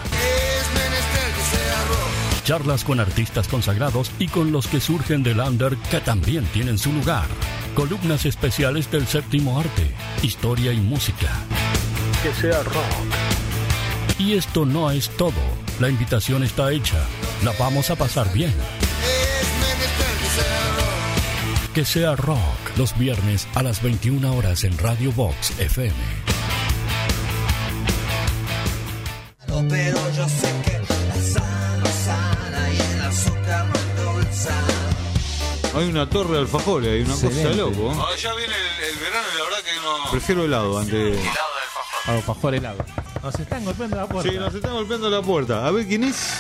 Charlas con artistas consagrados y con los que surgen del under que también tienen su lugar. Columnas especiales del séptimo arte, historia y música. Que sea rock. Y esto no es todo. La invitación está hecha. La vamos a pasar bien. Que sea rock. Los viernes a las 21 horas en Radio Vox FM. Pero yo sé que la sal no sana y el azúcar no endulza. Hay una torre de alfajores, hay una cosa de loco. Ya viene el verano y la verdad que no... Prefiero helado antes de... Helado de alfajor. Alfajor helado. Nos están golpeando la puerta. Sí, nos están golpeando la puerta. A ver quién es.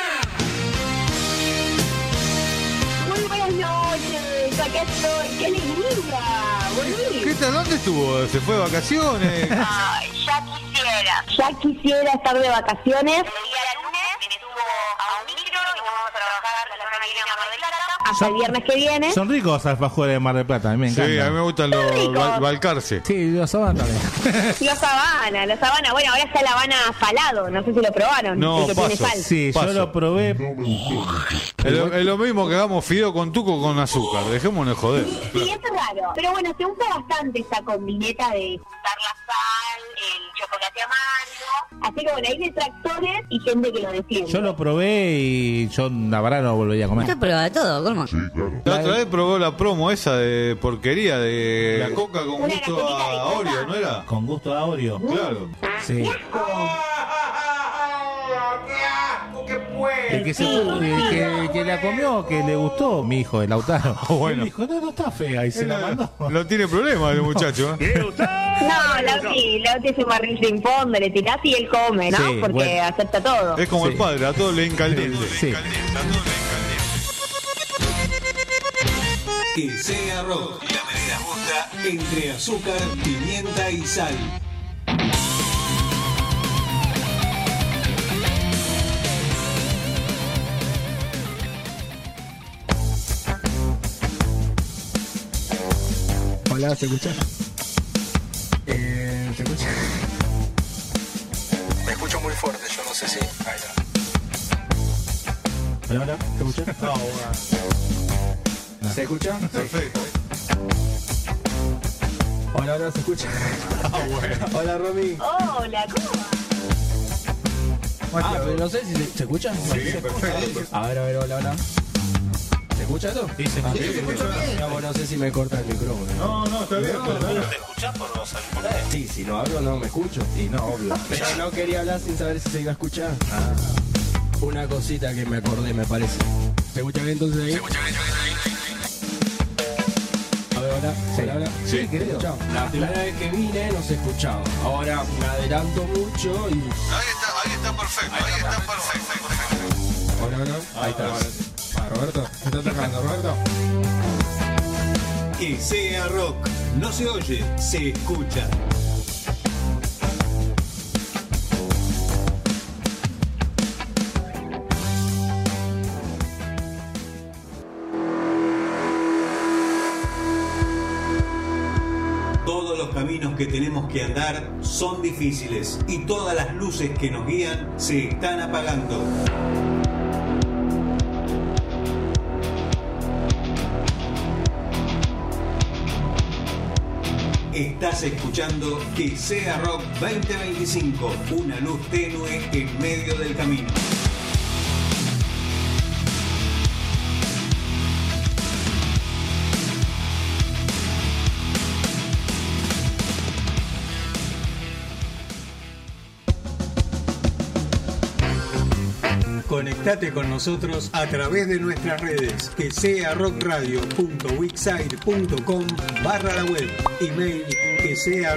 Muy buenas noches, acá estoy. ¡Qué alegría! Volví. ¿Qué tal? ¿Dónde estuvo? ¿Se fue de vacaciones? Ay, ya quisiera estar de vacaciones. El día lunes me subo a un micro y vamos a trabajar con la familia Mar del Plata hasta el viernes que viene. Son ricos los alfajores de Mar del Plata, a mí me encantan. Sí, a mí me gustan los Balcarce. Sí, los Habana también. Los Habana. Bueno, ahora está el Habana falado, no sé si lo probaron. No, el que paso. tiene sal. Sí, Paso. yo lo probé. Es lo mismo que hagamos fideo con tuco con azúcar. Dejémonos de joder. Sí, eso es raro. Pero bueno, se usa bastante esta combineta de juntar la sal, el chocolate amargo. Así que bueno, hay detractores y gente que lo defiende. Yo lo probé y yo la verdad no lo volvería a comer. Usted prueba de todo, ¿cómo? Sí, claro. La otra vez probó la promo esa de porquería de la coca con Una gusto galletita de a coca. Oreo, ¿no era? Con gusto a Oreo. Claro. Sí. El que, el que la comió, que le gustó, mi hijo, el Lautaro. Bueno. Él dijo, no está fea y se la mandó. No tiene problema el muchacho. No, Lauti es un barril sin fondo, le tirás y él come, ¿no? Sí, Porque bueno. acepta todo. Es como el padre, a todos le encaliente. Sí. Que sea rock, la medida justa entre azúcar, pimienta y sal. Hola, ¿se escucha? ¿Se escucha? Me escucho muy fuerte, yo no sé si... Ahí está. Hola, ¿se escucha? No, ¿se escucha? Perfecto. Hola, ¿se escucha? Hola, Romy. Hola, ¿cómo va? Pero no sé si se escucha. Sí, perfecto. A ver, hola. ¿Se escucha esto? Sí, se escucha. No sé si me corta el micrófono. No, está bien. ¿Te escuchás por los auriculares? Sí, si no hablo no me escucho. Sí, no, obvio. Pero no quería hablar sin saber si se iba a escuchar. Una cosita que me acordé, me parece. ¿Se escucha bien entonces ahí? A ver, hola. Sí, querido. La primera vez que vine no se escuchaba. Ahora me adelanto mucho y... Ahí está perfecto. Hola. Ahí está. Roberto, ¿me está tocando, Roberto? Que sea rock. No se oye, se escucha. Todos los caminos que tenemos que andar son difíciles y todas las luces que nos guían se están apagando. Estás escuchando Que Sea Rock 2025, una luz tenue en medio del camino. Conectate con nosotros a través de nuestras redes, que sea rockradio.wixsite.com/la web, email que sea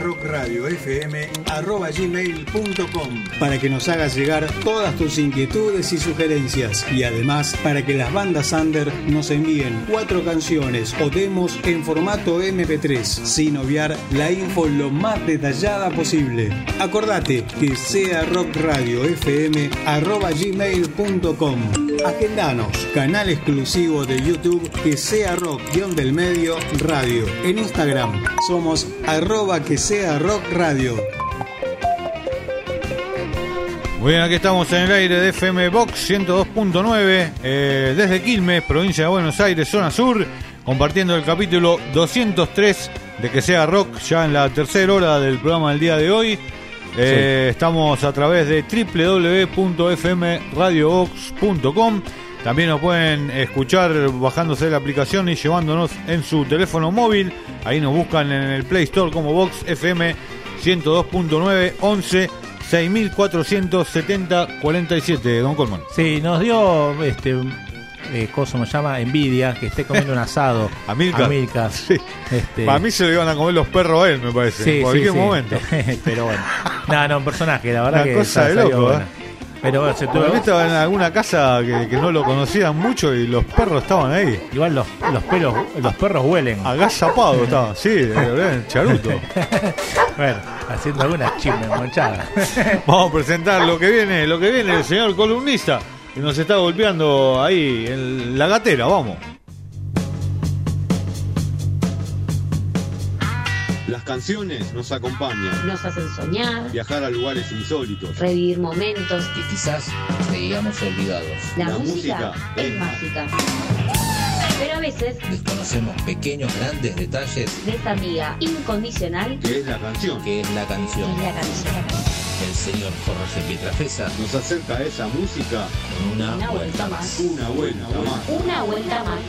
rockradiofm@gmail.com, para que nos hagas llegar todas tus inquietudes y sugerencias, y además para que las bandas under nos envíen 4 canciones o demos en formato MP3, sin obviar la info lo más detallada posible. Acordate, que sea rockradiofm@gmail.com. Agendanos, canal exclusivo de YouTube, que sea rock-del-medio radio. En Instagram somos @que sea rock radio. Muy bien, aquí estamos en el aire de FM Box 102.9 desde Quilmes, provincia de Buenos Aires, zona sur, compartiendo el capítulo 203 de Que Sea Rock, ya en la tercera hora del programa del día de hoy. Estamos a través de www.fmradiobox.com. También nos pueden escuchar bajándose la aplicación y llevándonos en su teléfono móvil. Ahí nos buscan en el Play Store como Box FM 102.9 11 6470 47. Don Colman. Sí, nos dio cosa me llama envidia que esté comiendo un asado. Amilcar. Sí. Para mí se lo iban a comer los perros a él, me parece. Sí, en cualquier momento. Pero bueno. No, un personaje, la verdad. Una que cosa de loco, buena. Pero bueno, Para mí estaba en alguna casa que no lo conocían mucho y los perros estaban ahí. Igual los perros huelen. Agazapado estaban, sí, charuto. Bueno, haciendo algunas chismes manchadas. Vamos a presentar lo que viene el señor columnista que nos está golpeando ahí en la gatera, vamos. Las canciones nos acompañan, nos hacen soñar, viajar a lugares insólitos, revivir momentos que quizás creíamos olvidados. La música es mágica. Pero a veces desconocemos pequeños grandes detalles de esa amiga incondicional que es la canción. El señor Jorge Pietrafesa nos acerca a esa música con una vuelta más. Una vuelta más.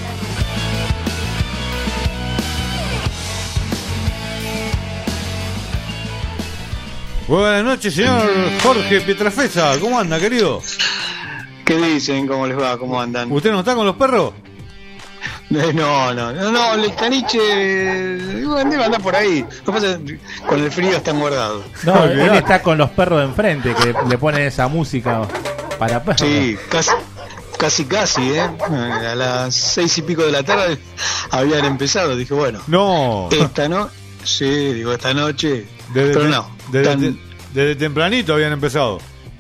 Buenas noches, señor Jorge Pietrafesa. ¿Cómo anda, querido? ¿Qué dicen? ¿Cómo les va? ¿Cómo andan? ¿Usted no está con los perros? No, el caniche debe andar por ahí. Lo que pasa es que con el frío están guardados. No, él está con los perros de enfrente que le ponen esa música para perros. Sí, casi, a las 6 y pico de la tarde habían empezado. Dije, bueno, esta noche, pero no. Desde tempranito habían empezado.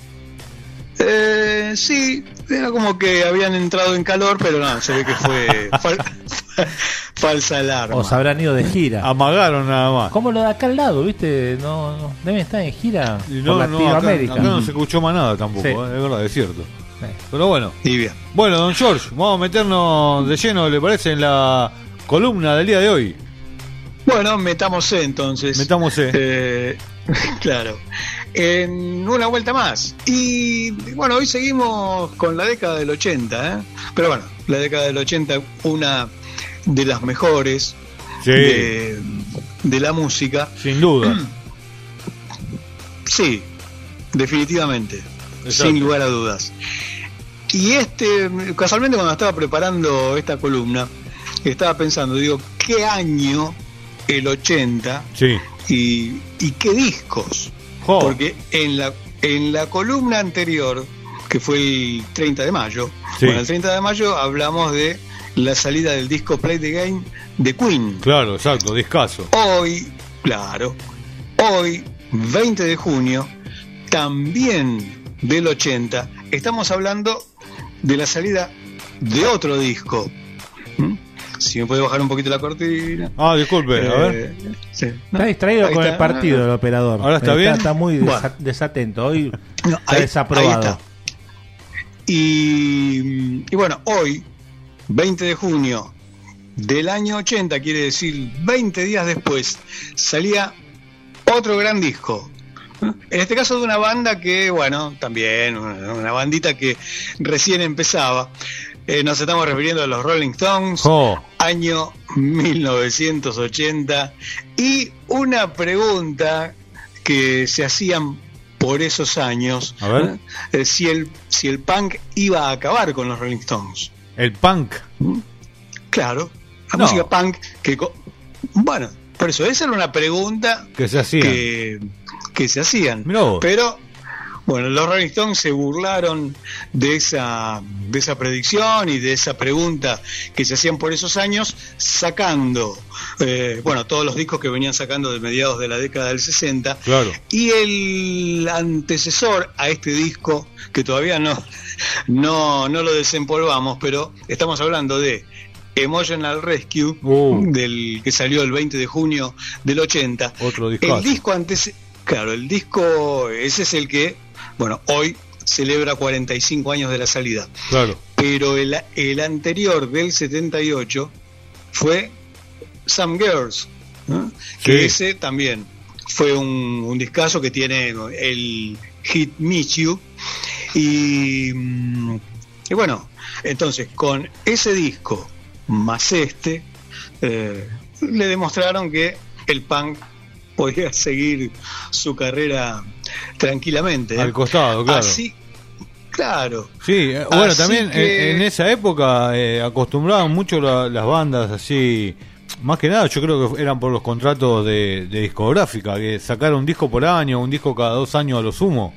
Sí, era como que habían entrado en calor, pero no, se ve que fue falsa alarma. O se habrán ido de gira. Amagaron nada más. Como lo de acá al lado, ¿viste? No deben estar en gira por Latinoamérica. Acá no se escuchó más nada tampoco, es verdad, es cierto. Sí. Pero bueno. Y bien. Bueno, don George, vamos a meternos de lleno, ¿le parece? En la columna del día de hoy. Bueno, metámosse entonces. Claro. En una vuelta más. Y bueno, hoy seguimos con la década del 80, pero bueno, la década del 80, una de las mejores de la música. Sin duda. Sí, definitivamente. Exacto. Sin lugar a dudas. Y casualmente cuando estaba preparando esta columna, estaba pensando, digo, ¿qué año el 80? Sí. Y qué discos? Porque en la columna anterior, que fue el 30 de mayo, el 30 de mayo hablamos de la salida del disco Play the Game de Queen. Claro, exacto, discazo. Hoy, 20 de junio, también del 80, estamos hablando de la salida de otro disco. Si me puede bajar un poquito la cortina. Disculpe, a ver. Sí. Está distraído con el partido el operador. Ahora está bien. Está muy desatento. Hoy está desaprobado. Ahí está. Y bueno, hoy, 20 de junio del año 80, quiere decir 20 días después, salía otro gran disco. En este caso de una banda que, bueno, también una bandita que recién empezaba. Nos estamos refiriendo a los Rolling Stones, año 1980, y una pregunta que se hacían por esos años, a ver. Si el punk iba a acabar con los Rolling Stones. ¿El punk? Claro, la música punk, bueno, por eso esa era una pregunta que se hacían. Que se hacían, pero bueno, los Rolling Stones se burlaron de esa predicción y de esa pregunta que se hacían por esos años, sacando todos los discos que venían sacando de mediados de la década del 60. Claro. Y el antecesor a este disco, que todavía no lo desempolvamos, pero estamos hablando de Emotional Rescue, del que salió el 20 de junio del 80. Otro disco. El disco ese es el que, bueno, hoy celebra 45 años de la salida. Claro. Pero el anterior, del 78, fue Some Girls, ¿no? Que ese también fue un discazo que tiene el hit Miss You. Y bueno, entonces con ese disco más le demostraron que el punk podía seguir su carrera tranquilamente. Al costado, claro. Claro. Sí, bueno, Así también que- en esa época acostumbraban mucho las bandas así, más que nada yo creo que eran por los contratos de discográfica, que sacaron un disco por año, un disco cada 2 años a lo sumo.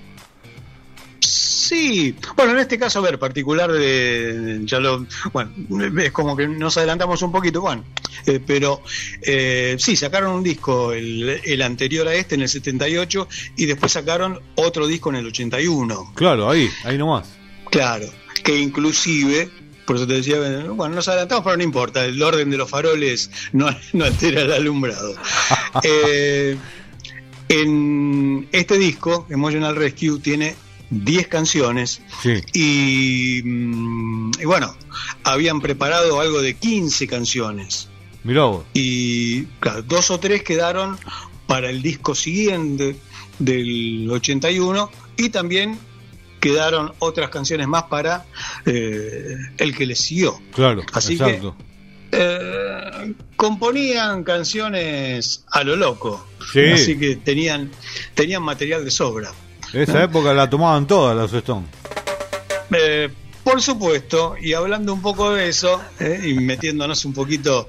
Sí, bueno, en este caso, a ver, particular bueno, es como que nos adelantamos un poquito, Juan, pero sí, sacaron un disco, el anterior a este, en el 78, y después sacaron otro disco en el 81. Claro, ahí nomás. Claro, que inclusive, por eso te decía, bueno, nos adelantamos, pero no importa, el orden de los faroles no altera el alumbrado. En este disco, Emotional Rescue, tiene 10 canciones. Sí. Y bueno, habían preparado algo de 15 canciones. Mirá vos. Y claro, 2 o 3 quedaron para el disco siguiente del 81, y también quedaron otras canciones más para el que le siguió. Claro, Así exacto. que componían canciones a lo loco. Sí. Así que tenían material de sobra. Esa época la tomaban todas los Stones. Por supuesto, y hablando un poco de eso, y metiéndonos un poquito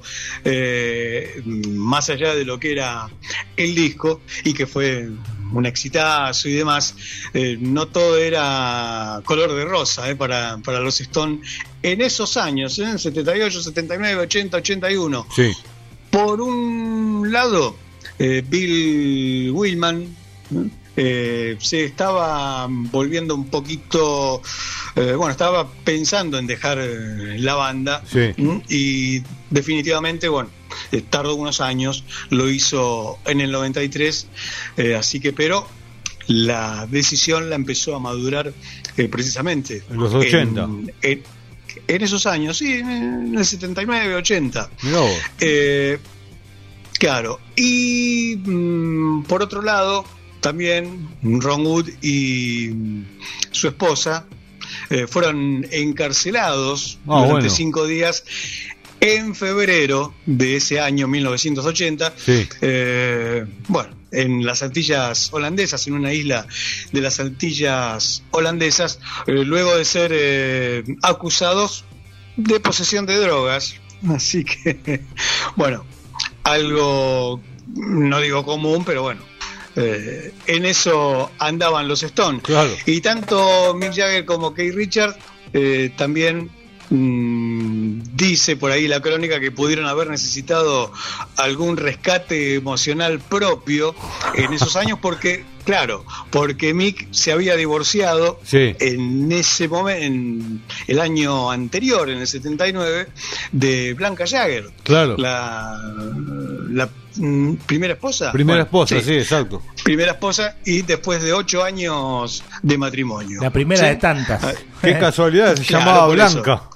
más allá de lo que era el disco, y que fue un exitazo y demás, no todo era color de rosa para los Stones en esos años, 78, 79, 80, 81. Sí. Por un lado, Bill Wyman se estaba volviendo un poquito, bueno, estaba pensando en dejar la banda. Sí. Y definitivamente, bueno, tardó unos años, lo hizo en el 93, así que, pero la decisión la empezó a madurar precisamente En los 80. En esos años, sí, en el 79, 80. Mirá vos. Claro, y por otro lado, también Ron Wood y su esposa fueron encarcelados durante bueno. 5 días en febrero de ese año 1980. Sí. Bueno, en las Antillas holandesas, en una isla de las Antillas holandesas, luego de ser acusados de posesión de drogas. Así que, bueno, algo, no digo común, pero bueno, en eso andaban los Stones. Claro. Y tanto Mick Jagger como Keith Richards también dice por ahí la crónica que pudieron haber necesitado algún rescate emocional propio en esos años, porque, claro, porque Mick se había divorciado Sí. en ese momento, en el año anterior, en el 79, de Blanca Jagger. Claro. La primera esposa. Primera Bueno, esposa, sí, exacto. Primera esposa, y después de 8 años de matrimonio. La primera ¿Sí? de tantas. Qué casualidad, se Claro, llamaba por eso. Blanca.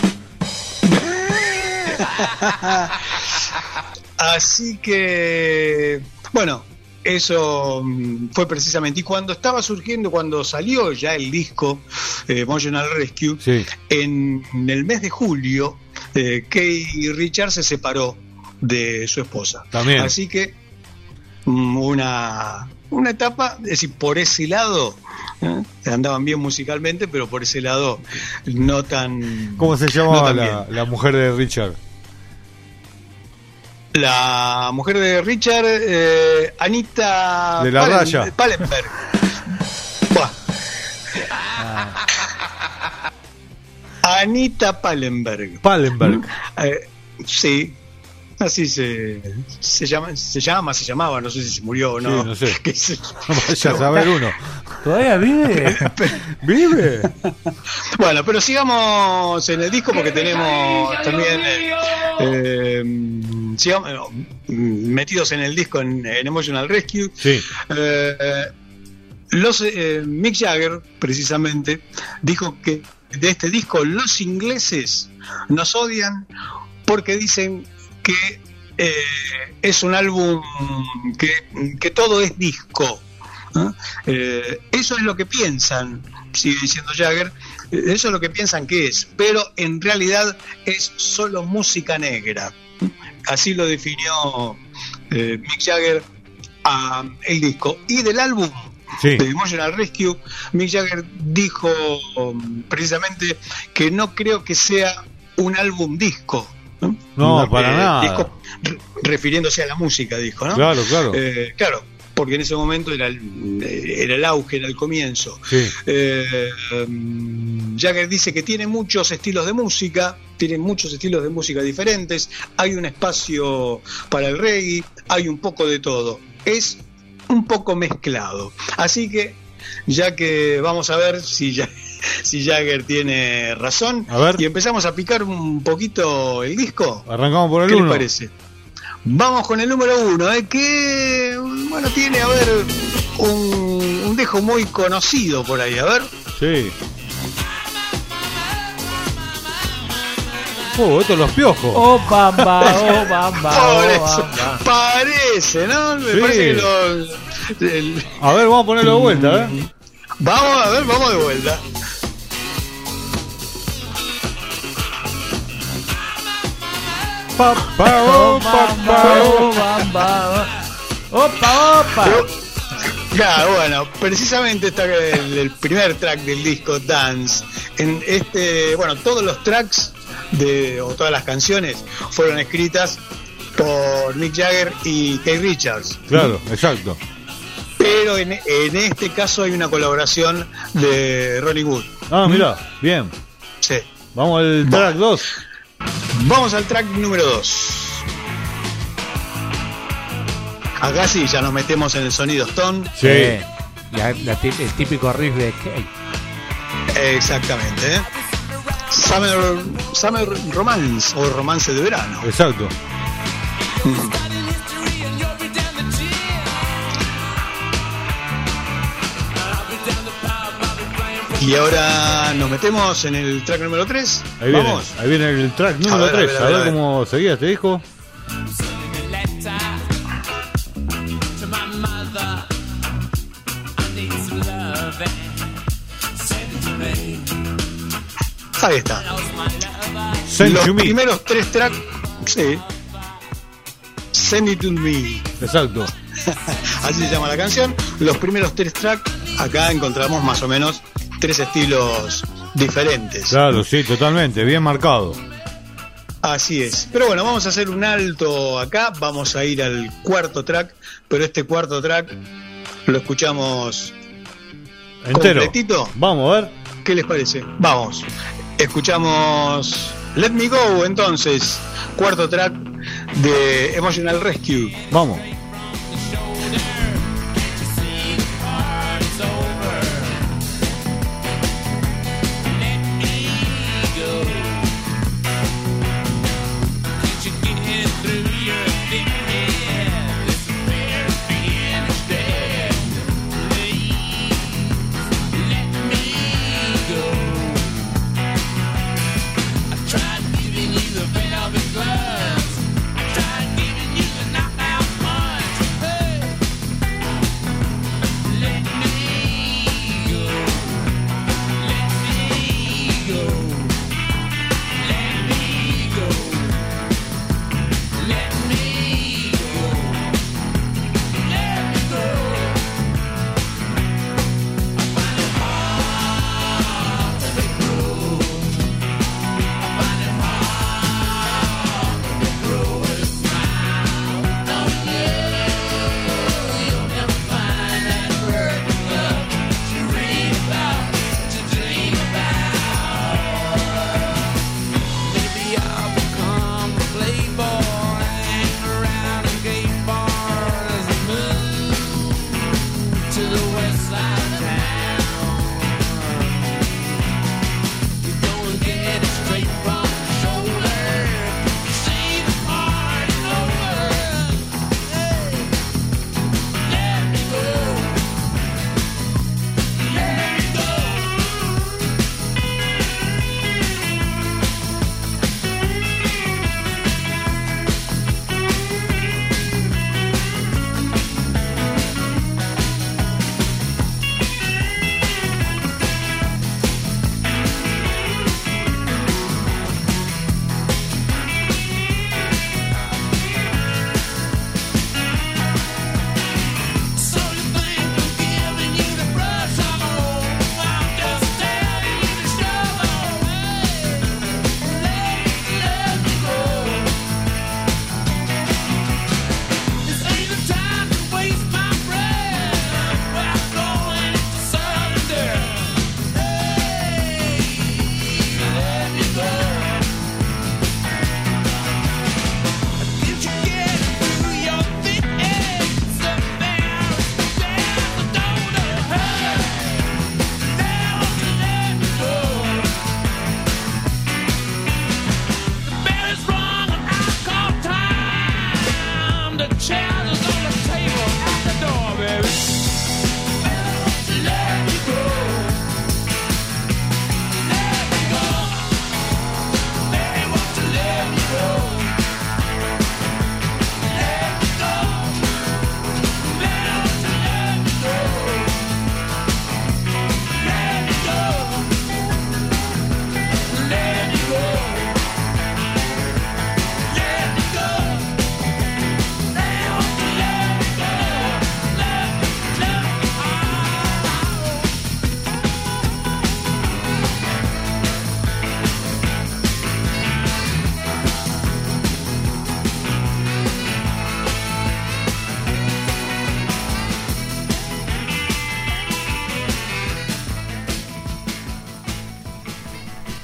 Así que, bueno, eso fue precisamente. Y cuando estaba surgiendo, cuando salió ya el disco Emotional Rescue, Sí. en el mes de julio, Keith Richards se separó de su esposa. También. Así que una etapa, es decir, por ese lado andaban bien musicalmente, pero por ese lado no tan. ¿Cómo se no llamaba tan bien. la mujer de Richard? La mujer de Richard, Anita De la Raya. Pallenberg. Buah. Anita Pallenberg. Pallenberg. Sí, así se llamaba, no sé si se murió o no. Sí, no sé. Qué sé yo. Vaya a saber uno. ¿Todavía vive? ¿Vive? Bueno, pero sigamos en el disco porque tenemos también sigamos, metidos en el disco en Emotional Rescue. Sí. Mick Jagger, precisamente, dijo que de este disco los ingleses nos odian porque dicen que es un álbum que todo es disco. Eso es lo que piensan, sigue diciendo Jagger, eso es lo que piensan que es, pero en realidad es solo música negra. Así lo definió Mick Jagger el disco. Y del álbum Sí. de Emotional Rescue, Mick Jagger dijo precisamente que no creo que sea un álbum disco. No, para nada. Disco, refiriéndose a la música, dijo, ¿no? Claro, claro. Claro, porque en ese momento era el auge, era el comienzo. Sí. Jagger dice que tiene muchos estilos de música, diferentes, hay un espacio para el reggae, hay un poco de todo, es un poco mezclado. Así que, ya que vamos a ver si Jagger tiene razón, a ver. Y empezamos a picar un poquito el disco. Arrancamos por el 1. ¿Qué les parece? Vamos con el número 1, que bueno, tiene, a ver, un dejo muy conocido por ahí, a ver. Sí. Estos los piojos. Oh, bamba, oh, bamba, oh, bamba. Parece, ¿no? Me parece que A ver, vamos a ponerlo de vuelta, Vamos de vuelta. Claro, bueno, precisamente está el primer track del disco, Dance. En bueno, todos los tracks o todas las canciones fueron escritas por Mick Jagger y Keith Richards. Claro, exacto. Pero en este caso hay una colaboración de Ronnie Wood. Mira, bien. Sí. Vamos al track 2. Vamos al track número 2. Acá sí, ya nos metemos en el sonido Stone. Sí. El típico riff de Kate. Exactamente. Summer Romance o Romance de Verano. Exacto. Y ahora nos metemos en el track número 3. Vamos. Ahí viene el track número 3. A ver cómo seguía este disco. Ahí está. Los primeros 3 tracks. Sí. Send It To Me. Exacto. Así se llama la canción. Los primeros 3 tracks. Acá encontramos más o menos 3 estilos diferentes. Claro, sí, totalmente. Bien marcado. Así es. Pero bueno, vamos a hacer un alto acá. Vamos a ir al cuarto track. Pero este cuarto track lo escuchamos entero. Completito. Vamos a ver. ¿Qué les parece? Vamos. Escuchamos Let Me Go, entonces, cuarto track de Emotional Rescue. Vamos.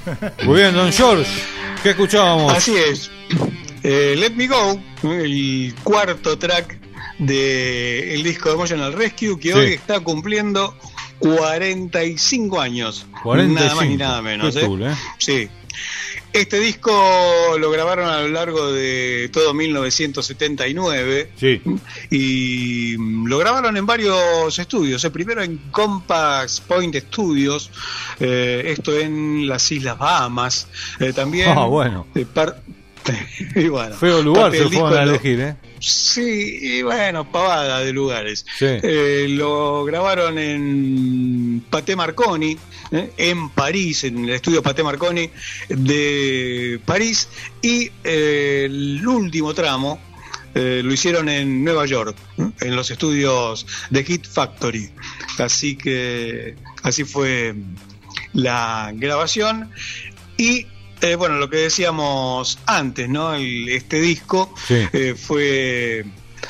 Muy bien, don George. ¿Qué escuchábamos? Así es. Let Me Go, el cuarto track del disco de Emotional Rescue, que hoy está cumpliendo 45 años. 45. Nada más ni nada menos. Qué cool, Sí. Este disco lo grabaron a lo largo de todo 1979. Sí. Y lo grabaron en varios estudios. Primero en Compass Point Studios, esto en las Islas Bahamas. También. Bueno. Y bueno, feo lugar se fueron a elegir, Sí, y bueno, pavada de lugares. Sí. Lo grabaron en Pathé Marconi, en París, en el estudio Pathé Marconi de París, y el último tramo lo hicieron en Nueva York, en los estudios de Hit Factory. Así que así fue la grabación. Y bueno, lo que decíamos antes, ¿no? Este disco fue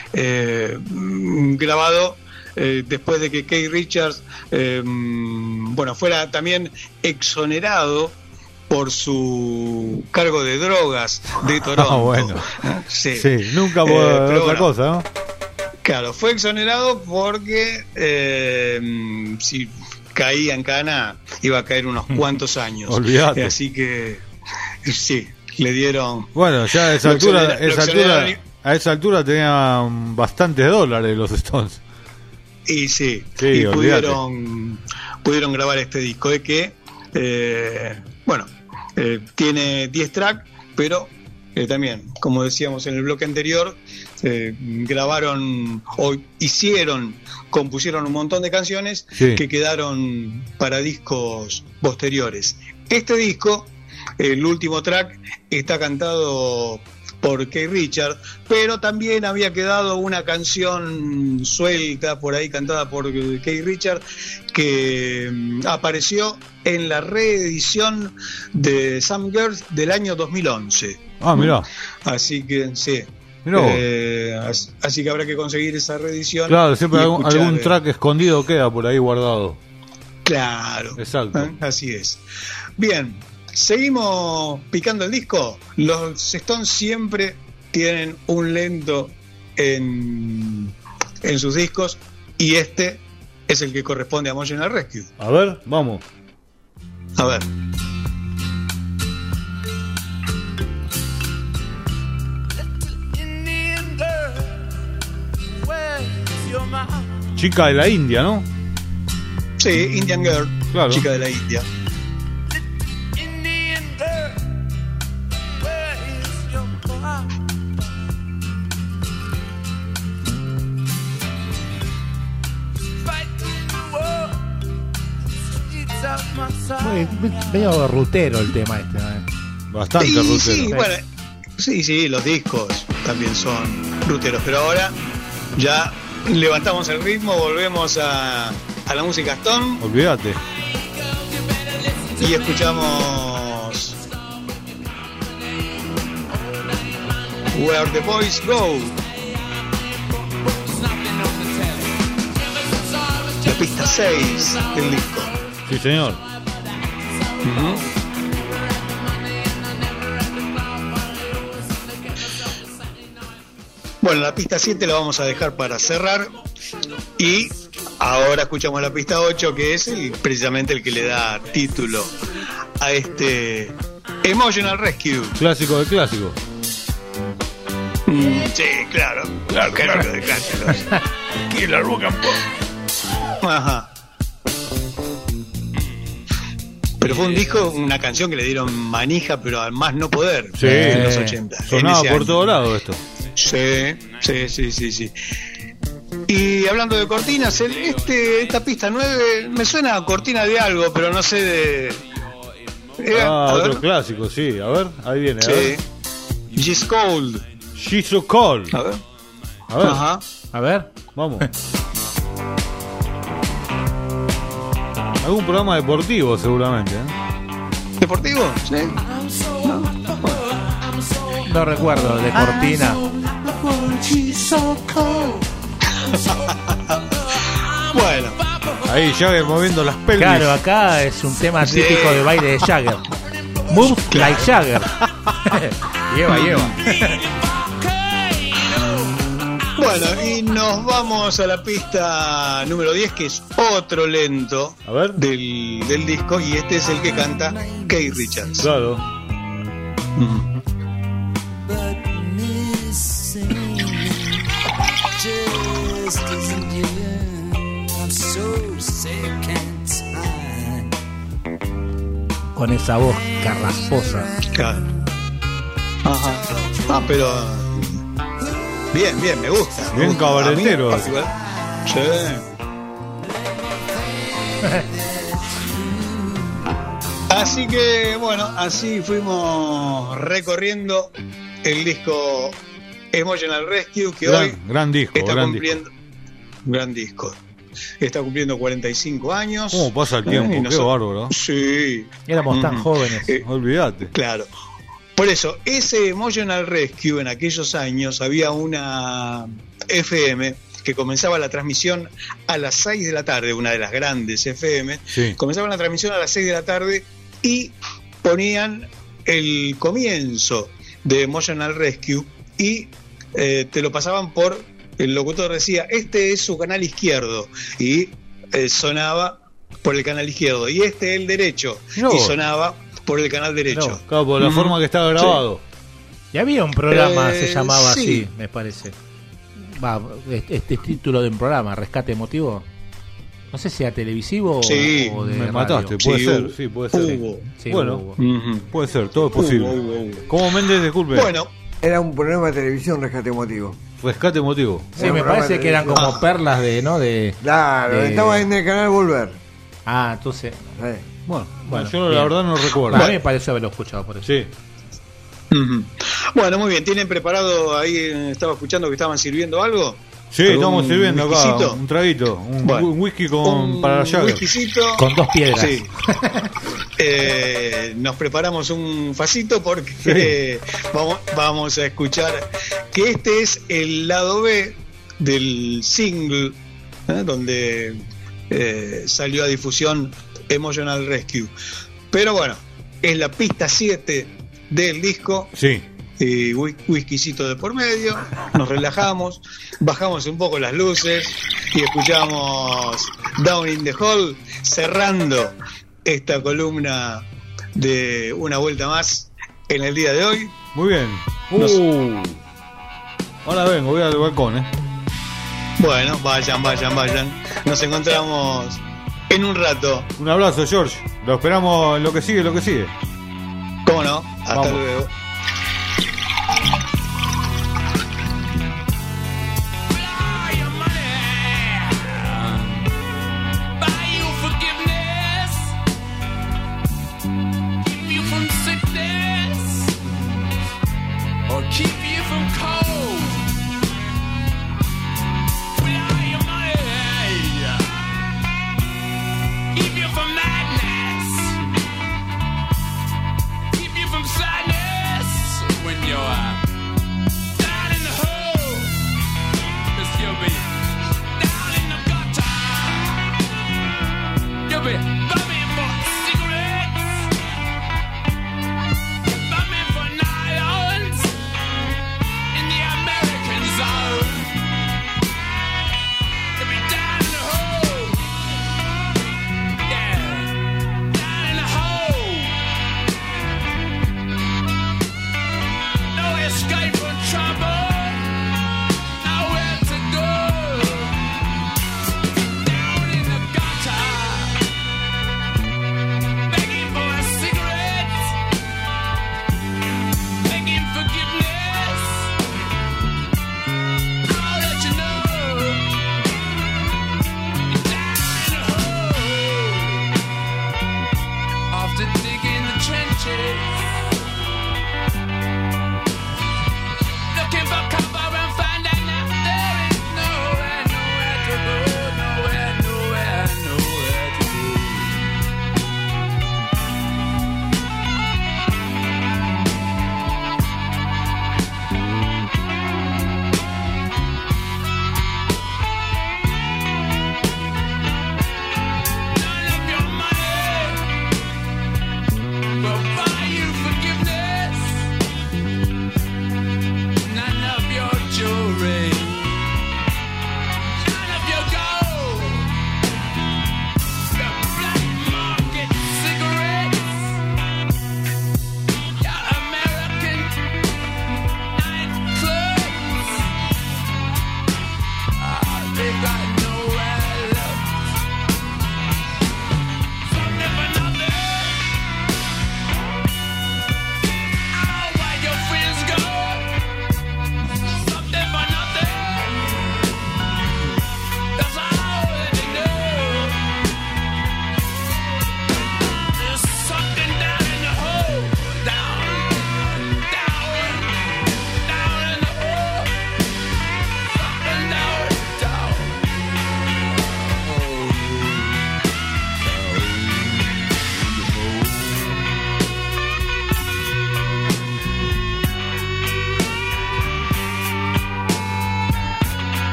grabado después de que Keith Richards fuera también exonerado por su cargo de drogas de Toronto. Bueno. Sí, nunca por otra cosa, ¿no? Claro, fue exonerado porque si caía en cana iba a caer unos cuantos años. Olvídate. Así que sí, le dieron. Bueno, ya a esa altura tenían bastantes dólares los Stones. Y sí, y pudieron grabar este disco que tiene 10 tracks, pero también, como decíamos en el bloque anterior, grabaron o compusieron un montón de canciones que quedaron para discos posteriores. Este disco, el último track, está cantado por Keith Richards, pero también había quedado una canción suelta por ahí cantada por Keith Richards que apareció en la reedición de Some Girls del año 2011. Ah, mirá. Así que sí. Así que habrá que conseguir esa reedición. Claro, siempre algún track escondido queda por ahí guardado. Claro. Exacto. Así es. Bien, seguimos picando el disco. Los Stones siempre tienen un lento en sus discos y este es el que corresponde a Emotional Rescue. A ver, vamos. A ver. Chica de la India, ¿no? Sí, Indian Girl, claro. Chica de la India. Medio rutero el tema este, ¿no? Bastante rutero. Sí, bueno, sí, los discos también son ruteros, pero ahora ya levantamos el ritmo, volvemos a la música Stone. Olvídate. Y escuchamos Where the Boys Go. La pista 6 del disco. Sí, señor. Bueno, la pista 7 la vamos a dejar para cerrar. Y ahora escuchamos la pista 8, que es precisamente el que le da título a este Emotional Rescue. Clásico de clásicos. Sí, claro de clásicos. Killer Rock and Pop. Ajá. Pero fue un disco, una canción que le dieron manija, pero al más no poder. Sí, en los 80. Sonaba por todos lados esto. Sí. Y hablando de cortinas, esta pista 9 me suena a cortina de algo, pero no sé de. Otro clásico, sí. A ver, ahí viene. A ver. She's Cold. She's So Cold. A ver. Ajá. A ver, vamos. Algún programa deportivo, seguramente. ¿Deportivo? Sí. No recuerdo, de cortina. Bueno. Ahí Jagger moviendo las pelvis. Claro, acá es un tema típico de baile de Jagger. Moves like Jagger. Lleva. Bueno, y nos vamos a la pista número 10, que es otro lento del disco, y este es el que canta Keith Richards. Claro. Con esa voz carrasposa. Claro. Ajá. Ah, pero bien, me gusta. Bien cabaretero. Sí. Así que bueno, así fuimos recorriendo el disco Emotional Rescue, que hoy gran disco, está cumpliendo gran disco. Está cumpliendo 45 años. ¿Cómo pasa el tiempo? Qué bárbaro. Sí. Éramos tan jóvenes. Olvídate. Claro. Por eso, ese Emotional Rescue, en aquellos años, había una FM que comenzaba la transmisión a las 6 de la tarde, una de las grandes FM. Sí. Comenzaba la transmisión a las 6 de la tarde y ponían el comienzo de Emotional Rescue y te lo pasaban por... El locutor decía, este es su canal izquierdo, y sonaba por el canal izquierdo, y este es el derecho, y sonaba por el canal derecho. Claro, por la forma que estaba grabado. Sí. Y había un programa, se llamaba sí. así, me parece. Este título de un programa, Rescate Emotivo. No sé si era televisivo sí, o de me radio. mataste, puede ser, sí, puede ser. Sí, bueno, puede ser, todo es posible. ¿Cómo Méndez, disculpe? Bueno, era un programa de televisión, Rescate Emotivo. Rescate Emotivo. Sí, me parece que eran como perlas de, ¿no? Claro, estaba en el canal Volver. Ah, entonces. Bueno, yo la verdad no recuerdo. A mí me pareció haberlo escuchado por eso. Sí. Bueno, muy bien. ¿Tienen preparado ahí? Estaba escuchando que estaban sirviendo algo. Sí, estamos sirviendo acá un traguito, un whisky para la llave. Un whiskycito. Con 2 piedras. Sí. Nos preparamos un facito porque vamos a escuchar que este es el lado B del single donde salió a difusión Emotional Rescue. Pero bueno, es la pista 7 del disco. Sí. Y whiskycito de por medio, nos relajamos, bajamos un poco las luces y escuchamos Down in the Hall, cerrando esta columna de Una Vuelta Más en el día de hoy. Muy bien. Ahora vengo, voy al balcón, Bueno, vayan. Nos encontramos en un rato. Un abrazo, George. Lo esperamos en lo que sigue. ¿Cómo no? Hasta luego. Keep you from cold. Without your money, keep you from madness. Keep you from sadness when you're down in the hole. 'Cause you'll be down in the gutter. You'll be bumming for cigarettes, bumming for nylons. Escape from trouble, nowhere to go. Down in the gutter.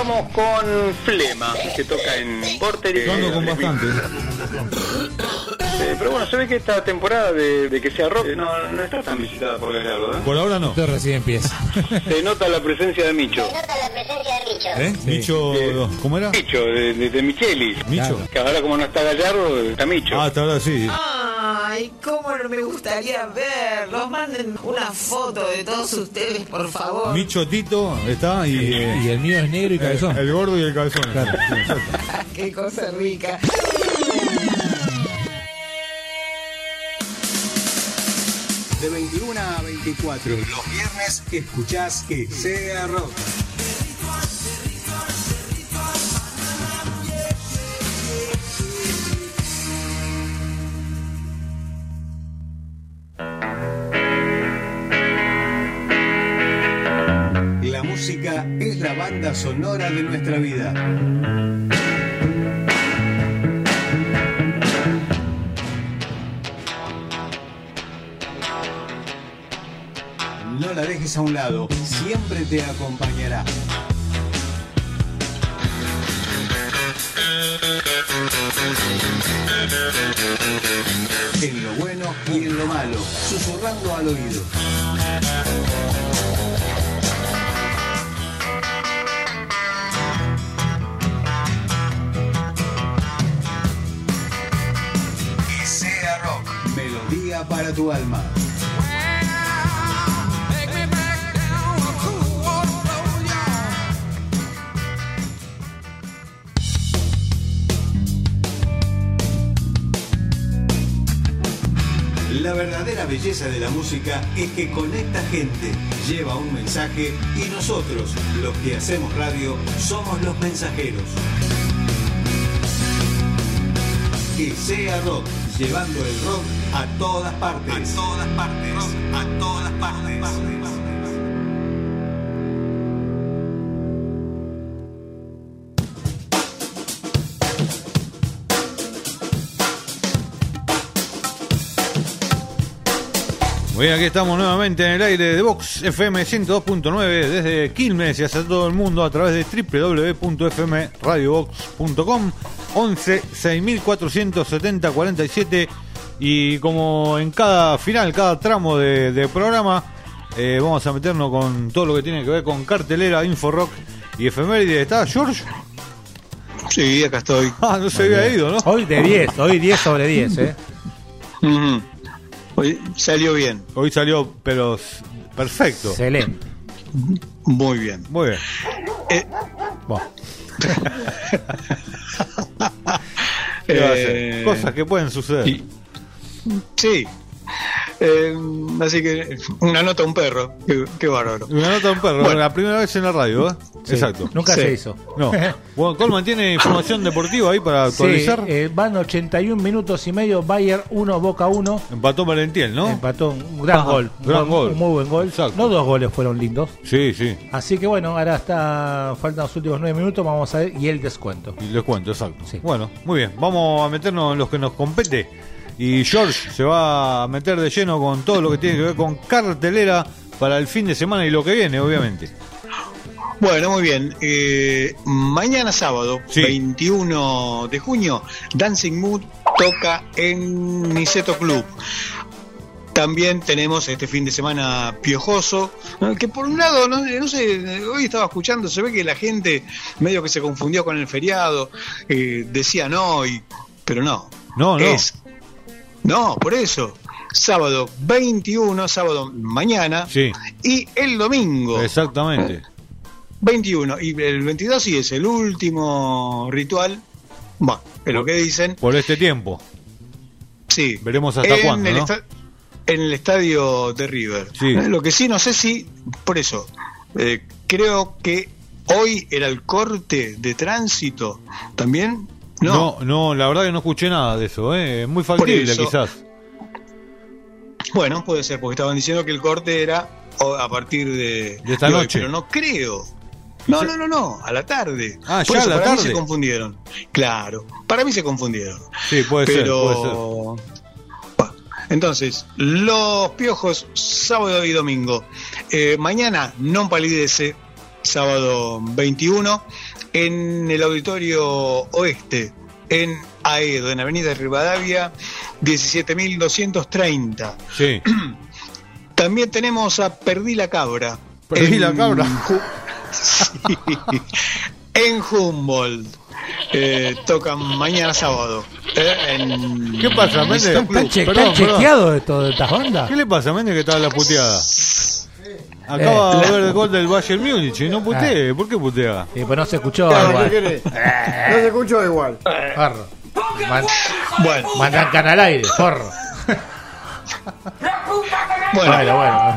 Vamos con Flema, que toca en Vorterix. Yo ando con bastante. Pero bueno, se ve que esta temporada de que sea rock no está tan visitada por Gallardo, ¿eh? Por ahora no. Esto recién empieza. Se nota la presencia de Micho. ¿Eh? Sí. Micho, ¿cómo era? Micho, de Micheli. Micho. Que ahora como no está Gallardo, está Micho. Ah, hasta ahora sí. Ay, cómo no me gustaría verlos. Manden una foto de todos ustedes, por favor. Micho Tito está y el mío es negro y cabezón. El gordo y el cabezón. Claro. Sí, exacto. Qué cosa rica. De 21 a 24, los viernes escuchás Que Sea Rock. La música es la banda sonora de nuestra vida. No la dejes a un lado, siempre te acompañará. En lo bueno y en lo malo, susurrando al oído. Que sea rock, melodía para tu alma. La verdadera belleza de la música es que conecta gente, lleva un mensaje y nosotros, los que hacemos radio, somos los mensajeros. Que sea rock, llevando el rock a todas partes. A todas partes. Rock a todas partes. Bien, aquí estamos nuevamente en el aire de Vox FM 102.9 desde Quilmes y hacia todo el mundo a través de www.fmradiovox.com 11 6470 47 y como en cada final, cada tramo de programa vamos a meternos con todo lo que tiene que ver con cartelera, inforock y efeméride. ¿Está George? Sí, acá estoy. Ah, no se había ido, ¿no? Hoy de 10, hoy 10 sobre 10, Hoy salió bien. Hoy salió, pero perfecto. Excelente. Muy bien. Muy bien. ¿Qué va a hacer? Cosas que pueden suceder. Sí. Así que una nota a un perro. Qué bárbaro. Una nota a un perro. Bueno. La primera vez en la radio, ¿eh? Sí. Exacto. Nunca se hizo. No. Bueno, Colman tiene información deportiva ahí para actualizar. Sí, van 81 minutos y medio. Bayern 1, Boca 1. Empató Merentiel, ¿no? Empató un gran gol. Gran gol. Un muy buen gol. Exacto. No, dos goles fueron lindos. Sí, sí. Así que bueno, ahora faltan los últimos 9 minutos. Vamos a ver. Y el descuento. Y el descuento, exacto. Sí. Bueno, muy bien. Vamos a meternos en los que nos compete. Y George se va a meter de lleno con todo lo que tiene que ver con cartelera para el fin de semana y lo que viene, obviamente. Bueno, muy bien. Mañana sábado, sí. 21 de junio, Dancing Mood toca en Niceto Club. También tenemos este fin de semana Piojoso, que por un lado, no sé, hoy estaba escuchando, se ve que la gente medio que se confundió con el feriado, decía pero no. No. No, por eso. Sábado 21, sábado mañana. Sí. Y el domingo. Exactamente. 21. Y el 22 sí es el último ritual. Bueno, es lo que dicen. Por este tiempo. Sí. Veremos hasta cuándo, ¿no? En el estadio de River. Sí. Lo que sí, no sé si. Por eso. Creo que hoy era el corte de tránsito. ¿También? No, la verdad que no escuché nada de eso, muy factible quizás. Bueno, puede ser, porque estaban diciendo que el corte era a partir de esta noche. Pero no creo. No, a la tarde. Ah, por ya eso, a la para tarde. mí se confundieron. Claro, para mí se confundieron. Sí, puede ser. Entonces, los Piojos, sábado y domingo. Mañana, non palidece, sábado 21. en el Auditorio Oeste, en Aedo, en Avenida Rivadavia, 17.230. Sí. También tenemos a Perdí la Cabra. Perdí la Cabra. Sí. En Humboldt. Tocan mañana sábado. ¿Qué pasa, Méndez? ¿Están chequeados de estas bandas? ¿Qué le pasa, Méndez, que estaba la puteada? Acaba de ver el gol del Bayern Múnich y no putee. ¿Por qué putea? Pues no se escuchó Claro, igual. no se escuchó igual. Forro. Bueno. Mandan al aire, forro. Bueno.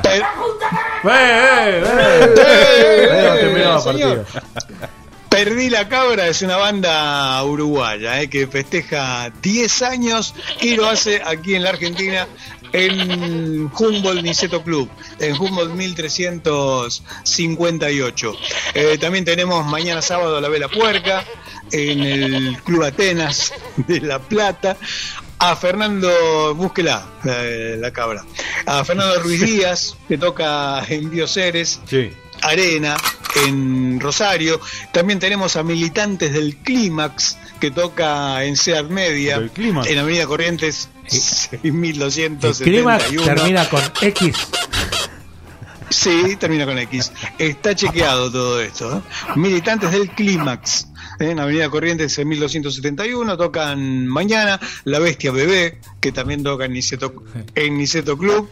Terminó el partido. Perdí la Cabra es una banda uruguaya que festeja 10 años y lo hace aquí en la Argentina en Humboldt Niceto Club, en Humboldt 1358. También tenemos mañana sábado La Vela Puerca en el Club Atenas de La Plata. A Fernando, búsquela, la Cabra. A Fernando Ruiz Díaz, que toca en Bioceres. Sí. Arena, en Rosario. También tenemos a Militantes del Clímax, que toca en Seat Media, en Avenida Corrientes 6271. ¿El Clímax termina con X? Sí, termina con X. Está chequeado todo esto. Militantes del Clímax, en Avenida Corrientes 1271, tocan mañana. La Bestia Bebé, que también toca en Niceto Club.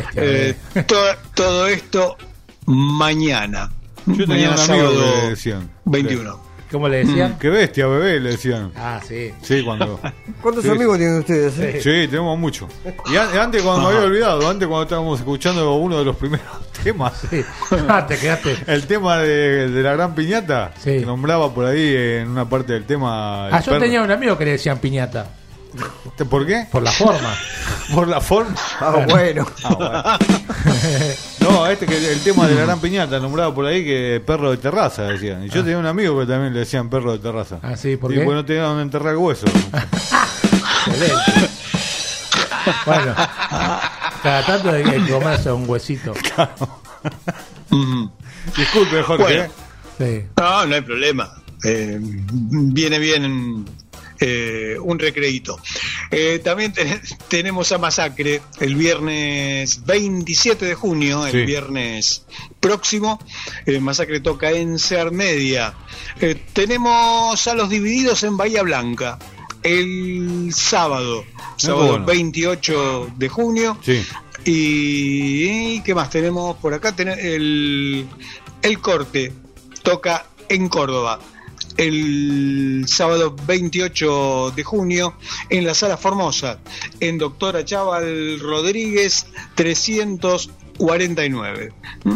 Todo esto mañana. Yo tenía mañana un amigo sábado que le decían 21. ¿Cómo le decían? Qué bestia, bebé, le decían. Ah, sí. Sí, cuando. ¿Cuántos amigos tienen ustedes? Sí, tenemos muchos. Y antes, cuando me había olvidado, antes cuando estábamos escuchando uno de los primeros temas. Sí. Te quedaste. El tema de la gran piñata. Sí. Que nombraba por ahí en una parte del tema. Yo tenía un amigo que le decían piñata. ¿Por qué? Por la forma. ¿Por la forma? Bueno. No, que el tema de la gran piñata nombraba por ahí que perro de terraza decían. Y yo tenía un amigo que también le decían perro de terraza. Ah, sí, ¿por qué? Porque no tenía donde enterrar el hueso. Excelente. Bueno, cada tanto hay que comerse un huesito. Claro. Disculpe, Jorge. Bueno. Sí. No hay problema. Viene bien un recreíto. También tenemos a Masacre el viernes 27 de junio, el viernes próximo. Masacre toca en Seat Media. Tenemos a Los Divididos en Bahía Blanca el sábado 28 de junio. Sí. Y ¿qué más tenemos por acá? El Corte toca en Córdoba el sábado 28 de junio en la Sala Formosa, en Doctora Chaval Rodríguez 349.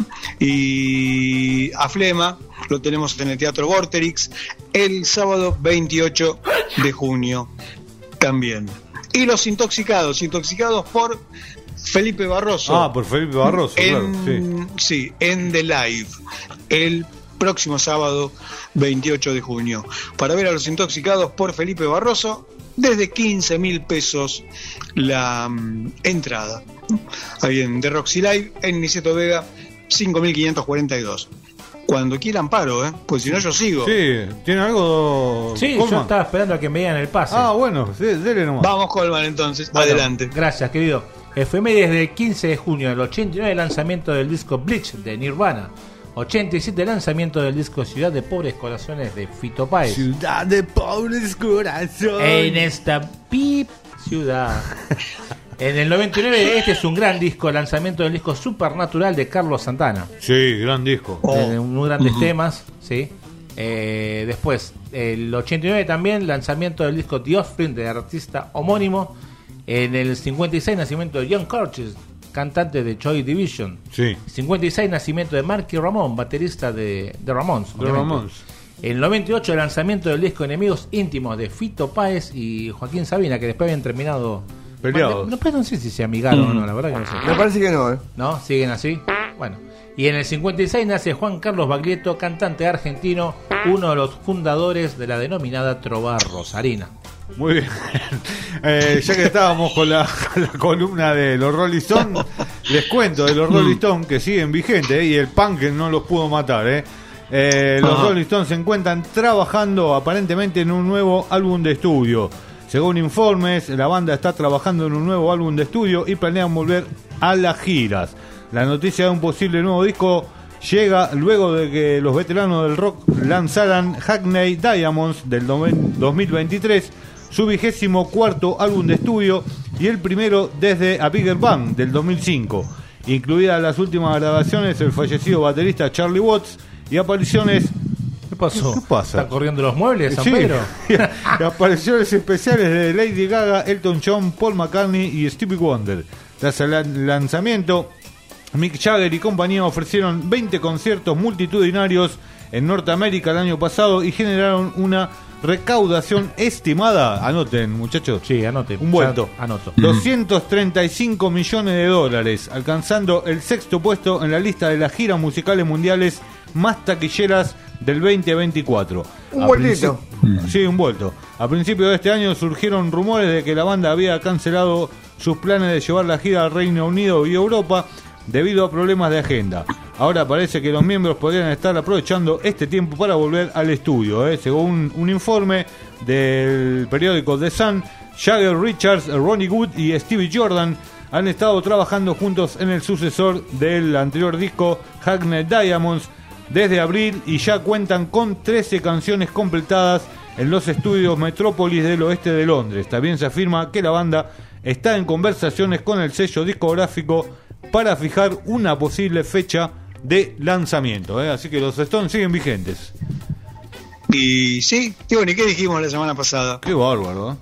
Y a Flema lo tenemos en el Teatro Vorterix el sábado 28 de junio también. Y Los Intoxicados por Felipe Barroso. Por Felipe Barroso, claro. Sí, en The Live el próximo sábado 28 de junio. Para ver a Los Intoxicados por Felipe Barroso, desde 15.000 pesos la entrada. Ahí en The Roxy Live, en Niceto Vega, 5.542. Cuando quieran paro, pues si no yo sigo. Sí, ¿tiene algo? Sí, Colman? yo estaba esperando a que me digan el pase. Bueno, dele nomás. Vamos, Colman, entonces. Bueno, adelante. Gracias, querido. Efemérides del 15 de junio del 89, lanzamiento del disco Bleach de Nirvana. 87, lanzamiento del disco Ciudad de Pobres Corazones de Fito Páez. Ciudad de Pobres Corazones. En esta ciudad. En el 99, este es un gran disco, lanzamiento del disco Supernatural de Carlos Santana. Sí, gran disco. Unos grandes temas, sí. Después, el 89 también, lanzamiento del disco The Offspring del artista homónimo. En el 56, nacimiento de John Curtis, cantante de Joy Division. Sí. 56, nacimiento de Marky Ramón, baterista de Ramones. En el 98, el lanzamiento del disco Enemigos Íntimos de Fito Páez y Joaquín Sabina, que después habían terminado peleados. No sé si se amigaron o no, la verdad que no sé. Me parece que no, ¿No? ¿Siguen así? Bueno. Y en el 56 nace Juan Carlos Baglietto, cantante argentino, uno de los fundadores de la denominada Trova Rosarina. Muy bien. Ya que estábamos con la columna de los Rolling Stones, les cuento de los Rolling Stones que siguen vigentes y el punk no los pudo matar. Los Rolling Stones se encuentran trabajando aparentemente en un nuevo álbum de estudio. Según informes, la banda está trabajando en un nuevo álbum de estudio y planean volver a las giras. La noticia de un posible nuevo disco llega luego de que los veteranos del rock lanzaran Hackney Diamonds del 2023, su 24º álbum de estudio y el primero desde A Bigger Bang del 2005. Incluidas las últimas grabaciones, el fallecido baterista Charlie Watts y apariciones... ¿Qué pasó? ¿Qué pasa? ¿Están corriendo los muebles, San Sí. Pedro? Y apariciones especiales de Lady Gaga, Elton John, Paul McCartney y Stevie Wonder. Tras el lanzamiento, Mick Jagger y compañía ofrecieron 20 conciertos multitudinarios en Norteamérica el año pasado y generaron una recaudación estimada, anoten muchachos, sí, anoten, un vuelto, anoto, $235 millones, alcanzando el 6º puesto en la lista de las giras musicales mundiales más taquilleras del 2024. Un vueltito. Sí, un vuelto. A principios de este año surgieron rumores de que la banda había cancelado sus planes de llevar la gira al Reino Unido y Europa debido a problemas de agenda. Ahora parece que los miembros podrían estar aprovechando este tiempo para volver al estudio. Según un informe del periódico The Sun, Jagger, Richards, Ronnie Wood y Stevie Jordan han estado trabajando juntos en el sucesor del anterior disco, Hackney Diamonds, desde abril y ya cuentan con 13 canciones completadas en los estudios Metrópolis del oeste de Londres. También se afirma que la banda está en conversaciones con el sello discográfico para fijar una posible fecha de lanzamiento. Así que los Stones siguen vigentes. Y sí, ¿y qué dijimos la semana pasada? Qué bárbaro,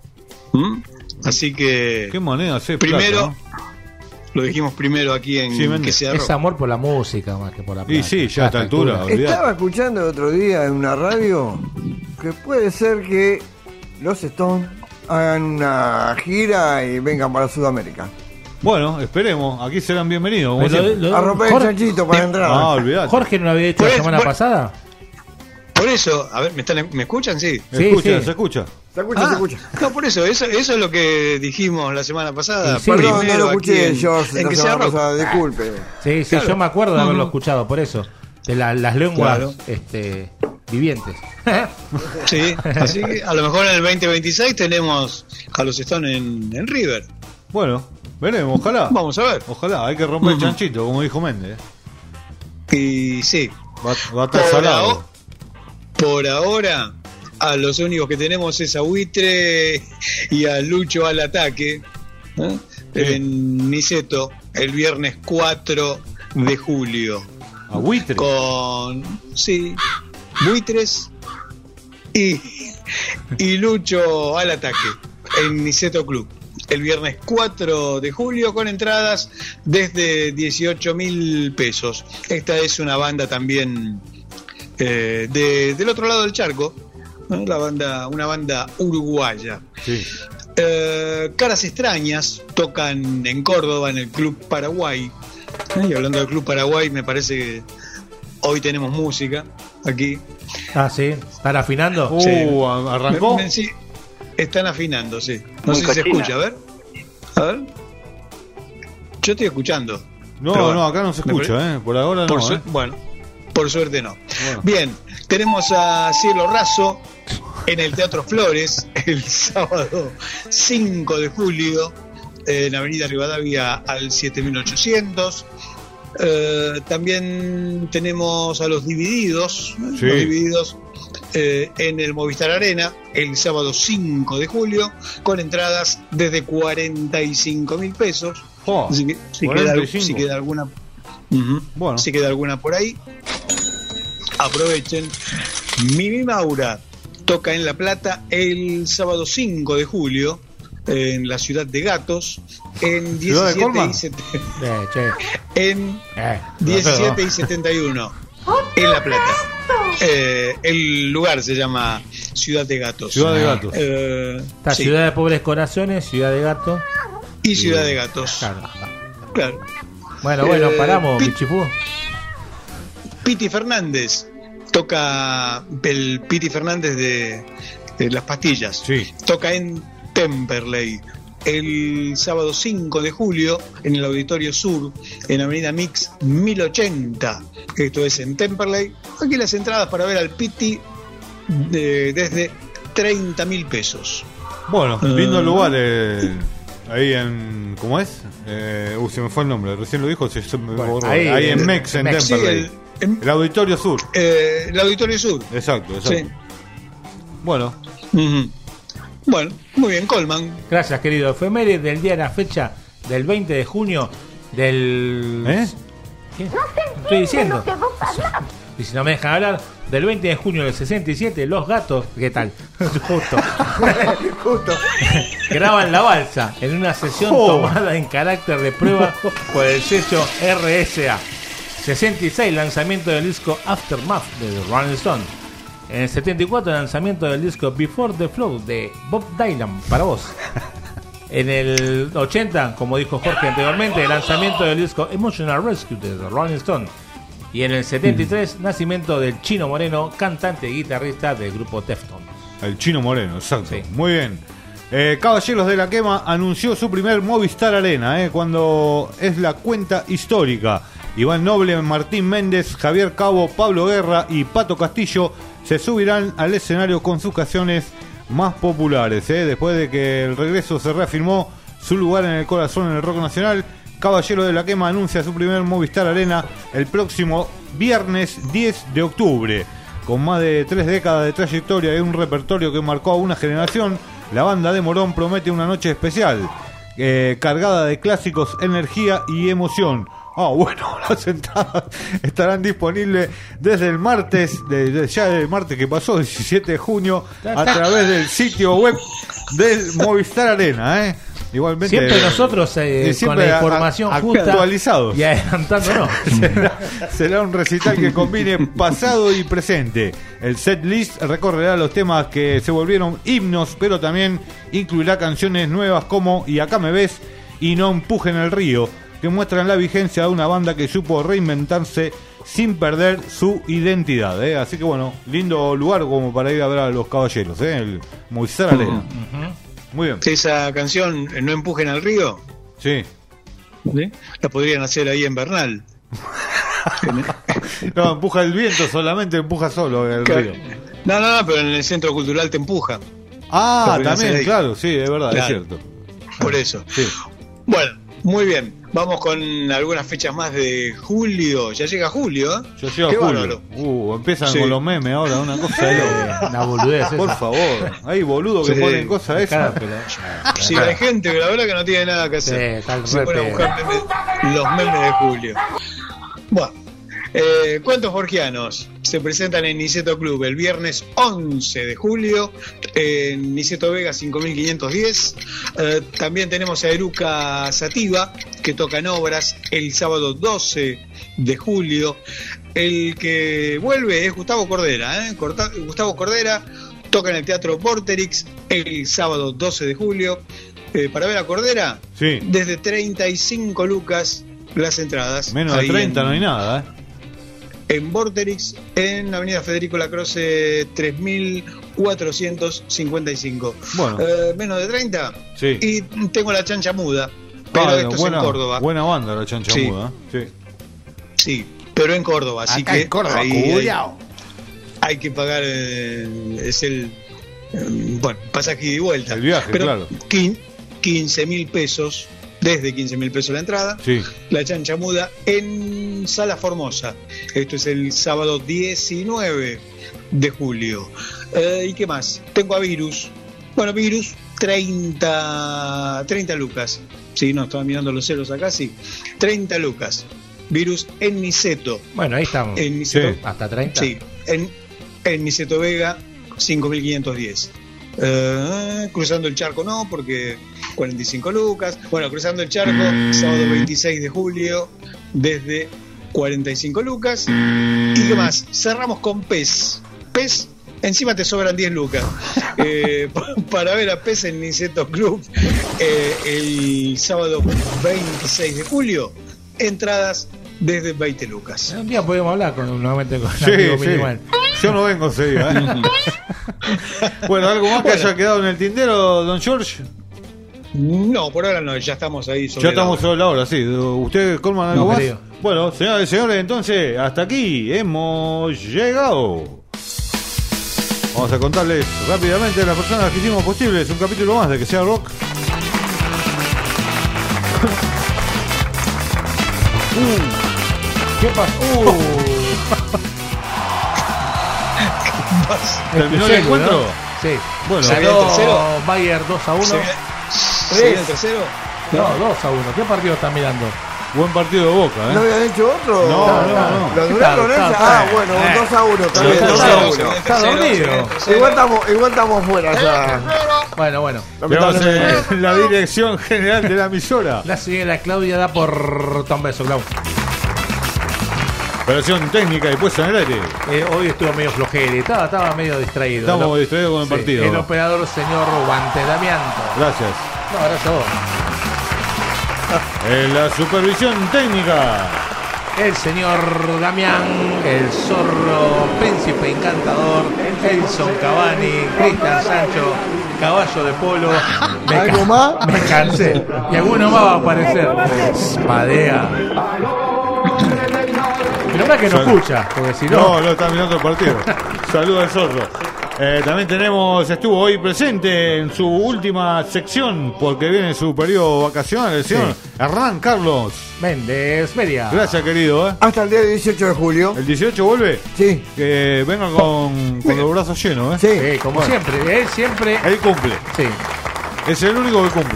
Así que... Qué manera de hacer primero, plata, ¿no? Lo dijimos primero aquí en Que Sea Rock. Es amor por la música más que por la plata. Y sí, ya a esta altura. Estaba escuchando el otro día en una radio que puede ser que los Stones hagan una gira y vengan para Sudamérica. Bueno, esperemos, aquí serán bienvenidos. A romper el chanchito para entrar. Ah, olvidate. Jorge no lo había hecho la semana pasada. Por eso, a ver, ¿me escuchan? Sí. Se escucha. Se escucha. No, por eso es lo que dijimos la semana pasada. Sí, perdón, no lo escuché, George, en la Que semana Sea Rock. pasada, disculpe. Sí, Claro. yo me acuerdo de haberlo escuchado, por eso. De las lenguas Claro. vivientes. Sí, así que a lo mejor en el 2026 tenemos a los Stones en River. Bueno, veremos, ojalá. Vamos a ver. Ojalá, hay que romper el chanchito, como dijo Méndez. Y sí. Va a estar salado. Por ahora, a los únicos que tenemos es a Buitre y a Lucho al ataque en Niceto el viernes 4 de julio. ¿A Buitre? Con, sí, Buitres y Lucho al ataque en Niceto Club. El viernes 4 de julio con entradas desde 18.000 pesos. Esta es una banda también del otro lado del charco, ¿no? Una banda uruguaya. Sí. Caras Extrañas tocan en Córdoba en el Club Paraguay. Y hablando del Club Paraguay, me parece que hoy tenemos música aquí. Ah, sí. ¿Están afinando? Sí. ¿Arrancó? Sí, están afinando, sí. No Muy sé si se cochina. escucha, a ver. A ver. Yo estoy escuchando. No, Pero no, acá no se escucha, por ahora no. Bueno, por suerte no. Bien, tenemos a Cielo Raso en el Teatro Flores el sábado 5 de julio en Avenida Rivadavia al 7800. También tenemos a Los Divididos, ¿no? Sí. Los Divididos en el Movistar Arena el sábado 5 de julio con entradas desde 45.000 pesos. Así que si queda alguna si queda alguna por ahí, aprovechen. Mimi Maura toca en La Plata el sábado 5 de julio en la ciudad de Gatos en 17 y 71 en La Plata. El lugar se llama Ciudad de Gatos. Ciudad de Gatos. Está Sí. Ciudad de Pobres Corazones, Ciudad de Gato. Y Ciudad de Gatos. Claro. Bueno, paramos, Michipú. Piti Fernández toca el Piti Fernández de Las Pastillas. Toca en Temperley el sábado 5 de julio en el Auditorio Sur en Avenida Mix 1080 Esto es en Temperley. Aquí las entradas para ver al Piti desde 30.000 pesos. Bueno, lindo lugar ahí en... ¿Cómo es? Se me fue el nombre, recién lo dijo, ahí en Mex, en Temperley. Sí, el Auditorio Sur. El Auditorio Sur. Exacto. Sí. Bueno. Bueno, muy bien, Colman. Gracias, querido. Efeméride del día de la fecha del 20 de junio del... ¿Qué? Estoy diciendo. Y si no me dejan hablar, del 20 de junio del 67, Los Gatos, ¿qué tal? Justo. Graban La Balsa en una sesión tomada en carácter de prueba por el sello RSA. 66, lanzamiento del disco Aftermath de Rolling Stone. En el 74, lanzamiento del disco Before the Flood de Bob Dylan, para vos. En el 80, como dijo Jorge anteriormente, el lanzamiento del disco Emotional Rescue de The Rolling Stone. Y en el 73, nacimiento del Chino Moreno, cantante y guitarrista del grupo Deftones. El Chino Moreno, exacto. Sí. Muy bien. Caballeros de la Quema anunció su primer Movistar Arena, cuando es la cuenta histórica. Iván Noble, Martín Méndez, Javier Cabo, Pablo Guerra y Pato Castillo se subirán al escenario con sus canciones más populares. Después de que el regreso se reafirmó su lugar en el corazón en el rock nacional, Caballero de la Quema anuncia su primer Movistar Arena el próximo viernes 10 de octubre. Con más de 3 décadas de trayectoria y un repertorio que marcó a una generación, la banda de Morón promete una noche especial, cargada de clásicos, energía y emoción. Bueno, las entradas estarán disponibles desde el martes, ya el martes que pasó, 17 de junio, a través del sitio web del Movistar Arena, Igualmente, siempre nosotros siempre con la información justa actualizados y adelantándonos. será un recital que combine pasado y presente. El set list recorrerá los temas que se volvieron himnos, pero también incluirá canciones nuevas como Y acá me ves y No empujen el río, que muestran la vigencia de una banda que supo reinventarse sin perder su identidad. Así que bueno, lindo lugar como para ir a ver a los caballeros, el Movistar Arena. Muy bien. Esa canción, No empujen al río. Sí. La podrían hacer ahí en Bernal. No, empuja el viento, solamente empuja solo el río. No, pero en el Centro Cultural te empuja. También, claro, sí, es verdad, claro. Es cierto. Por eso. Sí. Bueno, muy bien. Vamos con algunas fechas más de julio. Ya llega julio, Ya llega julio. Empiezan con los memes ahora, una cosa de una boludez. Por favor, hay boludos que ponen cosas esas. Sí, hay gente que la verdad que no tiene nada que hacer. Se pone a buscar los memes de julio. Bueno, cuentos borgianos se presentan en Niceto Club el viernes 11 de julio en Niceto Vega 5510. También tenemos a Eruca Sativa, que tocan obras el sábado 12 de julio. El que vuelve es Gustavo Cordera. Gustavo Cordera toca en el Teatro Vorterix el sábado 12 de julio. Para ver a Cordera, desde 35 lucas las entradas. Menos de 30 no hay nada, En Vorterix, en Avenida Federico Lacroze 3455. Bueno. Menos de 30. Sí. Y tengo la Chancha Muda. Pero esto es en Córdoba. Buena banda la Chancha Muda. Sí, pero en Córdoba. Así acá que en Córdoba, hay que pagar. Es el pasaje ida y vuelta. El viaje, pero claro. 15.000 pesos. Desde 15.000 pesos la entrada. La Chancha Muda en Sala Formosa. Esto es el sábado 19 de julio. ¿Y qué más? Tengo a Virus. Bueno, Virus, 30 lucas. Sí, no, estaba mirando los ceros acá, sí. 30 lucas. Virus en Niceto. Bueno, ahí estamos. En Niceto, hasta 30. Sí, en Niceto Vega, 5510. Cruzando el charco no, porque 45 lucas. Bueno, cruzando el charco, sábado 26 de julio, desde 45 lucas. ¿Y qué más? Cerramos con PES. PES, encima te sobran 10 lucas. Para ver a PES en Niceto Club el sábado 26 de julio. Entradas desde 20 lucas. Un día podemos hablar nuevamente con el amigo Minimal. Yo no vengo ese día. Bueno, ¿algo más que haya quedado en el tintero, don George? No, por ahora no, ya estamos ahí sobre la hora, sí. ¿Usted, Colman, algo más? Bueno, señoras y señores, entonces hasta aquí hemos llegado. Vamos a contarles rápidamente a las personas que hicimos posibles un capítulo más de Que Sea Rock. ¿Qué pasó? ¿Terminó el encuentro? ¿No? Sí. Bueno, ganó ¿Se viene el tercero? Bayer 2-1. ¿Se viene el tercero? No, 2-1. ¿Qué partido están mirando? Buen partido de Boca, ¿No habían hecho otro? No. ¿Lo de una Lorenza? Ah, bueno, 2-1 también. 2-1. Está dormido. Igual estamos fuera ya. Bueno. Tenemos la dirección general de la emisora. La señora Claudia da por Tom Beso, Clau. Operación técnica y puesta en el aire. Hoy estuvo medio flojero, estaba medio distraído. Estamos distraídos con el partido. El operador, señor Guantes Damianto. Gracias. No, gracias a vos. En la supervisión técnica, el señor Damián, el zorro, príncipe encantador, Edson Cavani, Cristian Sancho, caballo de polo. ¿Algo más? Me cansé. Y alguno más va a aparecer. Padea. Pero más que no escucha, porque si no. No, está mirando el partido. Saludos al zorro. También estuvo hoy presente en su última sección, porque viene su periodo vacacional, el señor Hernán Carlos Méndez Media. Gracias, querido. Hasta el día 18 de julio. ¿El 18 vuelve? Sí. Que venga con los brazos llenos, Sí, como siempre. Él siempre. Él cumple. Sí. Es el único que cumple.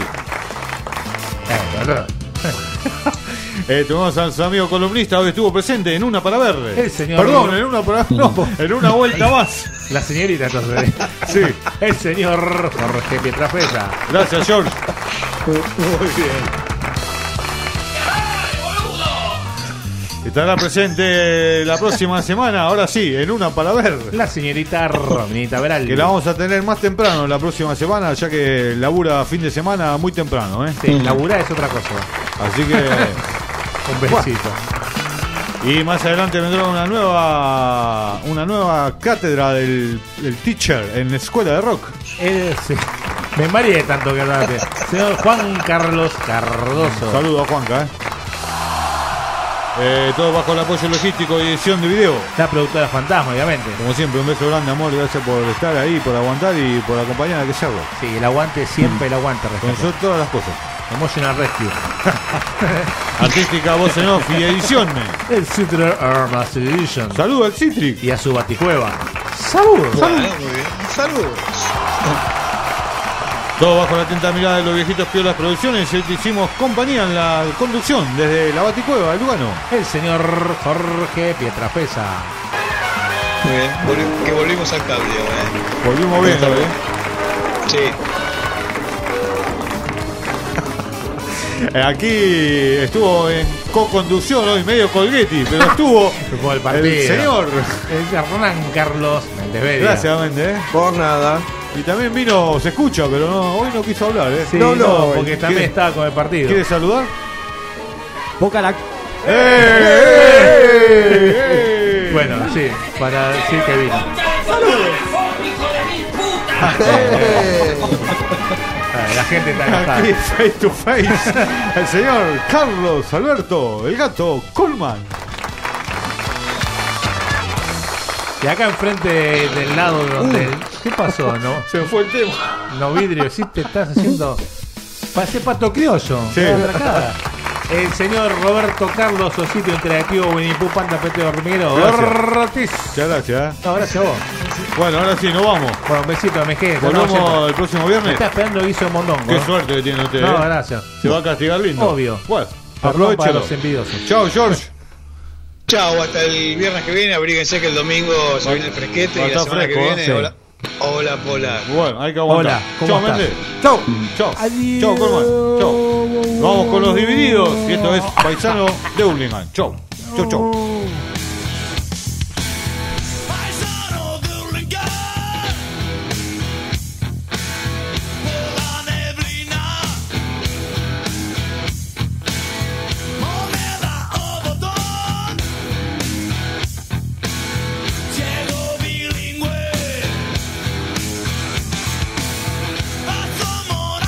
Tuvimos a su amigo columnista, hoy estuvo presente en Una para Ver. El señor. Perdón, en Una para no, en Una vuelta más. La señorita, entonces. Sí. El señor Jorge Pietrafesa. Gracias, George. Muy bien. Estará presente la próxima semana, ahora sí, en Una para Ver. La señorita Rominita Veral. Que la vamos a tener más temprano la próxima semana, ya que labura fin de semana muy temprano, Sí, laburar es otra cosa. Así que un besito. Y más adelante vendrá una nueva cátedra del teacher en la escuela de rock. Sí. Me mareé tanto que hablaste. Señor Juan Carlos Cardoso. Saludos a Juanca. Todo bajo el apoyo logístico y edición de video. La productora Fantasma, obviamente. Como siempre, un beso grande, amor. Gracias por estar ahí, por aguantar y por acompañar a Que Sea Rock. Sí, el aguante siempre, el aguante. Con nosotros todas las cosas. Emotional Rescue. Artística, voz en off y edición. El Citrus Master Edition. Saludos al Citrix. Y a su baticueva. Saludos. Muy bien. Saludos. Todo bajo la atenta mirada de los viejitos Piolas Producciones. Hicimos compañía en la conducción desde la baticueva de Lugano. El señor Jorge Pietrafesa. Muy bien. Que volvimos al cable. Volvimos bien, Sí. Aquí estuvo en co-conducción hoy, medio Colghetti, pero estuvo el señor Hernán Carlos Méndez Media. Gracias, Méndez. Por nada. Y también vino, se escucha, pero hoy no quiso hablar, Sí, no, porque también estaba con el partido. ¿Quiere saludar? Boca la... Bueno, sí, para decir que vino. La gente está enojada. Aquí face to face el señor Carlos Alberto, el gato Coleman. Y acá enfrente del lado donde... ¿Qué pasó? ¿No? Se me fue el tema. No, vidrio, sí te estás haciendo... Parece pato criollo. Sí. El señor Roberto Carlos, Osito Interactivo, Winnie Pooh, Panda, Pete Hormiguero. Gracias. Muchas gracias. No, gracias a vos. Bueno, ahora sí, nos vamos. Bueno, un besito a mi gente. Volvemos el próximo viernes. Me está esperando Guiso de Mondongo. Qué suerte que tiene usted. No, gracias. Se va a castigar lindo. Obvio. Bueno, para aprovechalo. los envidiosos. Chao, George. Chao, hasta el viernes que viene. Abríguense que el domingo se viene el fresquete y la semana fresco, que viene. sí. Hola, Polar. Bueno, hay que aguantar. Hola, ¿cómo Chao, estás? Méndez. Chau. Chao. Adiós. Chao, Colman. Chao. Vamos con los divididos. Y esto es Paisano de Hurlingham. Chao. Chao, chao.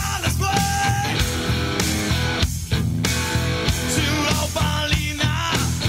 Ciudad Palina.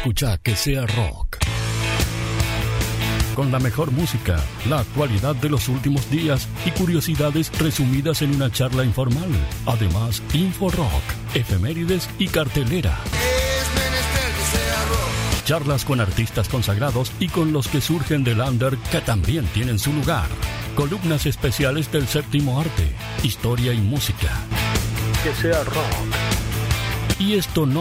Escucha Que Sea Rock. Con la mejor música, la actualidad de los últimos días y curiosidades resumidas en una charla informal. Además, Info Rock, efemérides y cartelera. Charlas con artistas consagrados y con los que surgen del under que también tienen su lugar. Columnas especiales del séptimo arte, historia y música. Que sea rock. Y esto no